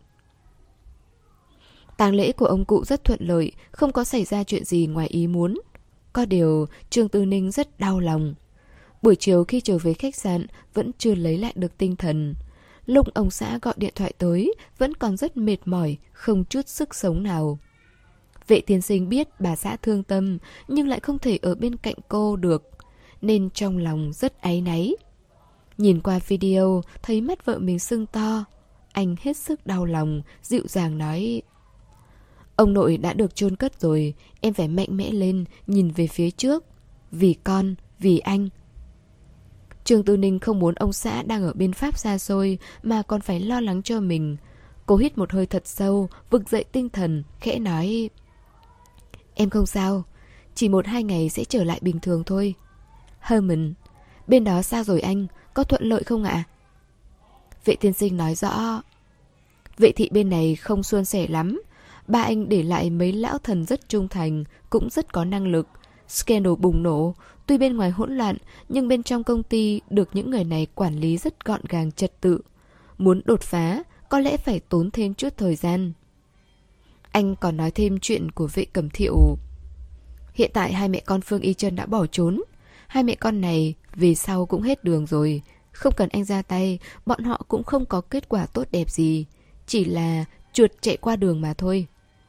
Tang lễ của ông cụ rất thuận lợi, không có xảy ra chuyện gì ngoài ý muốn. Có điều Trương Tư Ninh rất đau lòng. Buổi chiều khi trở về khách sạn vẫn chưa lấy lại được tinh thần. Lúc ông xã gọi điện thoại tới vẫn còn rất mệt mỏi, không chút sức sống nào. Vệ tiên sinh biết bà xã thương tâm nhưng lại không thể ở bên cạnh cô được, nên trong lòng rất áy náy. Nhìn qua video thấy mắt vợ mình sưng to, anh hết sức đau lòng, dịu dàng nói: ông nội đã được chôn cất rồi, em phải mạnh mẽ lên, nhìn về phía trước. Vì con, vì anh. Trương Tư Ninh không muốn ông xã đang ở bên Pháp xa xôi mà còn phải lo lắng cho mình. Cô hít một hơi thật sâu, vực dậy tinh thần, khẽ nói: em không sao, chỉ một hai ngày sẽ trở lại bình thường thôi. Herman, bên đó sao rồi anh, có thuận lợi không ạ? Vệ tiên sinh nói rõ: vệ thị bên này không suôn sẻ lắm. Ba anh để lại mấy lão thần rất trung thành, cũng rất có năng lực. Scandal bùng nổ, tuy bên ngoài hỗn loạn, nhưng bên trong công ty được những người này quản lý rất gọn gàng trật tự. Muốn đột phá, có lẽ phải tốn thêm chút thời gian. Anh còn nói thêm chuyện của Vệ Cẩm Thiệu. Hiện tại hai mẹ con Phương Y Chân đã bỏ trốn. Hai mẹ con này về sau cũng hết đường rồi. Không cần anh ra tay, bọn họ cũng không có kết quả tốt đẹp gì. Chỉ là chuột chạy qua đường mà thôi.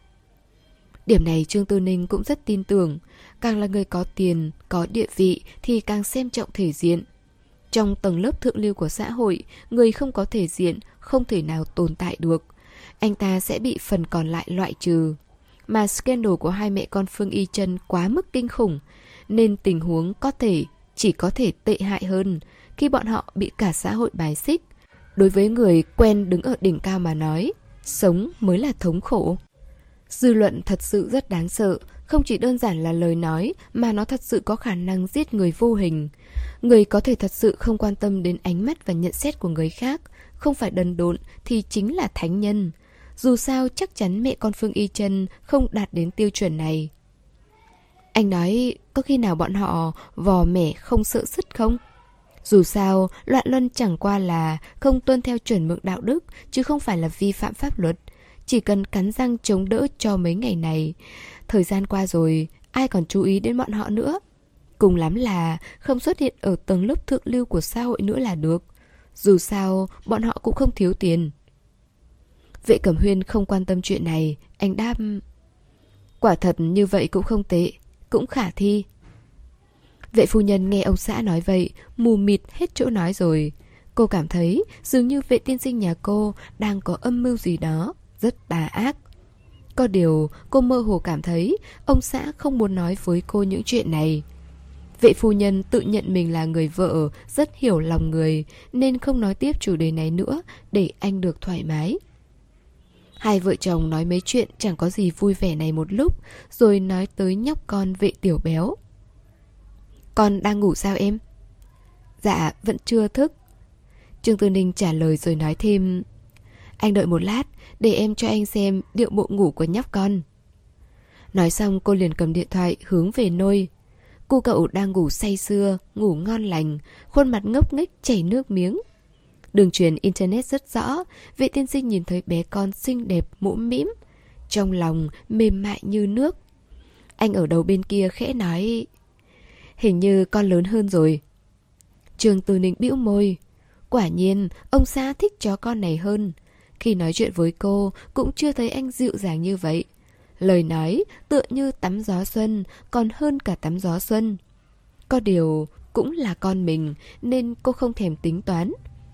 Điểm này Trương Tư Ninh cũng rất tin tưởng. Càng là người có tiền, có địa vị thì càng xem trọng thể diện. Trong tầng lớp thượng lưu của xã hội, người không có thể diện không thể nào tồn tại được. Anh ta sẽ bị phần còn lại loại trừ. Mà scandal của hai mẹ con Phương Y Chân quá mức kinh khủng, nên tình huống có thể chỉ có thể tệ hại hơn khi bọn họ bị cả xã hội bài xích. Đối với người quen đứng ở đỉnh cao mà nói, sống mới là thống khổ. Dư luận thật sự rất đáng sợ, không chỉ đơn giản là lời nói mà nó thật sự có khả năng giết người vô hình. Người có thể thật sự không quan tâm đến ánh mắt và nhận xét của người khác, không phải đần độn thì chính là thánh nhân. Dù sao chắc chắn mẹ con Phương Y Chân không đạt đến tiêu chuẩn này. Anh nói có khi nào bọn họ vò mẻ không sợ sứt không? Dù sao loạn luân chẳng qua là không tuân theo chuẩn mực đạo đức, chứ không phải là vi phạm pháp luật. Chỉ cần cắn răng chống đỡ cho mấy ngày này. Thời gian qua rồi, ai còn chú ý đến bọn họ nữa. Cùng lắm là không xuất hiện ở tầng lớp thượng lưu của xã hội nữa là được. Dù sao, bọn họ cũng không thiếu tiền. Vệ Cẩm Huyên không quan tâm chuyện này. Anh đáp: quả thật như vậy cũng không tệ. cũng khả thi. Vệ phu nhân nghe ông xã nói vậy, mù mịt hết chỗ nói rồi. Cô cảm thấy dường như vệ tiên sinh nhà cô đang có âm mưu gì đó rất tà ác. Có điều cô mơ hồ cảm thấy ông xã không muốn nói với cô những chuyện này. Vệ phu nhân tự nhận mình là người vợ rất hiểu lòng người, nên không nói tiếp chủ đề này nữa để anh được thoải mái. Hai vợ chồng nói mấy chuyện chẳng có gì vui vẻ này một lúc, rồi nói tới nhóc con Vệ Tiểu Béo. Con đang ngủ sao em? Dạ, vẫn chưa thức. Trương Tư Ninh trả lời rồi nói thêm, anh đợi một lát, để em cho anh xem điệu bộ ngủ của nhóc con. Nói xong cô liền cầm điện thoại hướng về nôi. Cô cậu đang ngủ say sưa, ngủ ngon lành, khuôn mặt ngốc nghếch chảy nước miếng. Đường truyền internet rất rõ, Vệ tiên sinh nhìn thấy bé con xinh đẹp mũm mĩm, trong lòng mềm mại như nước. Anh ở đầu bên kia khẽ nói, hình như con lớn hơn rồi. Trương Tư Ninh bĩu môi. Quả nhiên, ông xã thích chó con này hơn. Khi nói chuyện với cô, cũng chưa thấy anh dịu dàng như vậy. Lời nói tựa như tắm gió xuân, còn hơn cả tắm gió xuân. Có điều, cũng là con mình, nên cô không thèm tính toán.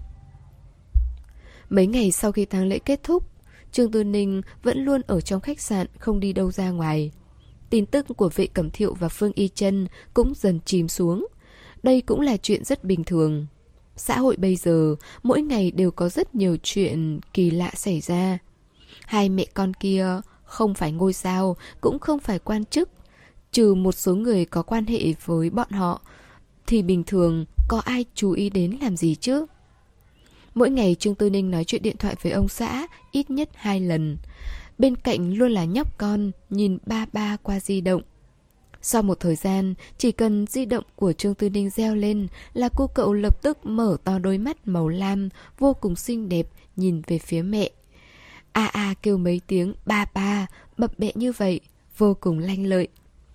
Mấy ngày sau khi tang lễ kết thúc, Trương Tư Ninh vẫn luôn ở trong khách sạn, không đi đâu ra ngoài. Tin tức của Vệ Cẩm Thiệu và Phương Y Chân cũng dần chìm xuống. Đây cũng là chuyện rất bình thường. Xã hội bây giờ, mỗi ngày đều có rất nhiều chuyện kỳ lạ xảy ra. Hai mẹ con kia không phải ngôi sao, cũng không phải quan chức. Trừ một số người có quan hệ với bọn họ, thì bình thường có ai chú ý đến làm gì chứ? Mỗi ngày Trương Tư Ninh nói chuyện điện thoại với ông xã ít nhất hai lần. Bên cạnh luôn là nhóc con nhìn ba ba qua di động. Sau một thời gian, chỉ cần di động của Trương Tư Ninh reo lên là cô cậu lập tức mở to đôi mắt màu lam vô cùng xinh đẹp nhìn về phía mẹ. A a kêu mấy tiếng ba ba, bập bẹ như vậy, vô cùng lanh lợi.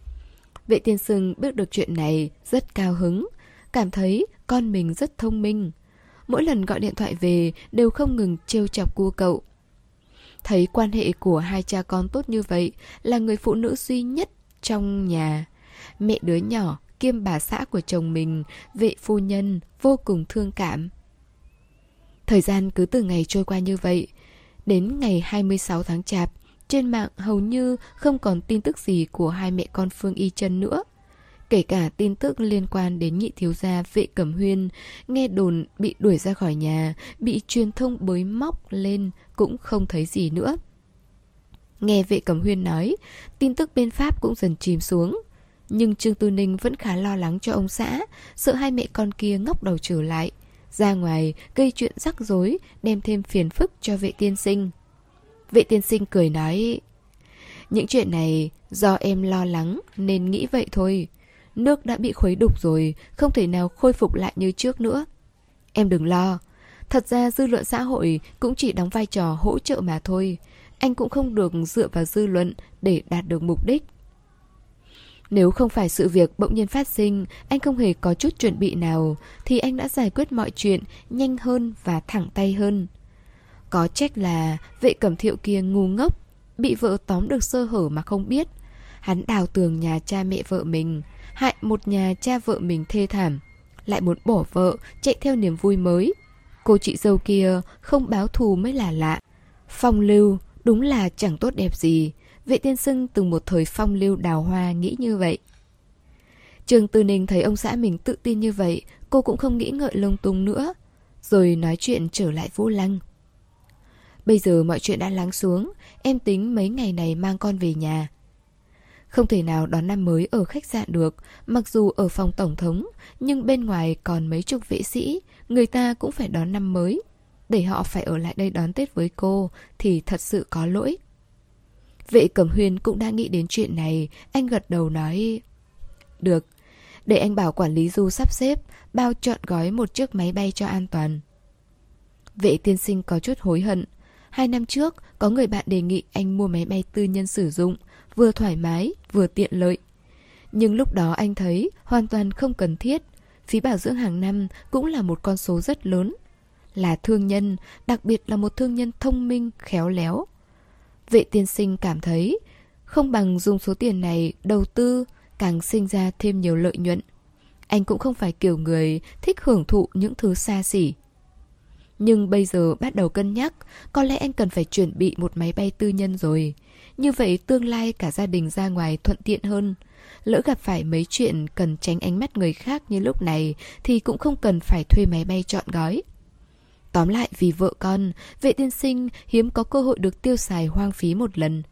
Vệ tiên sinh biết được chuyện này rất cao hứng, cảm thấy con mình rất thông minh. Mỗi lần gọi điện thoại về đều không ngừng trêu chọc cô cậu. Thấy quan hệ của hai cha con tốt như vậy, là người phụ nữ duy nhất trong nhà. Mẹ đứa nhỏ kiêm bà xã của chồng mình, Vệ phu nhân, vô cùng thương cảm. Thời gian cứ từ ngày trôi qua như vậy. Đến ngày hai mươi sáu tháng Chạp, trên mạng hầu như không còn tin tức gì của hai mẹ con Phương Y Chân nữa. Kể cả tin tức liên quan đến nhị thiếu gia Vệ Cẩm Huyên, nghe đồn bị đuổi ra khỏi nhà, bị truyền thông bới móc lên cũng không thấy gì nữa. Nghe Vệ Cẩm Huyên nói, tin tức bên Pháp cũng dần chìm xuống. Nhưng Trương Tư Ninh vẫn khá lo lắng cho ông xã, sợ hai mẹ con kia ngóc đầu trở lại, ra ngoài gây chuyện rắc rối, đem thêm phiền phức cho Vệ tiên sinh. Vệ tiên sinh cười nói, những chuyện này do em lo lắng nên nghĩ vậy thôi. Nước đã bị khuấy đục rồi, không thể nào khôi phục lại như trước nữa. Em đừng lo. Thật ra dư luận xã hội cũng chỉ đóng vai trò hỗ trợ mà thôi. Anh cũng không được dựa vào dư luận để đạt được mục đích. Nếu không phải sự việc bỗng nhiên phát sinh, anh không hề có chút chuẩn bị nào, thì anh đã giải quyết mọi chuyện nhanh hơn và thẳng tay hơn. Có trách là Vệ Cẩm Thiệu kia ngu ngốc, bị vợ tóm được sơ hở mà không biết. Hắn đào tường nhà cha mẹ vợ mình, hại một nhà cha vợ mình thê thảm, lại muốn bỏ vợ, chạy theo niềm vui mới. Cô chị dâu kia không báo thù mới là lạ. Phong lưu đúng là chẳng tốt đẹp gì. Vệ tiên sinh từng một thời phong lưu đào hoa nghĩ như vậy. Trương Tư Ninh thấy ông xã mình tự tin như vậy, cô cũng không nghĩ ngợi lung tung nữa, rồi nói chuyện trở lại Vũ Lăng. Bây giờ mọi chuyện đã lắng xuống, em tính mấy ngày này mang con về nhà. Không thể nào đón năm mới ở khách sạn được, mặc dù ở phòng tổng thống, nhưng bên ngoài còn mấy chục vệ sĩ, người ta cũng phải đón năm mới. Để họ phải ở lại đây đón Tết với cô thì thật sự có lỗi. Vệ Cẩm Huyên cũng đã nghĩ đến chuyện này, anh gật đầu nói, được, để anh bảo quản lý du sắp xếp, bao trọn gói một chiếc máy bay cho an toàn. Vệ tiên sinh có chút hối hận. Hai năm trước, có người bạn đề nghị anh mua máy bay tư nhân sử dụng, vừa thoải mái, vừa tiện lợi. Nhưng lúc đó anh thấy hoàn toàn không cần thiết. Phí bảo dưỡng hàng năm cũng là một con số rất lớn. Là thương nhân, đặc biệt là một thương nhân thông minh, khéo léo. Vệ tiên sinh cảm thấy không bằng dùng số tiền này đầu tư càng sinh ra thêm nhiều lợi nhuận. Anh cũng không phải kiểu người thích hưởng thụ những thứ xa xỉ. Nhưng bây giờ bắt đầu cân nhắc, có lẽ anh cần phải chuẩn bị một máy bay tư nhân rồi. Như vậy tương lai cả gia đình ra ngoài thuận tiện hơn. Lỡ gặp phải mấy chuyện cần tránh ánh mắt người khác như lúc này thì cũng không cần phải thuê máy bay trọn gói. Tóm lại, vì vợ con, Vệ tiên sinh hiếm có cơ hội được tiêu xài hoang phí một lần.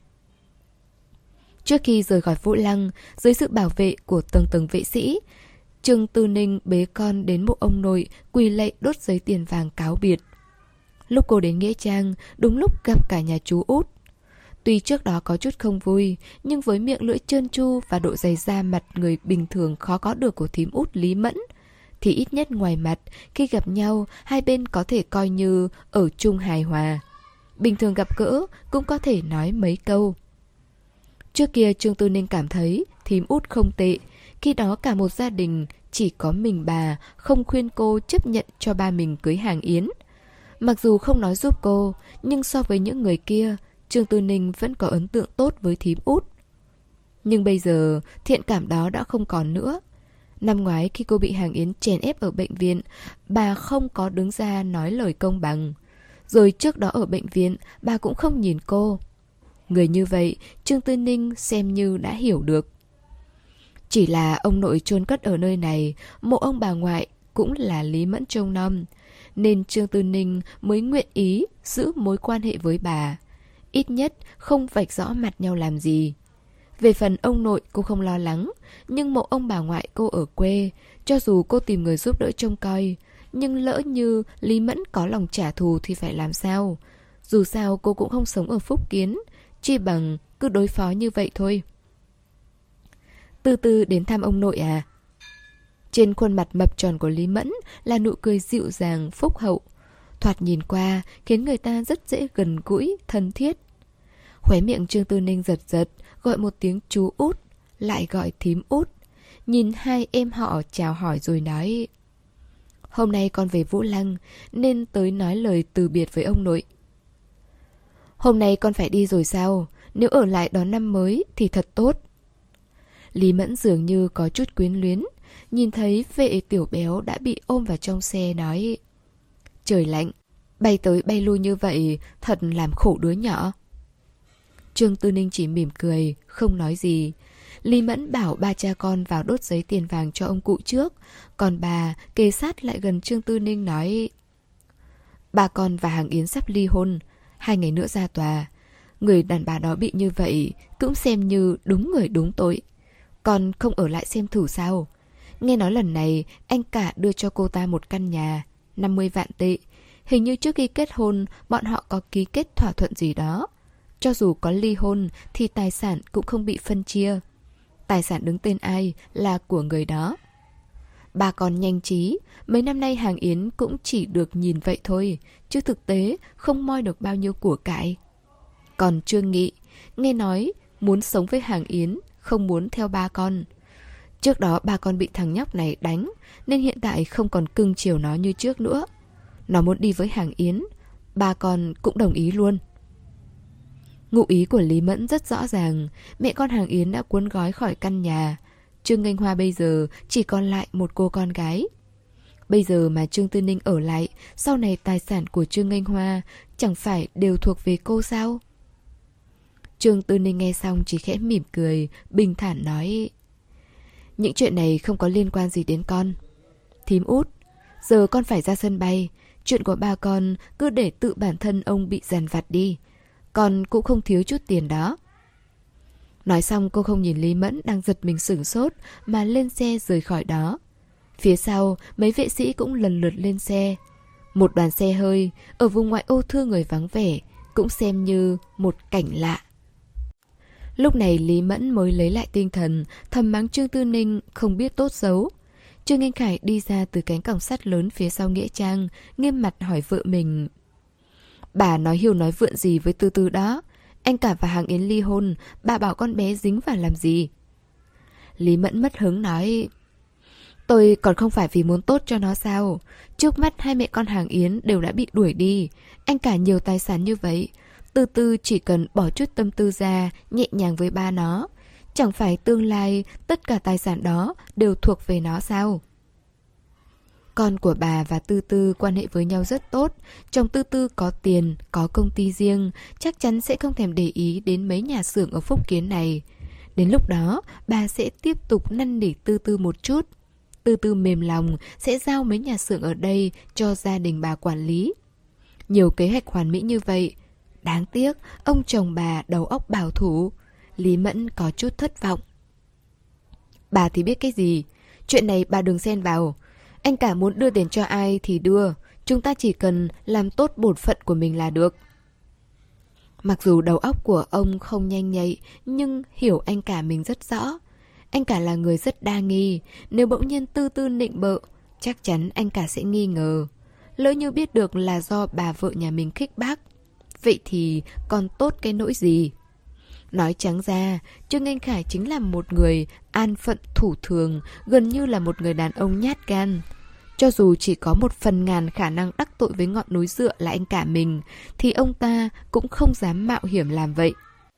Trước khi rời khỏi Vũ Lăng, dưới sự bảo vệ của tầng tầng vệ sĩ, Trương Tư Ninh bế con đến mộ ông nội, quỳ lạy đốt giấy tiền vàng cáo biệt. Lúc cô đến nghĩa trang, đúng lúc gặp cả nhà chú Út. Tuy trước đó có chút không vui, nhưng với miệng lưỡi trơn tru và độ dày da mặt người bình thường khó có được của thím Út Lý Mẫn, thì ít nhất ngoài mặt, khi gặp nhau, hai bên có thể coi như ở chung hài hòa. Bình thường gặp gỡ cũng có thể nói mấy câu. Trước kia Trương Tư Ninh cảm thấy thím Út không tệ, khi đó cả một gia đình chỉ có mình bà không khuyên cô chấp nhận cho ba mình cưới Hàng Yến. Mặc dù không nói giúp cô, nhưng so với những người kia, Trương Tư Ninh vẫn có ấn tượng tốt với thím Út. Nhưng bây giờ, thiện cảm đó đã không còn nữa. Năm ngoái khi cô bị Hàng Yến chèn ép ở bệnh viện, bà không có đứng ra nói lời công bằng. Rồi trước đó ở bệnh viện, bà cũng không nhìn cô. Người như vậy, Trương Tư Ninh xem như đã hiểu được. Chỉ là ông nội chôn cất ở nơi này, mộ ông bà ngoại cũng là Lý Mẫn trông nom, nên Trương Tư Ninh mới nguyện ý giữ mối quan hệ với bà. Ít nhất không vạch rõ mặt nhau làm gì. Về phần ông nội cô không lo lắng, nhưng mộ ông bà ngoại cô ở quê, cho dù cô tìm người giúp đỡ trông coi, nhưng lỡ như Lý Mẫn có lòng trả thù thì phải làm sao? Dù sao cô cũng không sống ở Phúc Kiến, chỉ bằng cứ đối phó như vậy thôi. Từ từ đến thăm ông nội à? Trên khuôn mặt mập tròn của Lý Mẫn là nụ cười dịu dàng, phúc hậu. Thoạt nhìn qua khiến người ta rất dễ gần gũi, thân thiết. Khóe miệng Trương Tư Ninh giật giật, gọi một tiếng chú Út, lại gọi thím Út. Nhìn hai em họ chào hỏi rồi nói: Hôm nay con về Vũ Lăng nên tới nói lời từ biệt với ông nội. Hôm nay con phải đi rồi sao? Nếu ở lại đón năm mới thì thật tốt. Lý Mẫn dường như có chút quyến luyến, nhìn thấy Vệ Tiểu Béo đã bị ôm vào trong xe nói: Trời lạnh, bay tới bay lui như vậy thật làm khổ đứa nhỏ. Trương Tư Ninh chỉ mỉm cười, không nói gì. Lý Mẫn bảo ba cha con vào đốt giấy tiền vàng cho ông cụ trước, còn bà kề sát lại gần Trương Tư Ninh nói: Ba con và Hàng Yến sắp ly hôn, hai ngày nữa ra tòa. Người đàn bà đó bị như vậy cũng xem như đúng người đúng tội. Con không ở lại xem thử sao? Nghe nói lần này anh cả đưa cho cô ta một căn nhà, năm mươi vạn tệ. Hình như trước khi kết hôn bọn họ có ký kết thỏa thuận gì đó. Cho dù có ly hôn thì tài sản cũng không bị phân chia. Tài sản đứng tên ai là của người đó. Bà còn nhanh trí, mấy năm nay Hàng Yến cũng chỉ được nhìn vậy thôi, chứ thực tế không moi được bao nhiêu của cải. Còn Trương Nghị, nghe nói muốn sống với Hàng Yến, không muốn theo ba con. Trước đó ba con bị thằng nhóc này đánh, nên hiện tại không còn cưng chiều nó như trước nữa. Nó muốn đi với Hàng Yến, ba con cũng đồng ý luôn. Ngụ ý của Lý Mẫn rất rõ ràng, mẹ con Hàng Yến đã cuốn gói khỏi căn nhà. Trương Nghênh Hoa bây giờ chỉ còn lại một cô con gái. Bây giờ mà Trương Tư Ninh ở lại, sau này tài sản của Trương Nghênh Hoa chẳng phải đều thuộc về cô sao? Trương Tư Ninh nghe xong chỉ khẽ mỉm cười, bình thản nói: Những chuyện này không có liên quan gì đến con. Thím Út, giờ con phải ra sân bay. Chuyện của ba con cứ để tự bản thân ông bị dằn vặt đi. Con cũng không thiếu chút tiền đó. Nói xong cô không nhìn Lý Mẫn đang giật mình sửng sốt mà lên xe rời khỏi đó. Phía sau mấy vệ sĩ cũng lần lượt lên xe. Một đoàn xe hơi ở vùng ngoại ô thưa người vắng vẻ, cũng xem như một cảnh lạ. Lúc này Lý Mẫn mới lấy lại tinh thần, thầm mắng Trương Tư Ninh không biết tốt xấu. Trương Anh Khải đi ra từ cánh cổng sắt lớn phía sau nghĩa trang, nghiêm mặt hỏi vợ mình: Bà nói hiu nói vượn gì với Tư Tư đó? Anh cả và Hàng Yến ly hôn, bà bảo con bé dính vào làm gì? Lý Mẫn mất hứng nói: Tôi còn không phải vì muốn tốt cho nó sao? Trước mắt hai mẹ con Hàng Yến đều đã bị đuổi đi. Anh cả nhiều tài sản như vậy, Tư Tư chỉ cần bỏ chút tâm tư ra, nhẹ nhàng với ba nó. Chẳng phải tương lai tất cả tài sản đó đều thuộc về nó sao? Con của bà và Tư Tư quan hệ với nhau rất tốt. Chồng Tư Tư có tiền, có công ty riêng, chắc chắn sẽ không thèm để ý đến mấy nhà xưởng ở Phúc Kiến này. Đến lúc đó, bà sẽ tiếp tục năn nỉ Tư Tư một chút. Tư Tư mềm lòng sẽ giao mấy nhà xưởng ở đây cho gia đình bà quản lý. Nhiều kế hoạch hoàn mỹ như vậy. Đáng tiếc, ông chồng bà đầu óc bảo thủ. Lý Mẫn có chút thất vọng. Bà thì biết cái gì? Chuyện này bà đừng xen vào. Anh cả muốn đưa tiền cho ai thì đưa. Chúng ta chỉ cần làm tốt bổn phận của mình là được. Mặc dù đầu óc của ông không nhanh nhạy, nhưng hiểu anh cả mình rất rõ. Anh cả là người rất đa nghi. Nếu bỗng nhiên Tư Tư nịnh bợ, chắc chắn anh cả sẽ nghi ngờ. Lỡ như biết được là do bà vợ nhà mình khích bác, vậy thì còn tốt cái nỗi gì? Nói trắng ra, Trương Anh Khải chính là một người an phận thủ thường, gần như là một người đàn ông nhát gan. Cho dù chỉ có một phần ngàn khả năng đắc tội với ngọn núi dựa là anh cả mình, thì ông ta cũng không dám mạo hiểm làm vậy.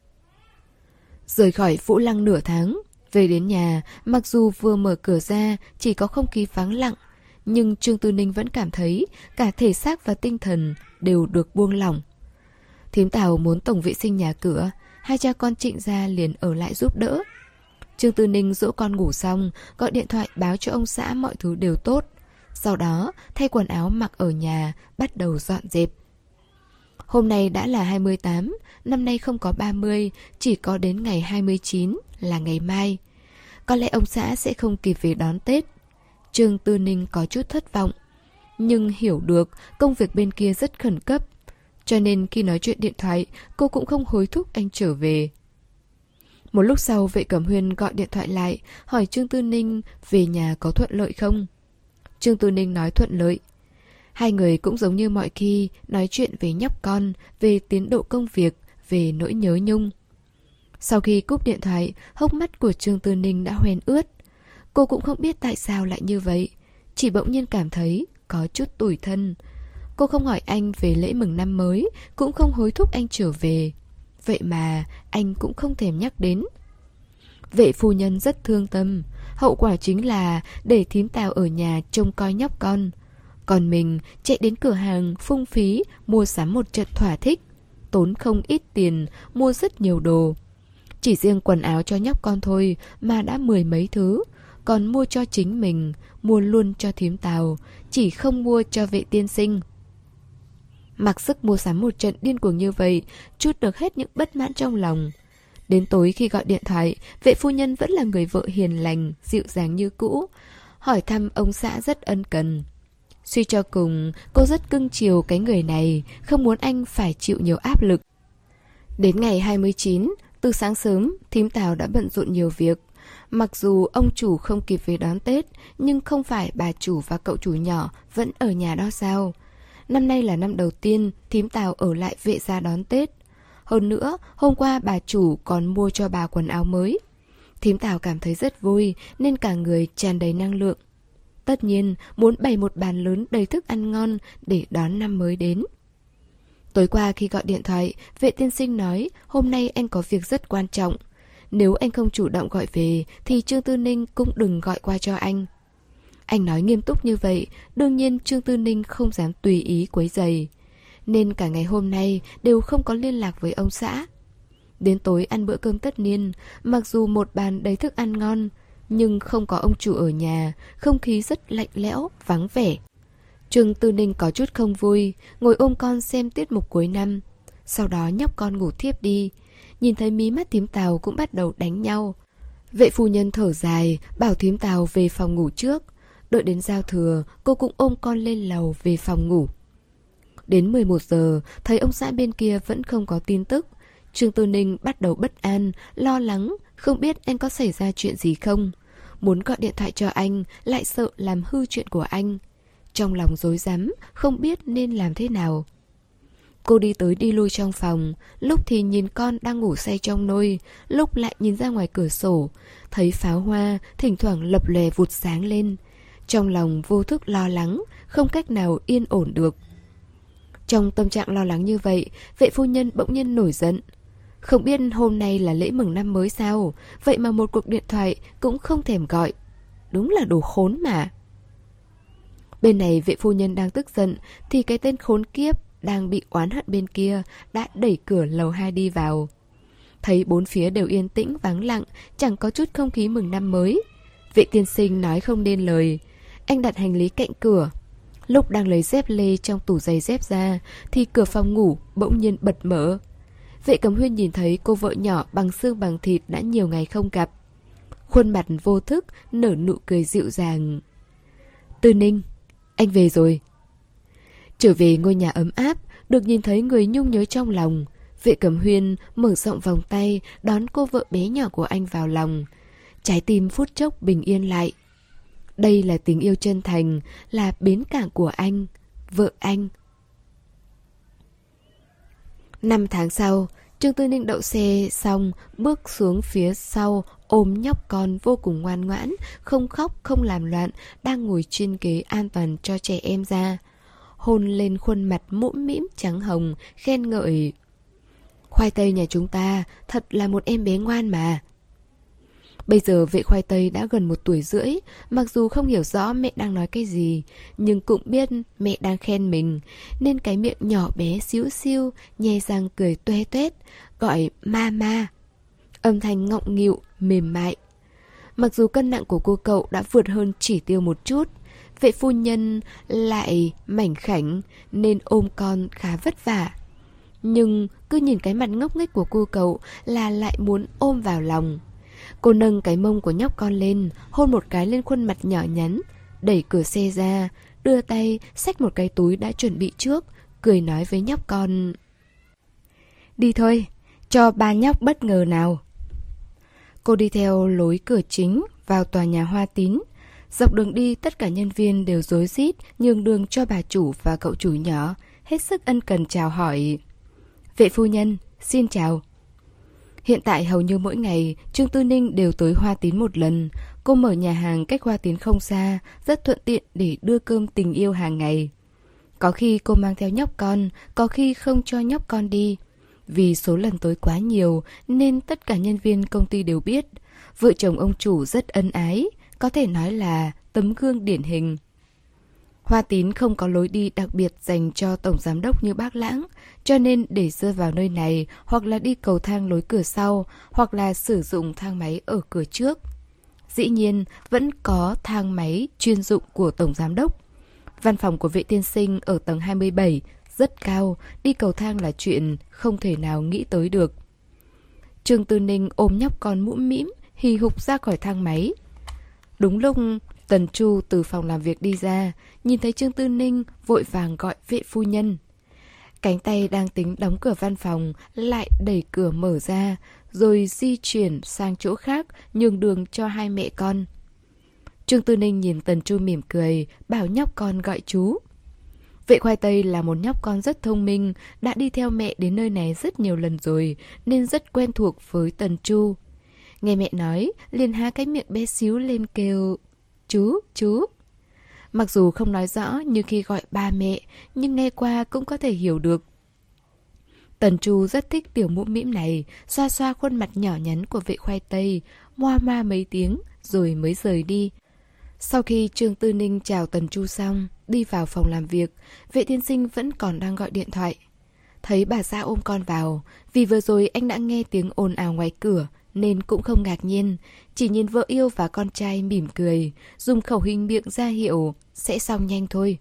Rời khỏi Vũ Lăng nửa tháng, về đến nhà, mặc dù vừa mở cửa ra chỉ có không khí vắng lặng, nhưng Trương Tư Ninh vẫn cảm thấy cả thể xác và tinh thần đều được buông lỏng. Thím Tào muốn tổng vệ sinh nhà cửa, hai cha con Trịnh gia liền ở lại giúp đỡ. Trương Tư Ninh dỗ con ngủ xong, gọi điện thoại báo cho ông xã mọi thứ đều tốt. Sau đó, thay quần áo mặc ở nhà, bắt đầu dọn dẹp. Hôm nay đã là hai mươi tám, năm nay không có ba mươi, chỉ có đến ngày hai mươi chín là ngày mai. Có lẽ ông xã sẽ không kịp về đón Tết. Trương Tư Ninh có chút thất vọng, nhưng hiểu được công việc bên kia rất khẩn cấp. Cho nên khi nói chuyện điện thoại, cô cũng không hối thúc anh trở về. Một lúc sau, Vệ Cẩm Huyên gọi điện thoại lại, hỏi Trương Tư Ninh về nhà có thuận lợi không. Trương Tư Ninh nói thuận lợi. Hai người cũng giống như mọi khi, nói chuyện về nhóc con, về tiến độ công việc, về nỗi nhớ Nhung. Sau khi cúp điện thoại, hốc mắt của Trương Tư Ninh đã hoen ướt. Cô cũng không biết tại sao lại như vậy, chỉ bỗng nhiên cảm thấy có chút tủi thân. Cô không hỏi anh về lễ mừng năm mới, cũng không hối thúc anh trở về. Vậy mà anh cũng không thèm nhắc đến. Vệ phu nhân rất thương tâm. Hậu quả chính là để thím Tào ở nhà trông coi nhóc con. Còn mình chạy đến cửa hàng phung phí mua sắm một trận thỏa thích, tốn không ít tiền, mua rất nhiều đồ. Chỉ riêng quần áo cho nhóc con thôi mà đã mười mấy thứ. Còn mua cho chính mình, mua luôn cho thím Tào, chỉ không mua cho Vệ tiên sinh. Mặc sức mua sắm một trận điên cuồng như vậy, trút được hết những bất mãn trong lòng. Đến tối khi gọi điện thoại, Vệ phu nhân vẫn là người vợ hiền lành, dịu dàng như cũ, hỏi thăm ông xã rất ân cần. Suy cho cùng, cô rất cưng chiều cái người này, không muốn anh phải chịu nhiều áp lực. Đến ngày hai mươi chín, từ sáng sớm, thím Tào đã bận rộn nhiều việc. Mặc dù ông chủ không kịp về đón Tết, nhưng không phải bà chủ và cậu chủ nhỏ vẫn ở nhà đó sao? Năm nay là năm đầu tiên thím Tào ở lại Vệ gia đón Tết. Hơn nữa, hôm qua bà chủ còn mua cho bà quần áo mới. Thím Tào cảm thấy rất vui nên cả người tràn đầy năng lượng. Tất nhiên, muốn bày một bàn lớn đầy thức ăn ngon để đón năm mới đến. Tối qua khi gọi điện thoại, Vệ tiên sinh nói hôm nay anh có việc rất quan trọng. Nếu anh không chủ động gọi về thì Trương Tư Ninh cũng đừng gọi qua cho anh. Anh nói nghiêm túc như vậy, đương nhiên Trương Tư Ninh không dám tùy ý quấy rầy. Nên cả ngày hôm nay đều không có liên lạc với ông xã. Đến tối ăn bữa cơm tất niên, mặc dù một bàn đầy thức ăn ngon, nhưng không có ông chủ ở nhà, không khí rất lạnh lẽo, vắng vẻ. Trương Tư Ninh có chút không vui, ngồi ôm con xem tiết mục cuối năm. Sau đó nhóc con ngủ thiếp đi. Nhìn thấy mí mắt thím Tào cũng bắt đầu đánh nhau. Vệ phu nhân thở dài, bảo thím Tào về phòng ngủ trước. Đợi đến giao thừa, cô cũng ôm con lên lầu về phòng ngủ. Đến mười một giờ, thấy ông xã bên kia vẫn không có tin tức. Trương Tư Ninh bắt đầu bất an, lo lắng, không biết anh có xảy ra chuyện gì không. Muốn gọi điện thoại cho anh, lại sợ làm hư chuyện của anh. Trong lòng rối rắm, không biết nên làm thế nào. Cô đi tới đi lui trong phòng, lúc thì nhìn con đang ngủ say trong nôi, lúc lại nhìn ra ngoài cửa sổ, thấy pháo hoa thỉnh thoảng lập lòe vụt sáng lên. Trong lòng vô thức lo lắng, không cách nào yên ổn được. Trong tâm trạng lo lắng như vậy, vệ phu nhân bỗng nhiên nổi giận. Không biết hôm nay là lễ mừng năm mới sao? Vậy mà một cuộc điện thoại cũng không thèm gọi. Đúng là đồ khốn mà. Bên này vệ phu nhân đang tức giận thì cái tên khốn kiếp đang bị oán hận bên kia đã đẩy cửa lầu hai đi vào. Thấy bốn phía đều yên tĩnh vắng lặng, chẳng có chút không khí mừng năm mới. Vệ tiên sinh nói không nên lời. Anh đặt hành lý cạnh cửa. Lúc đang lấy dép lê trong tủ giày dép ra thì cửa phòng ngủ bỗng nhiên bật mở. Vệ Cẩm Huyên nhìn thấy cô vợ nhỏ bằng xương bằng thịt đã nhiều ngày không gặp. Khuôn mặt vô thức nở nụ cười dịu dàng. Tư Ninh, anh về rồi. Trở về ngôi nhà ấm áp, được nhìn thấy người nhung nhớ trong lòng. Vệ Cẩm Huyên mở rộng vòng tay đón cô vợ bé nhỏ của anh vào lòng. Trái tim phút chốc bình yên lại. Đây là tình yêu chân thành, là bến cảng của anh, vợ anh. Năm tháng sau, Trương Tư Ninh đậu xe xong, bước xuống phía sau, ôm nhóc con vô cùng ngoan ngoãn, không khóc, không làm loạn, đang ngồi trên ghế an toàn cho trẻ em ra. Hôn lên khuôn mặt mũm mĩm trắng hồng, khen ngợi. Khoai tây nhà chúng ta thật là một em bé ngoan mà. Bây giờ vệ khoai tây đã gần một tuổi rưỡi, mặc dù không hiểu rõ mẹ đang nói cái gì, nhưng cũng biết mẹ đang khen mình, nên cái miệng nhỏ bé xíu xiu, nhe răng cười toe toét, gọi mama. Âm thanh ngọng nghịu, mềm mại. Mặc dù cân nặng của cô cậu đã vượt hơn chỉ tiêu một chút, vệ phu nhân lại mảnh khảnh nên ôm con khá vất vả. Nhưng cứ nhìn cái mặt ngốc nghếch của cô cậu là lại muốn ôm vào lòng. Cô nâng cái mông của nhóc con lên, hôn một cái lên khuôn mặt nhỏ nhắn, đẩy cửa xe ra, đưa tay xách một cái túi đã chuẩn bị trước, cười nói với nhóc con. Đi thôi, cho ba nhóc bất ngờ nào. Cô đi theo lối cửa chính vào tòa nhà Hoa Tín. Dọc đường đi tất cả nhân viên đều rối rít nhường đường cho bà chủ và cậu chủ nhỏ, hết sức ân cần chào hỏi. Vệ phu nhân, xin chào. Hiện tại hầu như mỗi ngày Trương Tư Ninh đều tới Hoa Tín một lần. Cô mở nhà hàng cách Hoa Tín không xa, rất thuận tiện để đưa cơm tình yêu hàng ngày. Có khi cô mang theo nhóc con, có khi không cho nhóc con đi. Vì số lần tới quá nhiều nên tất cả nhân viên công ty đều biết. Vợ chồng ông chủ rất ân ái, có thể nói là tấm gương điển hình. Hoa Tín không có lối đi đặc biệt dành cho tổng giám đốc như Bác Lãng, cho nên để rơi vào nơi này hoặc là đi cầu thang lối cửa sau, hoặc là sử dụng thang máy ở cửa trước. Dĩ nhiên, vẫn có thang máy chuyên dụng của tổng giám đốc. Văn phòng của vệ tiên sinh ở tầng hai mươi bảy, rất cao, đi cầu thang là chuyện không thể nào nghĩ tới được. Trương Tư Ninh ôm nhóc con mũm mĩm, hì hục ra khỏi thang máy. Đúng lúc Tần Chu từ phòng làm việc đi ra, nhìn thấy Trương Tư Ninh vội vàng gọi vệ phu nhân. Cánh tay đang tính đóng cửa văn phòng lại đẩy cửa mở ra, rồi di chuyển sang chỗ khác nhường đường cho hai mẹ con. Trương Tư Ninh nhìn Tần Chu mỉm cười, bảo nhóc con gọi chú. Vệ khoai tây là một nhóc con rất thông minh, đã đi theo mẹ đến nơi này rất nhiều lần rồi, nên rất quen thuộc với Tần Chu. Nghe mẹ nói, liền há cái miệng bé xíu lên kêu chú, chú. Mặc dù không nói rõ như khi gọi ba mẹ, nhưng nghe qua cũng có thể hiểu được. Tần Chu rất thích tiểu mũm mĩm này, xoa xoa khuôn mặt nhỏ nhắn của vệ khoai tây, moa moa mấy tiếng rồi mới rời đi. Sau khi Trương Tư Ninh chào Tần Chu xong, đi vào phòng làm việc, vệ tiên sinh vẫn còn đang gọi điện thoại. Thấy bà xã ôm con vào, vì vừa rồi anh đã nghe tiếng ồn ào ngoài cửa, nên cũng không ngạc nhiên, chỉ nhìn vợ yêu và con trai mỉm cười, dùng khẩu hình miệng ra hiệu, sẽ xong nhanh thôi.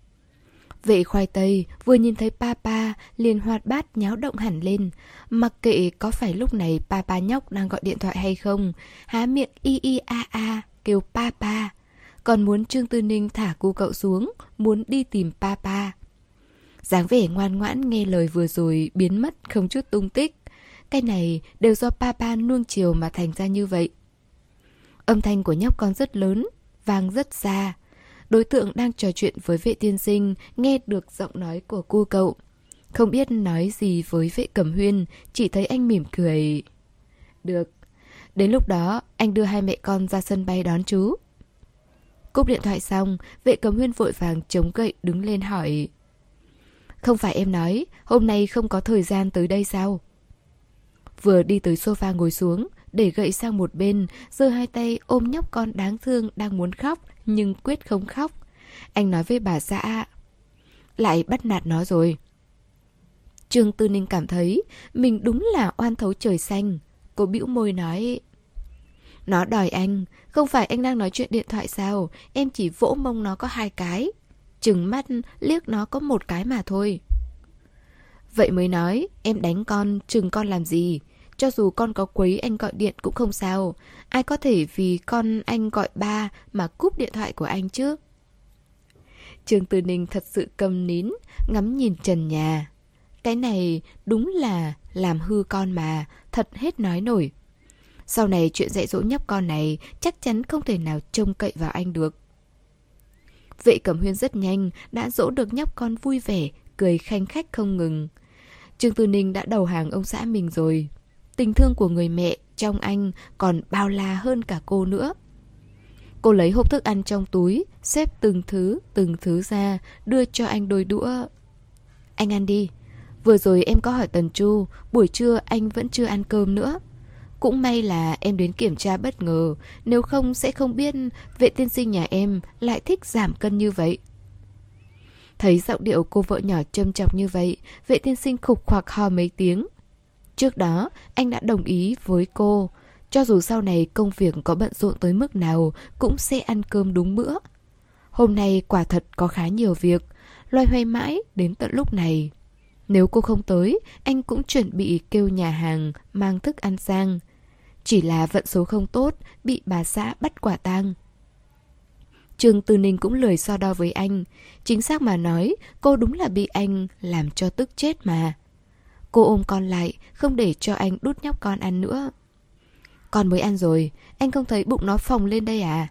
Vệ khoai tây vừa nhìn thấy papa liền hoạt bát nháo động hẳn lên, mặc kệ có phải lúc này papa nhóc đang gọi điện thoại hay không, há miệng y y a a kêu papa, còn muốn Trương Tư Ninh thả cu cậu xuống, muốn đi tìm papa. Dáng vẻ ngoan ngoãn nghe lời vừa rồi biến mất không chút tung tích. Cái này đều do papa nuông chiều mà thành ra như vậy. Âm thanh của nhóc con rất lớn, vang rất xa. Đối tượng đang trò chuyện với vệ tiên sinh nghe được giọng nói của cô cậu. Không biết nói gì với vệ Cẩm Huyên, chỉ thấy anh mỉm cười. Được, đến lúc đó anh đưa hai mẹ con ra sân bay đón chú. Cúp điện thoại xong, vệ Cẩm Huyên vội vàng chống gậy đứng lên hỏi. Không phải em nói hôm nay không có thời gian tới đây sao? vừa đi tới sofa ngồi xuống, để gậy sang một bên, giơ hai tay ôm nhóc con đáng thương đang muốn khóc nhưng quyết không khóc. Anh nói với bà xã: lại bắt nạt nó rồi. Trương Tư Ninh cảm thấy mình đúng là oan thấu trời xanh. Cô bĩu môi nói: nó đòi anh, không phải anh đang nói chuyện điện thoại sao? Em chỉ vỗ mông nó có hai cái, trừng mắt liếc nó có một cái mà thôi. Vậy mới nói, em đánh con, trừng con làm gì? Cho dù con có quấy anh gọi điện cũng không sao. Ai có thể vì con anh gọi ba mà cúp điện thoại của anh chứ? Trương Tư Ninh thật sự câm nín, ngắm nhìn trần nhà. Cái này đúng là làm hư con mà, thật hết nói nổi. Sau này chuyện dạy dỗ nhóc con này chắc chắn không thể nào trông cậy vào anh được. Vệ Cẩm Huyên rất nhanh đã dỗ được nhóc con vui vẻ, cười khanh khách không ngừng. Trương Tư Ninh đã đầu hàng ông xã mình rồi. Tình thương của người mẹ trong anh còn bao la hơn cả cô nữa. Cô lấy hộp thức ăn trong túi, xếp từng thứ, từng thứ ra, đưa cho anh đôi đũa. Anh ăn đi. Vừa rồi em có hỏi Tần Chu, buổi trưa anh vẫn chưa ăn cơm nữa. Cũng may là em đến kiểm tra bất ngờ, nếu không sẽ không biết vệ tiên sinh nhà em lại thích giảm cân như vậy. Thấy giọng điệu cô vợ nhỏ châm chọc như vậy, vệ tiên sinh khục khoạc ho mấy tiếng. Trước đó, anh đã đồng ý với cô, cho dù sau này công việc có bận rộn tới mức nào cũng sẽ ăn cơm đúng bữa. Hôm nay quả thật có khá nhiều việc, loay hoay mãi đến tận lúc này. Nếu cô không tới, anh cũng chuẩn bị kêu nhà hàng mang thức ăn sang. Chỉ là vận số không tốt, bị bà xã bắt quả tang. Trương Tư Ninh cũng lười so đo với anh. Chính xác mà nói, cô đúng là bị anh làm cho tức chết mà. Cô ôm con lại, không để cho anh đút nhóc con ăn nữa. Con mới ăn rồi, anh không thấy bụng nó phồng lên đây à?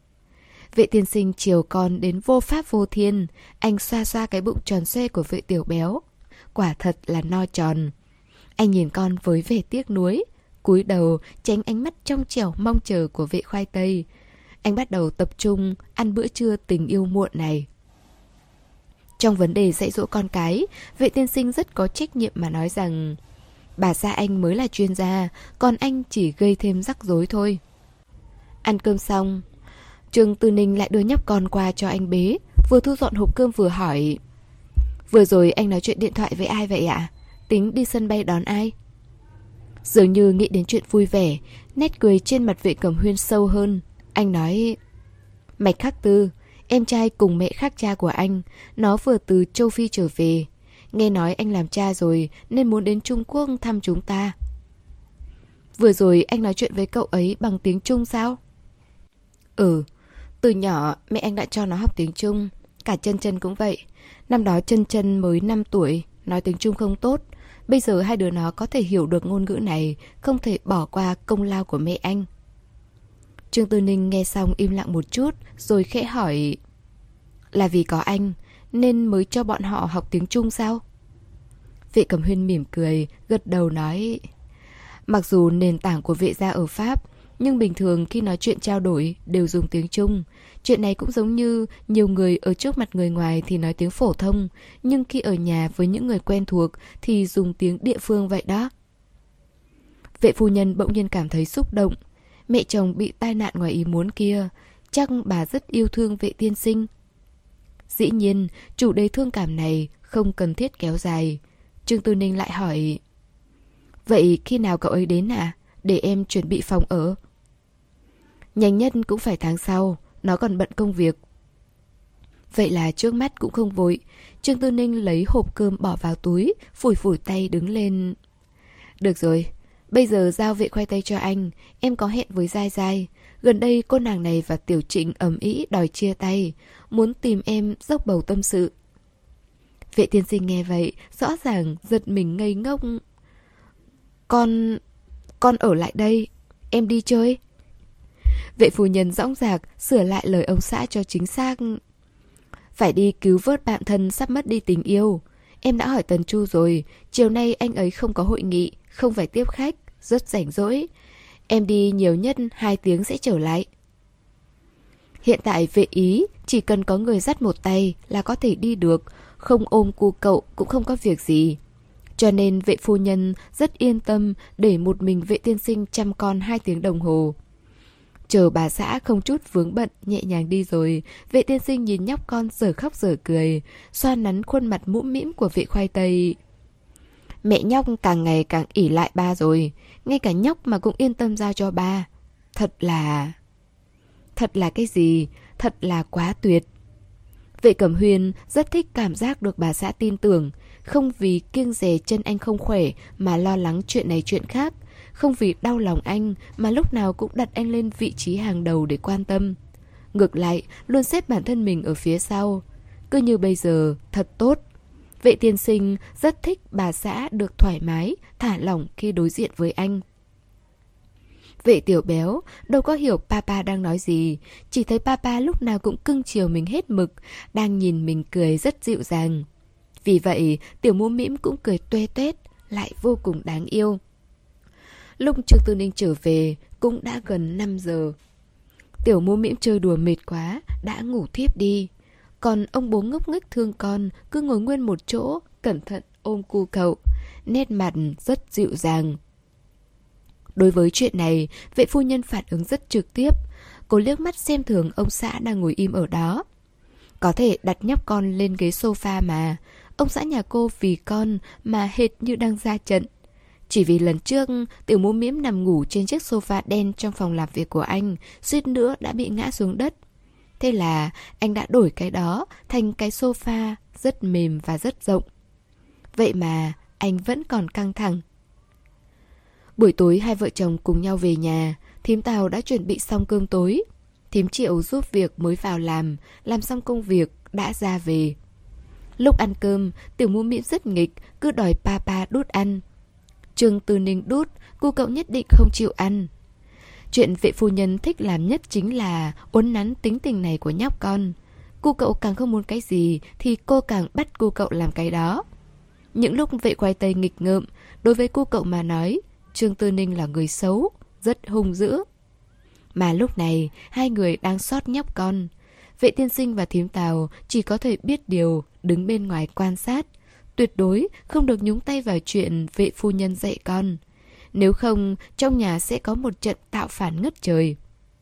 Vệ tiên sinh chiều con đến vô pháp vô thiên. Anh xoa xoa cái bụng tròn xoe của vệ tiểu béo. Quả thật là no tròn. Anh nhìn con với vẻ tiếc nuối, cúi đầu tránh ánh mắt trong trẻo mong chờ của vệ khoai tây. Anh bắt đầu tập trung ăn bữa trưa tình yêu muộn này. Trong vấn đề dạy dỗ con cái, vệ tiên sinh rất có trách nhiệm mà nói rằng bà xã anh mới là chuyên gia, còn anh chỉ gây thêm rắc rối thôi. Ăn cơm xong, Trương Tư Ninh lại đưa nhóc con qua cho anh bế, vừa thu dọn hộp cơm vừa hỏi: vừa rồi anh nói chuyện điện thoại với ai vậy ạ? Tính đi sân bay đón ai? Dường như nghĩ đến chuyện vui vẻ, nét cười trên mặt Vệ Cẩm Huyên sâu hơn. Anh nói: Mạch Khắc Tư, em trai cùng mẹ khác cha của anh, nó vừa từ châu Phi trở về. Nghe nói anh làm cha rồi nên muốn đến Trung Quốc thăm chúng ta. Vừa rồi anh nói chuyện với cậu ấy bằng tiếng Trung sao? Ừ, từ nhỏ mẹ anh đã cho nó học tiếng Trung. Cả Chân Chân cũng vậy. Năm đó Chân Chân mới năm tuổi, nói tiếng Trung không tốt. Bây giờ hai đứa nó có thể hiểu được ngôn ngữ này, không thể bỏ qua công lao của mẹ anh. Trương Tư Ninh nghe xong im lặng một chút, rồi khẽ hỏi: là vì có anh nên mới cho bọn họ học tiếng Trung sao? Vệ Cẩm Huyên mỉm cười, gật đầu nói: mặc dù nền tảng của vệ gia ở Pháp, nhưng bình thường khi nói chuyện trao đổi đều dùng tiếng Trung. Chuyện này cũng giống như nhiều người ở trước mặt người ngoài thì nói tiếng phổ thông, nhưng khi ở nhà với những người quen thuộc thì dùng tiếng địa phương vậy đó. Vệ phu nhân bỗng nhiên cảm thấy xúc động. Mẹ chồng bị tai nạn ngoài ý muốn kia, chắc bà rất yêu thương vệ tiên sinh. Dĩ nhiên, chủ đề thương cảm này không cần thiết kéo dài. Trương Tư Ninh lại hỏi: vậy khi nào cậu ấy đến à? Để em chuẩn bị phòng ở. Nhanh nhất cũng phải tháng sau, nó còn bận công việc. Vậy là trước mắt cũng không vội. Trương Tư Ninh lấy hộp cơm bỏ vào túi, phủi phủi tay đứng lên. Được rồi, bây giờ giao vệ khoai tây cho anh. Em có hẹn với Giai Giai. Gần đây cô nàng này và Tiểu Trịnh ầm ĩ đòi chia tay, muốn tìm em dốc bầu tâm sự. Vệ tiên sinh nghe vậy, rõ ràng giật mình ngây ngốc. Con... con ở lại đây, em đi chơi. Vệ phu nhân dõng dạc sửa lại lời ông xã cho chính xác. Phải đi cứu vớt bạn thân sắp mất đi tình yêu. Em đã hỏi Tần Chu rồi, chiều nay anh ấy không có hội nghị, không phải tiếp khách, rất rảnh rỗi. Em đi nhiều nhất hai tiếng sẽ trở lại. Hiện tại vệ Ý chỉ cần có người dắt một tay là có thể đi được, không ôm cu cậu cũng không có việc gì. Cho nên vệ phu nhân rất yên tâm để một mình vệ tiên sinh chăm con hai tiếng đồng hồ. Chờ bà xã không chút vướng bận nhẹ nhàng đi rồi, vệ tiên sinh nhìn nhóc con giờ khóc giờ cười, xoa nắn khuôn mặt mũm mĩm của vệ khoai tây. Mẹ nhóc càng ngày càng ỷ lại ba rồi, ngay cả nhóc mà cũng yên tâm giao cho ba. Thật là... Thật là cái gì? Thật là quá tuyệt. Vệ Cẩm Huyên rất thích cảm giác được bà xã tin tưởng, không vì kiêng dè chân anh không khỏe mà lo lắng chuyện này chuyện khác, không vì đau lòng anh mà lúc nào cũng đặt anh lên vị trí hàng đầu để quan tâm. Ngược lại, luôn xếp bản thân mình ở phía sau. Cứ như bây giờ, thật tốt. Vệ tiên sinh rất thích bà xã được thoải mái, thả lỏng khi đối diện với anh. Vệ tiểu béo đâu có hiểu papa đang nói gì, chỉ thấy papa lúc nào cũng cưng chiều mình hết mực, đang nhìn mình cười rất dịu dàng. Vì vậy, tiểu mũm mĩm cũng cười tuê tuét, lại vô cùng đáng yêu. Lúc Trương Tư Ninh trở về, cũng đã gần năm giờ. Tiểu mũm mĩm chơi đùa mệt quá, đã ngủ thiếp đi. Còn ông bố ngốc nghếch thương con, cứ ngồi nguyên một chỗ, cẩn thận ôm cu cậu, nét mặt rất dịu dàng. Đối với chuyện này, vệ phu nhân phản ứng rất trực tiếp. Cô liếc mắt xem thường ông xã đang ngồi im ở đó. Có thể đặt nhóc con lên ghế sofa mà. Ông xã nhà cô vì con mà hệt như đang ra trận. Chỉ vì lần trước tiểu mũm mĩm nằm ngủ trên chiếc sofa đen trong phòng làm việc của anh, suýt nữa đã bị ngã xuống đất. Thế là anh đã đổi cái đó thành cái sofa rất mềm và rất rộng. Vậy mà anh vẫn còn căng thẳng. Buổi tối hai vợ chồng cùng nhau về nhà, thím Tào đã chuẩn bị xong cơm tối. Thím Triệu giúp việc mới vào làm, làm xong công việc đã ra về. Lúc ăn cơm, tiểu mũm mĩm rất nghịch, cứ đòi papa đút ăn. Trương Tư Ninh đút, cô cậu nhất định không chịu ăn. Chuyện vệ phu nhân thích làm nhất chính là uốn nắn tính tình này của nhóc con. Cô cậu càng không muốn cái gì thì cô càng bắt cô cậu làm cái đó. Những lúc vệ khoai tây nghịch ngợm, đối với cô cậu mà nói, Trương Tư Ninh là người xấu, rất hung dữ. Mà lúc này, hai người đang sót nhóc con. Vệ tiên sinh và thím Tào chỉ có thể biết điều, đứng bên ngoài quan sát. Tuyệt đối không được nhúng tay vào chuyện vệ phu nhân dạy con. Nếu không, trong nhà sẽ có một trận tạo phản ngất trời.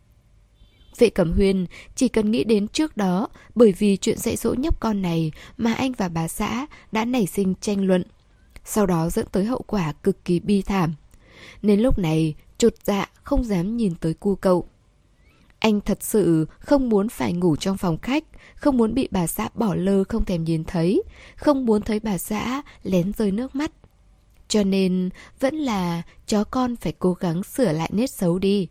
Vệ Cẩm Huyên chỉ cần nghĩ đến trước đó, bởi vì chuyện dạy dỗ nhóc con này mà anh và bà xã đã nảy sinh tranh luận. Sau đó dẫn tới hậu quả cực kỳ bi thảm. Nên lúc này, chột dạ không dám nhìn tới cu cậu. Anh thật sự không muốn phải ngủ trong phòng khách, không muốn bị bà xã bỏ lơ không thèm nhìn thấy, không muốn thấy bà xã lén rơi nước mắt. Cho nên vẫn là chó con phải cố gắng sửa lại nết xấu đi.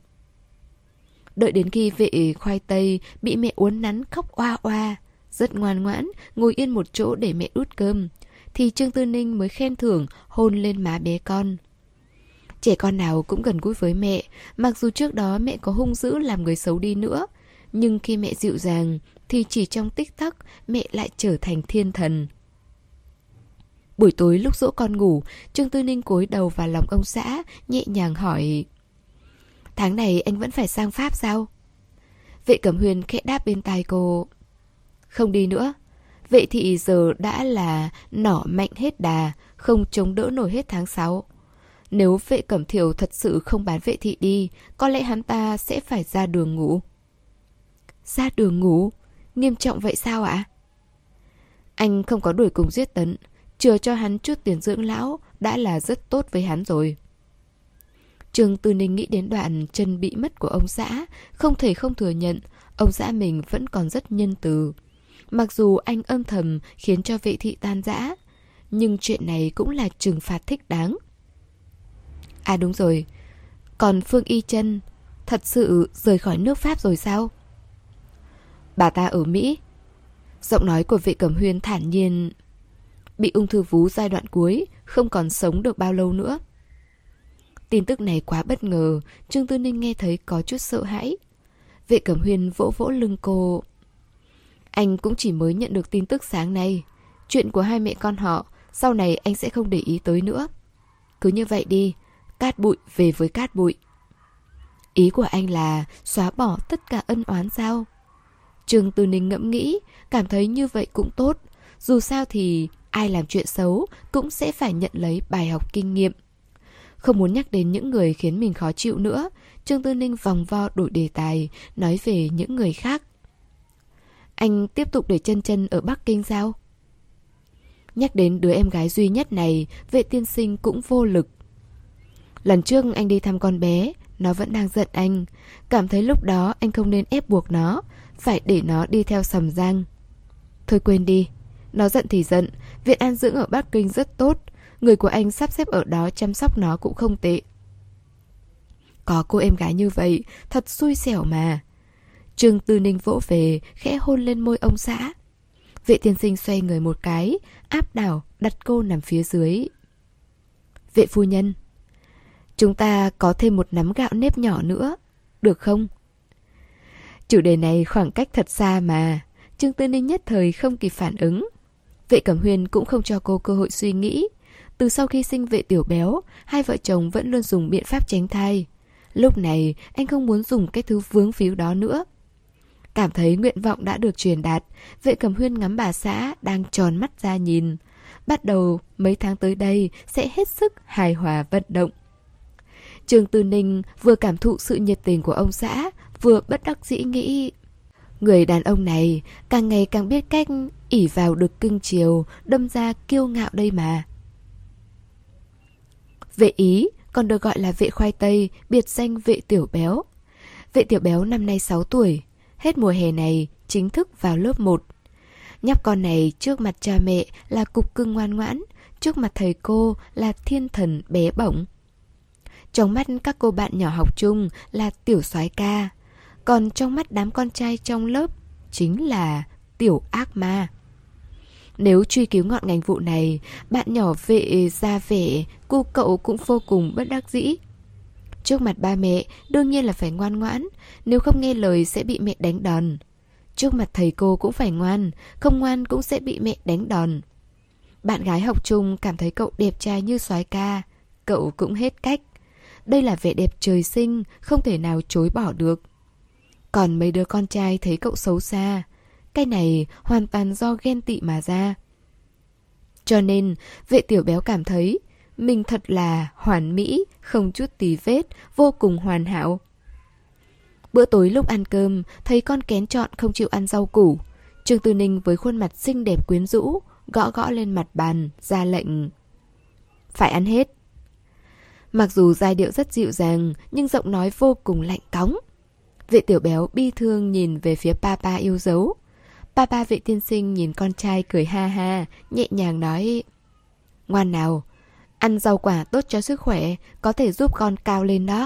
Đợi đến khi vệ khoai tây bị mẹ uốn nắn khóc oa oa, rất ngoan ngoãn, ngồi yên một chỗ để mẹ đút cơm, thì Trương Tư Ninh mới khen thưởng hôn lên má bé con. Trẻ con nào cũng gần gũi với mẹ, mặc dù trước đó mẹ có hung dữ làm người xấu đi nữa, nhưng khi mẹ dịu dàng thì chỉ trong tích tắc mẹ lại trở thành thiên thần. Buổi tối lúc dỗ con ngủ, Trương Tư Ninh cúi đầu vào lòng ông xã, nhẹ nhàng hỏi: Tháng này anh vẫn phải sang Pháp sao? Vệ Cẩm Huyên khẽ đáp bên tai cô: Không đi nữa. Vệ thị giờ đã là nỏ mạnh hết đà, không chống đỡ nổi hết tháng sáu. Nếu vệ Cẩm Thiểu thật sự không bán vệ thị đi, có lẽ hắn ta sẽ phải ra đường ngủ. Ra đường ngủ? Nghiêm trọng vậy sao ạ? Anh không có đuổi cùng giết tấn, chừa cho hắn chút tiền dưỡng lão đã là rất tốt với hắn rồi. Trương Tư Ninh nghĩ đến đoạn chân bị mất của ông xã, không thể không thừa nhận ông xã mình vẫn còn rất nhân từ. Mặc dù anh âm thầm khiến cho vệ thị tan rã, nhưng chuyện này cũng là trừng phạt thích đáng. À đúng rồi, còn Phương Y Chân thật sự rời khỏi nước Pháp rồi sao? Bà ta ở Mỹ. Giọng nói của vệ Cẩm Huyên thản nhiên. Bị ung thư vú giai đoạn cuối, không còn sống được bao lâu nữa. Tin tức này quá bất ngờ, Trương Tư Ninh nghe thấy có chút sợ hãi. Vệ Cẩm Huyên vỗ vỗ lưng cô. Anh cũng chỉ mới nhận được tin tức sáng nay. Chuyện của hai mẹ con họ, sau này anh sẽ không để ý tới nữa. Cứ như vậy đi, cát bụi về với cát bụi. Ý của anh là xóa bỏ tất cả ân oán sao? Trương Tư Ninh ngẫm nghĩ, cảm thấy như vậy cũng tốt. Dù sao thì ai làm chuyện xấu cũng sẽ phải nhận lấy bài học kinh nghiệm. Không muốn nhắc đến những người khiến mình khó chịu nữa, Trương Tư Ninh vòng vo đổi đề tài, nói về những người khác. Anh tiếp tục để chân chân ở Bắc Kinh sao? Nhắc đến đứa em gái duy nhất này, Vệ tiên sinh cũng vô lực. Lần trước anh đi thăm con bé, nó vẫn đang giận anh. Cảm thấy lúc đó anh không nên ép buộc nó, phải để nó đi theo Sầm Giang. Thôi quên đi, nó giận thì giận, viện an dưỡng ở Bắc Kinh rất tốt. Người của anh sắp xếp ở đó chăm sóc nó cũng không tệ. Có cô em gái như vậy, thật xui xẻo mà. Trương Tư Ninh vỗ về, khẽ hôn lên môi ông xã. Vệ tiên sinh xoay người một cái, áp đảo, đặt cô nằm phía dưới. Vệ phu nhân, chúng ta có thêm một nắm gạo nếp nhỏ nữa, được không? Chủ đề này khoảng cách thật xa mà. Trương Tư Ninh nhất thời không kịp phản ứng. Vệ Cẩm Huyên cũng không cho cô cơ hội suy nghĩ. Từ sau khi sinh Vệ Tiểu Béo, hai vợ chồng vẫn luôn dùng biện pháp tránh thai. Lúc này anh không muốn dùng cái thứ vướng víu đó nữa. Cảm thấy nguyện vọng đã được truyền đạt, Vệ Cẩm Huyên ngắm bà xã đang tròn mắt ra nhìn. Bắt đầu mấy tháng tới đây sẽ hết sức hài hòa vận động. Trương Tư Ninh vừa cảm thụ sự nhiệt tình của ông xã, vừa bất đắc dĩ nghĩ, người đàn ông này càng ngày càng biết cách ỷ vào được cưng chiều, đâm ra kiêu ngạo đây mà. Vệ Ý, còn được gọi là Vệ Khoai Tây, biệt danh Vệ Tiểu Béo. Vệ Tiểu Béo năm nay sáu tuổi, hết mùa hè này chính thức vào lớp một. Nhóc con này trước mặt cha mẹ là cục cưng ngoan ngoãn, trước mặt thầy cô là thiên thần bé bỏng. Trong mắt các cô bạn nhỏ học chung là tiểu soái ca, còn trong mắt đám con trai trong lớp chính là tiểu ác ma. Nếu truy cứu ngọn ngành vụ này, bạn nhỏ Vệ ra vẻ, cô cậu cũng vô cùng bất đắc dĩ. Trước mặt ba mẹ đương nhiên là phải ngoan ngoãn, nếu không nghe lời sẽ bị mẹ đánh đòn. Trước mặt thầy cô cũng phải ngoan, không ngoan cũng sẽ bị mẹ đánh đòn. Bạn gái học chung cảm thấy cậu đẹp trai như soái ca, cậu cũng hết cách. Đây là vẻ đẹp trời sinh, không thể nào chối bỏ được. Còn mấy đứa con trai thấy cậu xấu xa, cái này hoàn toàn do ghen tị mà ra. Cho nên Vệ Tiểu Béo cảm thấy mình thật là hoàn mỹ, không chút tì vết, vô cùng hoàn hảo. Bữa tối lúc ăn cơm, thấy con kén chọn không chịu ăn rau củ. Trương Tư Ninh với khuôn mặt xinh đẹp quyến rũ, gõ gõ lên mặt bàn, ra lệnh. Phải ăn hết. Mặc dù giai điệu rất dịu dàng, nhưng giọng nói vô cùng lạnh cóng. Vệ Tiểu Béo bi thương nhìn về phía papa yêu dấu. Papa Vệ tiên sinh nhìn con trai cười ha ha, nhẹ nhàng nói, ngoan nào, ăn rau quả tốt cho sức khỏe, có thể giúp con cao lên đó.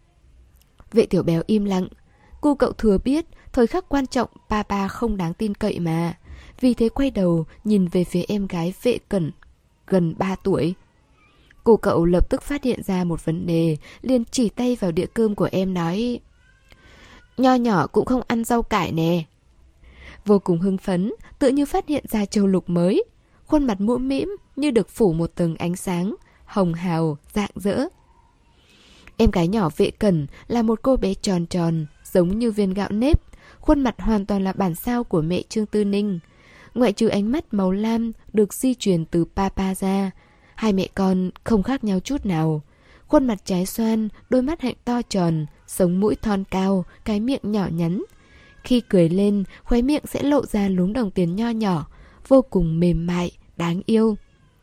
Vệ Tiểu Béo im lặng. Cô cậu thừa biết thời khắc quan trọng papa không đáng tin cậy mà. Vì thế quay đầu nhìn về phía em gái Vệ Cẩn, gần ba tuổi. Cô cậu lập tức phát hiện ra một vấn đề, liền chỉ tay vào đĩa cơm của em nói, nho nhỏ cũng không ăn rau cải nè. Vô cùng hưng phấn, tự như phát hiện ra châu lục mới. Khuôn mặt mũm mĩm như được phủ một tầng ánh sáng, hồng hào, rạng rỡ. Em gái nhỏ Vệ Cẩn là một cô bé tròn tròn, giống như viên gạo nếp. Khuôn mặt hoàn toàn là bản sao của mẹ Trương Tư Ninh. Ngoại trừ ánh mắt màu lam được di truyền từ papa ra, hai mẹ con không khác nhau chút nào. Khuôn mặt trái xoan, đôi mắt hạnh to tròn, sống mũi thon cao, cái miệng nhỏ nhắn. Khi cười lên, khóe miệng sẽ lộ ra lúm đồng tiền nho nhỏ, vô cùng mềm mại, đáng yêu.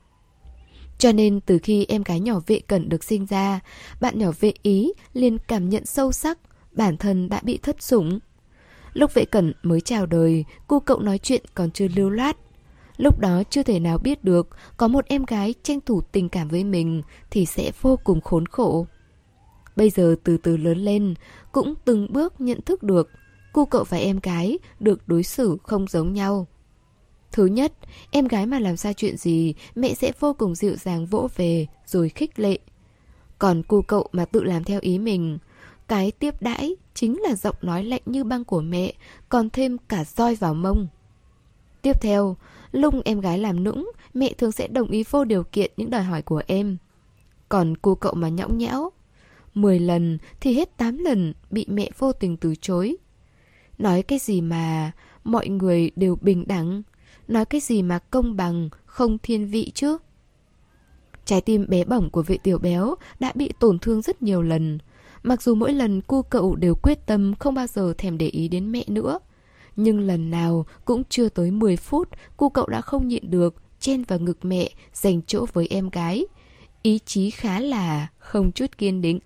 Cho nên từ khi em gái nhỏ Vệ Cẩn được sinh ra, bạn nhỏ Vệ Ý liền cảm nhận sâu sắc bản thân đã bị thất sủng. Lúc Vệ Cẩn mới chào đời, cô cậu nói chuyện còn chưa lưu loát. Lúc đó chưa thể nào biết được có một em gái tranh thủ tình cảm với mình thì sẽ vô cùng khốn khổ. Bây giờ từ từ lớn lên, cũng từng bước nhận thức được cô cậu và em gái được đối xử không giống nhau. Thứ nhất, em gái mà làm sai chuyện gì, mẹ sẽ vô cùng dịu dàng vỗ về rồi khích lệ. Còn cô cậu mà tự làm theo ý mình, cái tiếp đãi chính là giọng nói lạnh như băng của mẹ, còn thêm cả roi vào mông. Tiếp theo, lúc em gái làm nũng, mẹ thường sẽ đồng ý vô điều kiện những đòi hỏi của em. Còn cô cậu mà nhõng nhẽo, mười lần thì hết tám lần bị mẹ vô tình từ chối. Nói cái gì mà mọi người đều bình đẳng, nói cái gì mà công bằng, không thiên vị chứ? Trái tim bé bỏng của Vệ Tiểu Béo đã bị tổn thương rất nhiều lần. Mặc dù mỗi lần cu cậu đều quyết tâm không bao giờ thèm để ý đến mẹ nữa, nhưng lần nào cũng chưa tới mười phút, cu cậu đã không nhịn được chen vào ngực mẹ, giành chỗ với em gái. Ý chí khá là không chút kiên định.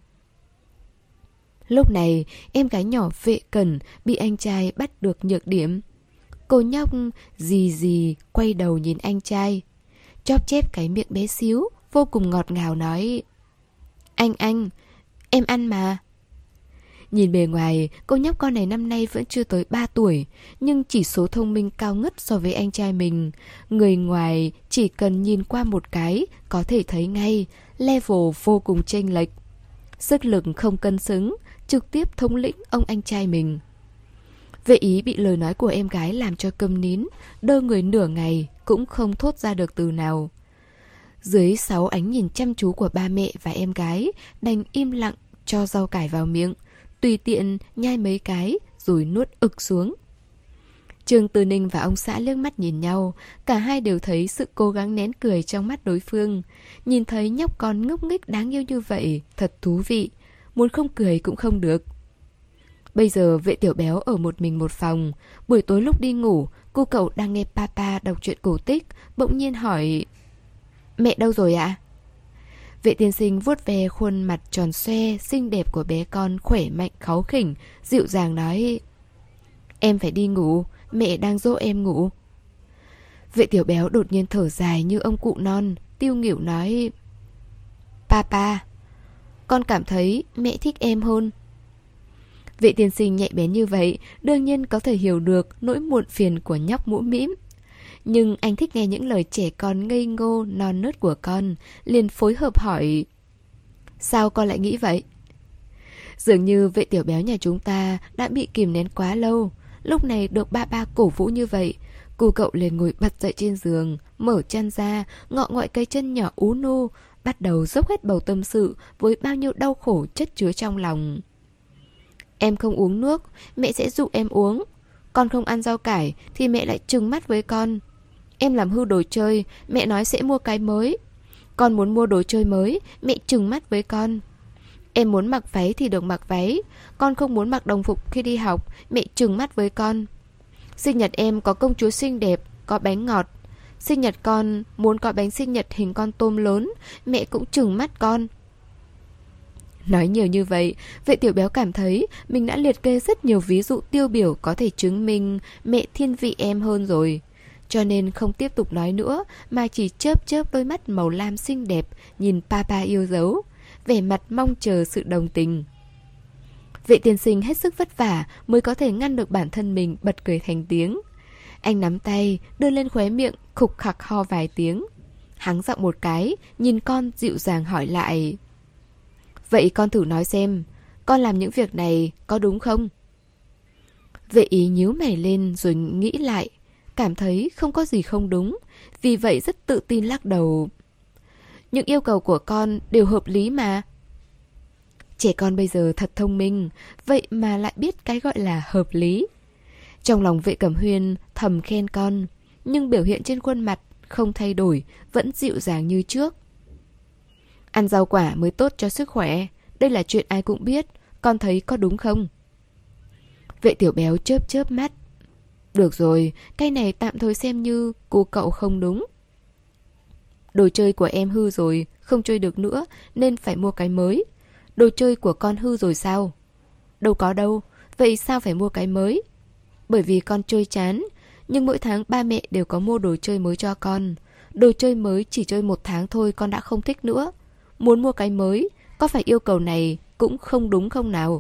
Lúc này, em gái nhỏ Vệ Cẩn bị anh trai bắt được nhược điểm. Cô nhóc gì gì quay đầu nhìn anh trai, chóp chép cái miệng bé xíu, vô cùng ngọt ngào nói: Anh anh, em ăn mà. Nhìn bề ngoài, cô nhóc con này năm nay vẫn chưa tới ba tuổi, nhưng chỉ số thông minh cao ngất so với anh trai mình. Người ngoài chỉ cần nhìn qua một cái có thể thấy ngay, level vô cùng chênh lệch. Sức lực không cân xứng, trực tiếp thống lĩnh ông anh trai mình. Vệ Ý bị lời nói của em gái làm cho câm nín, đơ người nửa ngày cũng không thốt ra được từ nào. Dưới sáu ánh nhìn chăm chú của ba mẹ và em gái, đành im lặng cho rau cải vào miệng, tùy tiện nhai mấy cái rồi nuốt ực xuống. Trương Tư Ninh và ông xã liếc mắt nhìn nhau, cả hai đều thấy sự cố gắng nén cười trong mắt đối phương. Nhìn thấy nhóc con ngốc nghếch đáng yêu như vậy, thật thú vị, muốn không cười cũng không được. Bây giờ Vệ Tiểu Béo ở một mình một phòng. Buổi tối lúc đi ngủ, cô cậu đang nghe papa đọc truyện cổ tích, bỗng nhiên hỏi: Mẹ đâu rồi ạ? Vệ tiên sinh vuốt ve khuôn mặt tròn xoe, xinh đẹp của bé con khỏe mạnh kháu khỉnh, dịu dàng nói: Em phải đi ngủ, mẹ đang dỗ em ngủ. Vệ Tiểu Béo đột nhiên thở dài như ông cụ non, tiêu nghỉu nói: Papa, con cảm thấy mẹ thích em hơn. Vệ tiên sinh nhạy bén như vậy, đương nhiên có thể hiểu được nỗi muộn phiền của nhóc mũ mĩm. Nhưng anh thích nghe những lời trẻ con ngây ngô, non nớt của con, liền phối hợp hỏi: Sao con lại nghĩ vậy? Dường như Vệ Tiểu Béo nhà chúng ta đã bị kìm nén quá lâu. Lúc này được ba ba cổ vũ như vậy, cô cậu liền ngồi bật dậy trên giường, mở chăn ra, ngọ ngoại cái chân nhỏ ú nu, bắt đầu dốc hết bầu tâm sự với bao nhiêu đau khổ chất chứa trong lòng. Em không uống nước, mẹ sẽ dụ em uống. Con không ăn rau cải thì mẹ lại trừng mắt với con. Em làm hư đồ chơi, mẹ nói sẽ mua cái mới. Con muốn mua đồ chơi mới, mẹ trừng mắt với con. Em muốn mặc váy thì được mặc váy, con không muốn mặc đồng phục khi đi học, mẹ trừng mắt với con. Sinh nhật em có công chúa xinh đẹp, có bánh ngọt. Sinh nhật con muốn có bánh sinh nhật hình con tôm lớn, mẹ cũng trừng mắt con. Nói nhiều như vậy, Vệ Tiểu Béo cảm thấy mình đã liệt kê rất nhiều ví dụ tiêu biểu có thể chứng minh mẹ thiên vị em hơn rồi. Cho nên không tiếp tục nói nữa, mà chỉ chớp chớp đôi mắt màu lam xinh đẹp, nhìn papa yêu dấu, vẻ mặt mong chờ sự đồng tình. Vệ tiên sinh hết sức vất vả mới có thể ngăn được bản thân mình bật cười thành tiếng. Anh nắm tay, đưa lên khóe miệng, khục khặc ho vài tiếng. Hắng giọng một cái, nhìn con dịu dàng hỏi lại: Vậy con thử nói xem, con làm những việc này có đúng không? Vệ Ý nhíu mày lên rồi nghĩ lại, cảm thấy không có gì không đúng, vì vậy rất tự tin lắc đầu. Những yêu cầu của con đều hợp lý mà. Trẻ con bây giờ thật thông minh, vậy mà lại biết cái gọi là hợp lý. Trong lòng Vệ Cẩm Huyên thầm khen con, nhưng biểu hiện trên khuôn mặt không thay đổi, vẫn dịu dàng như trước. Ăn rau quả mới tốt cho sức khỏe, đây là chuyện ai cũng biết, con thấy có đúng không? Vệ Tiểu Béo chớp chớp mắt. Được rồi, cái này tạm thời xem như cô cậu không đúng. Đồ chơi của em hư rồi, không chơi được nữa, nên phải mua cái mới. Đồ chơi của con hư rồi sao? Đâu có đâu, vậy sao phải mua cái mới? Bởi vì con chơi chán, nhưng mỗi tháng ba mẹ đều có mua đồ chơi mới cho con. Đồ chơi mới chỉ chơi một tháng thôi con đã không thích nữa. Muốn mua cái mới, có phải yêu cầu này cũng không đúng không nào?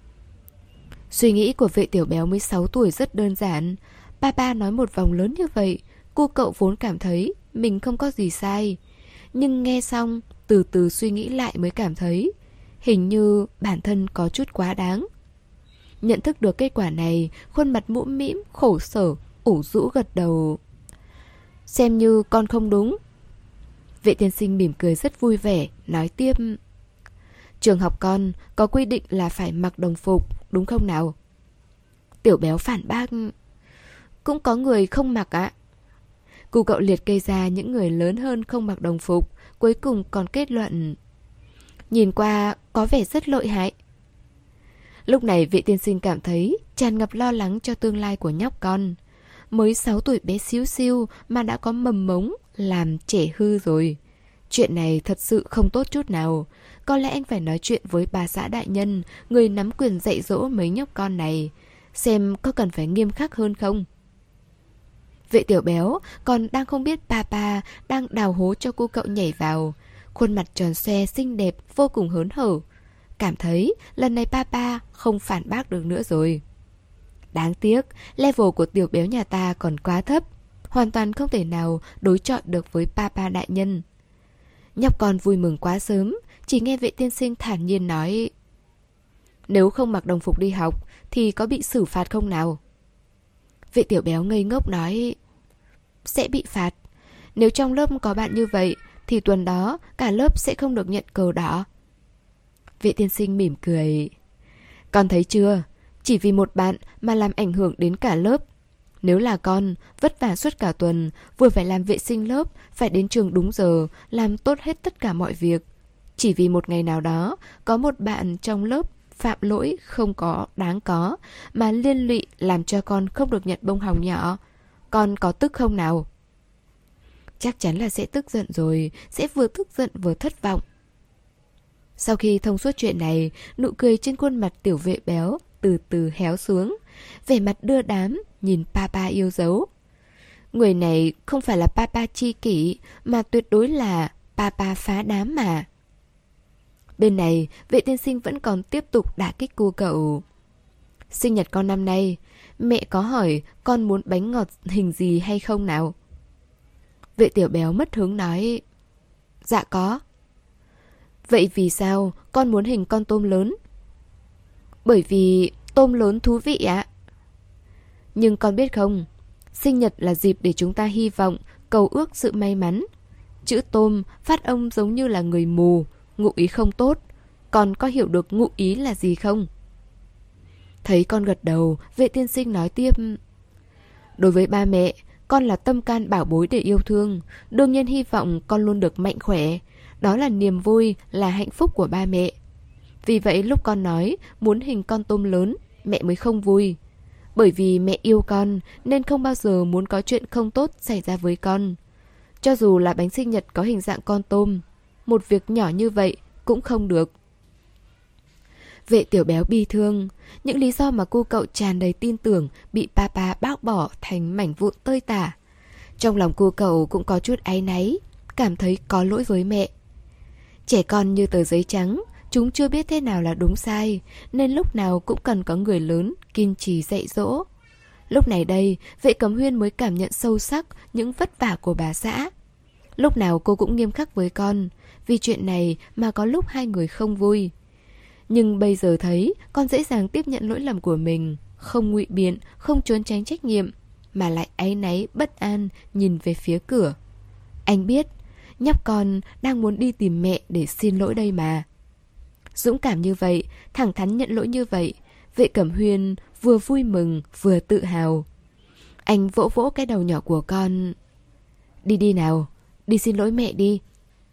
Suy nghĩ của Vệ Tiểu Béo mới sáu tuổi rất đơn giản. Papa nói một vòng lớn như vậy, cô cậu vốn cảm thấy mình không có gì sai. Nhưng nghe xong, từ từ suy nghĩ lại mới cảm thấy hình như bản thân có chút quá đáng. Nhận thức được kết quả này, khuôn mặt mũm mĩm, khổ sở, ủ rũ gật đầu. Xem như con không đúng. Vệ tiên sinh mỉm cười rất vui vẻ, nói tiếp: Trường học con có quy định là phải mặc đồng phục, đúng không nào? Tiểu Béo phản bác: Cũng có người không mặc ạ. Cu cậu liệt kê ra những người lớn hơn không mặc đồng phục, cuối cùng còn kết luận: nhìn qua có vẻ rất lợi hại. Lúc này vị tiên sinh cảm thấy tràn ngập lo lắng cho tương lai của nhóc con. Mới sáu tuổi bé xíu xiu mà đã có mầm mống, làm trẻ hư rồi. Chuyện này thật sự không tốt chút nào. Có lẽ anh phải nói chuyện với bà xã đại nhân, người nắm quyền dạy dỗ mấy nhóc con này, xem có cần phải nghiêm khắc hơn không. Vệ tiểu béo còn đang không biết papa đang đào hố cho cô cậu nhảy vào. Khuôn mặt tròn xoe xinh đẹp, vô cùng hớn hở. Cảm thấy lần này papa không phản bác được nữa rồi. Đáng tiếc, level của tiểu béo nhà ta còn quá thấp, hoàn toàn không thể nào đối chọi được với papa đại nhân. Nhóc con vui mừng quá sớm, chỉ nghe vệ tiên sinh thản nhiên nói: nếu không mặc đồng phục đi học thì có bị xử phạt không nào? Vệ tiểu béo ngây ngốc nói: sẽ bị phạt. Nếu trong lớp có bạn như vậy thì tuần đó cả lớp sẽ không được nhận cờ đỏ. Vệ tiên sinh mỉm cười: con thấy chưa, chỉ vì một bạn mà làm ảnh hưởng đến cả lớp. Nếu là con, vất vả suốt cả tuần, vừa phải làm vệ sinh lớp, phải đến trường đúng giờ, làm tốt hết tất cả mọi việc. Chỉ vì một ngày nào đó, có một bạn trong lớp phạm lỗi không có đáng có, mà liên lụy làm cho con không được nhận bông hồng nhỏ. Con có tức không nào? Chắc chắn là sẽ tức giận rồi, sẽ vừa tức giận vừa thất vọng. Sau khi thông suốt chuyện này, nụ cười trên khuôn mặt tiểu vệ béo từ từ héo xuống, vẻ mặt đưa đám, nhìn papa yêu dấu. Người này không phải là papa chi kỷ, mà tuyệt đối là papa phá đám mà. Bên này, vệ tiên sinh vẫn còn tiếp tục đả kích cu cậu. Sinh nhật con năm nay, mẹ có hỏi con muốn bánh ngọt hình gì hay không nào? Vệ tiểu béo mất hứng nói: dạ có. Vậy vì sao con muốn hình con tôm lớn? Bởi vì tôm lớn thú vị ạ. Nhưng con biết không, sinh nhật là dịp để chúng ta hy vọng, cầu ước sự may mắn. Chữ tôm phát âm giống như là người mù, ngụ ý không tốt. Con có hiểu được ngụ ý là gì không? Thấy con gật đầu, vệ tiên sinh nói tiếp: đối với ba mẹ, con là tâm can bảo bối để yêu thương. Đương nhiên hy vọng con luôn được mạnh khỏe. Đó là niềm vui, là hạnh phúc của ba mẹ. Vì vậy lúc con nói muốn hình con tôm lớn, mẹ mới không vui. Bởi vì mẹ yêu con nên không bao giờ muốn có chuyện không tốt xảy ra với con. Cho dù là bánh sinh nhật có hình dạng con tôm, một việc nhỏ như vậy cũng không được. Vệ tiểu béo bi thương. Những lý do mà cô cậu tràn đầy tin tưởng bị papa bác bỏ thành mảnh vụn tơi tả. Trong lòng cô cậu cũng có chút áy náy, cảm thấy có lỗi với mẹ. Trẻ con như tờ giấy trắng, chúng chưa biết thế nào là đúng sai, nên lúc nào cũng cần có người lớn kiên trì dạy dỗ. Lúc này đây, vệ Cẩm Huyên mới cảm nhận sâu sắc những vất vả của bà xã. Lúc nào cô cũng nghiêm khắc với con, vì chuyện này mà có lúc hai người không vui. Nhưng bây giờ thấy con dễ dàng tiếp nhận lỗi lầm của mình, không ngụy biện, không trốn tránh trách nhiệm, mà lại áy náy, bất an nhìn về phía cửa. Anh biết, nhóc con đang muốn đi tìm mẹ để xin lỗi đây mà. Dũng cảm như vậy, thẳng thắn nhận lỗi như vậy, vệ Cẩm Huyên vừa vui mừng vừa tự hào. Anh vỗ vỗ cái đầu nhỏ của con. Đi đi nào, đi xin lỗi mẹ đi.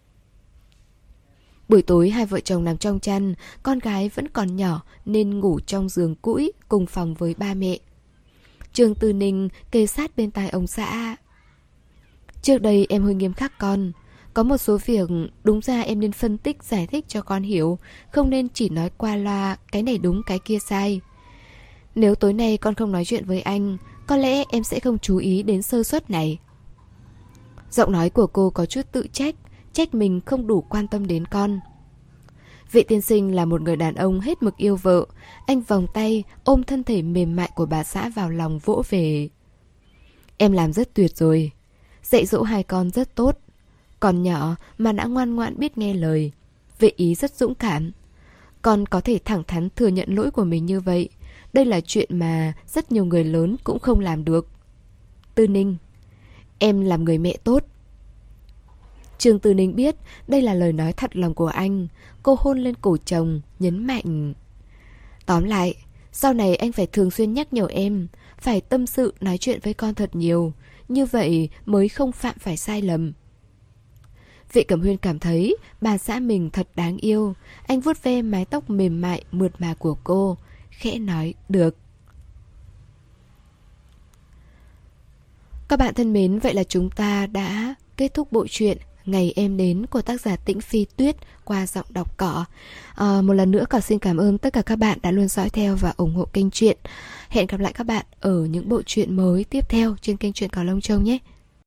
Buổi tối hai vợ chồng nằm trong chăn, con gái vẫn còn nhỏ nên ngủ trong giường cũi cùng phòng với ba mẹ. Trương Tư Ninh kề sát bên tai ông xã. Trước đây em hơi nghiêm khắc con. Có một số việc đúng ra em nên phân tích giải thích cho con hiểu, không nên chỉ nói qua loa cái này đúng cái kia sai. Nếu tối nay con không nói chuyện với anh, có lẽ em sẽ không chú ý đến sơ suất này. Giọng nói của cô có chút tự trách, trách mình không đủ quan tâm đến con. Vệ tiên sinh là một người đàn ông hết mực yêu vợ. Anh vòng tay ôm thân thể mềm mại của bà xã vào lòng vỗ về. Em làm rất tuyệt rồi. Dạy dỗ hai con rất tốt. Còn nhỏ mà đã ngoan ngoãn biết nghe lời. Vệ ý rất dũng cảm. Con có thể thẳng thắn thừa nhận lỗi của mình như vậy. Đây là chuyện mà rất nhiều người lớn cũng không làm được. Tư Ninh, em làm người mẹ tốt. Trương Tư Ninh biết đây là lời nói thật lòng của anh. Cô hôn lên cổ chồng, nhấn mạnh. Tóm lại, sau này anh phải thường xuyên nhắc nhở em, phải tâm sự nói chuyện với con thật nhiều. như vậy mới không phạm phải sai lầm. Vệ Cẩm Huyên cảm thấy bà xã mình thật đáng yêu. Anh vuốt ve mái tóc mềm mại mượt mà của cô, khẽ nói được. Các bạn thân mến, vậy là chúng ta đã kết thúc bộ truyện Ngày Em Đến của tác giả Tĩnh Phi Tuyết qua giọng đọc Cỏ. À, một lần nữa Cỏ xin cảm ơn tất cả các bạn đã luôn dõi theo và ủng hộ kênh truyện. Hẹn gặp lại các bạn ở những bộ truyện mới tiếp theo trên kênh truyện Cỏ Lông Châu nhé.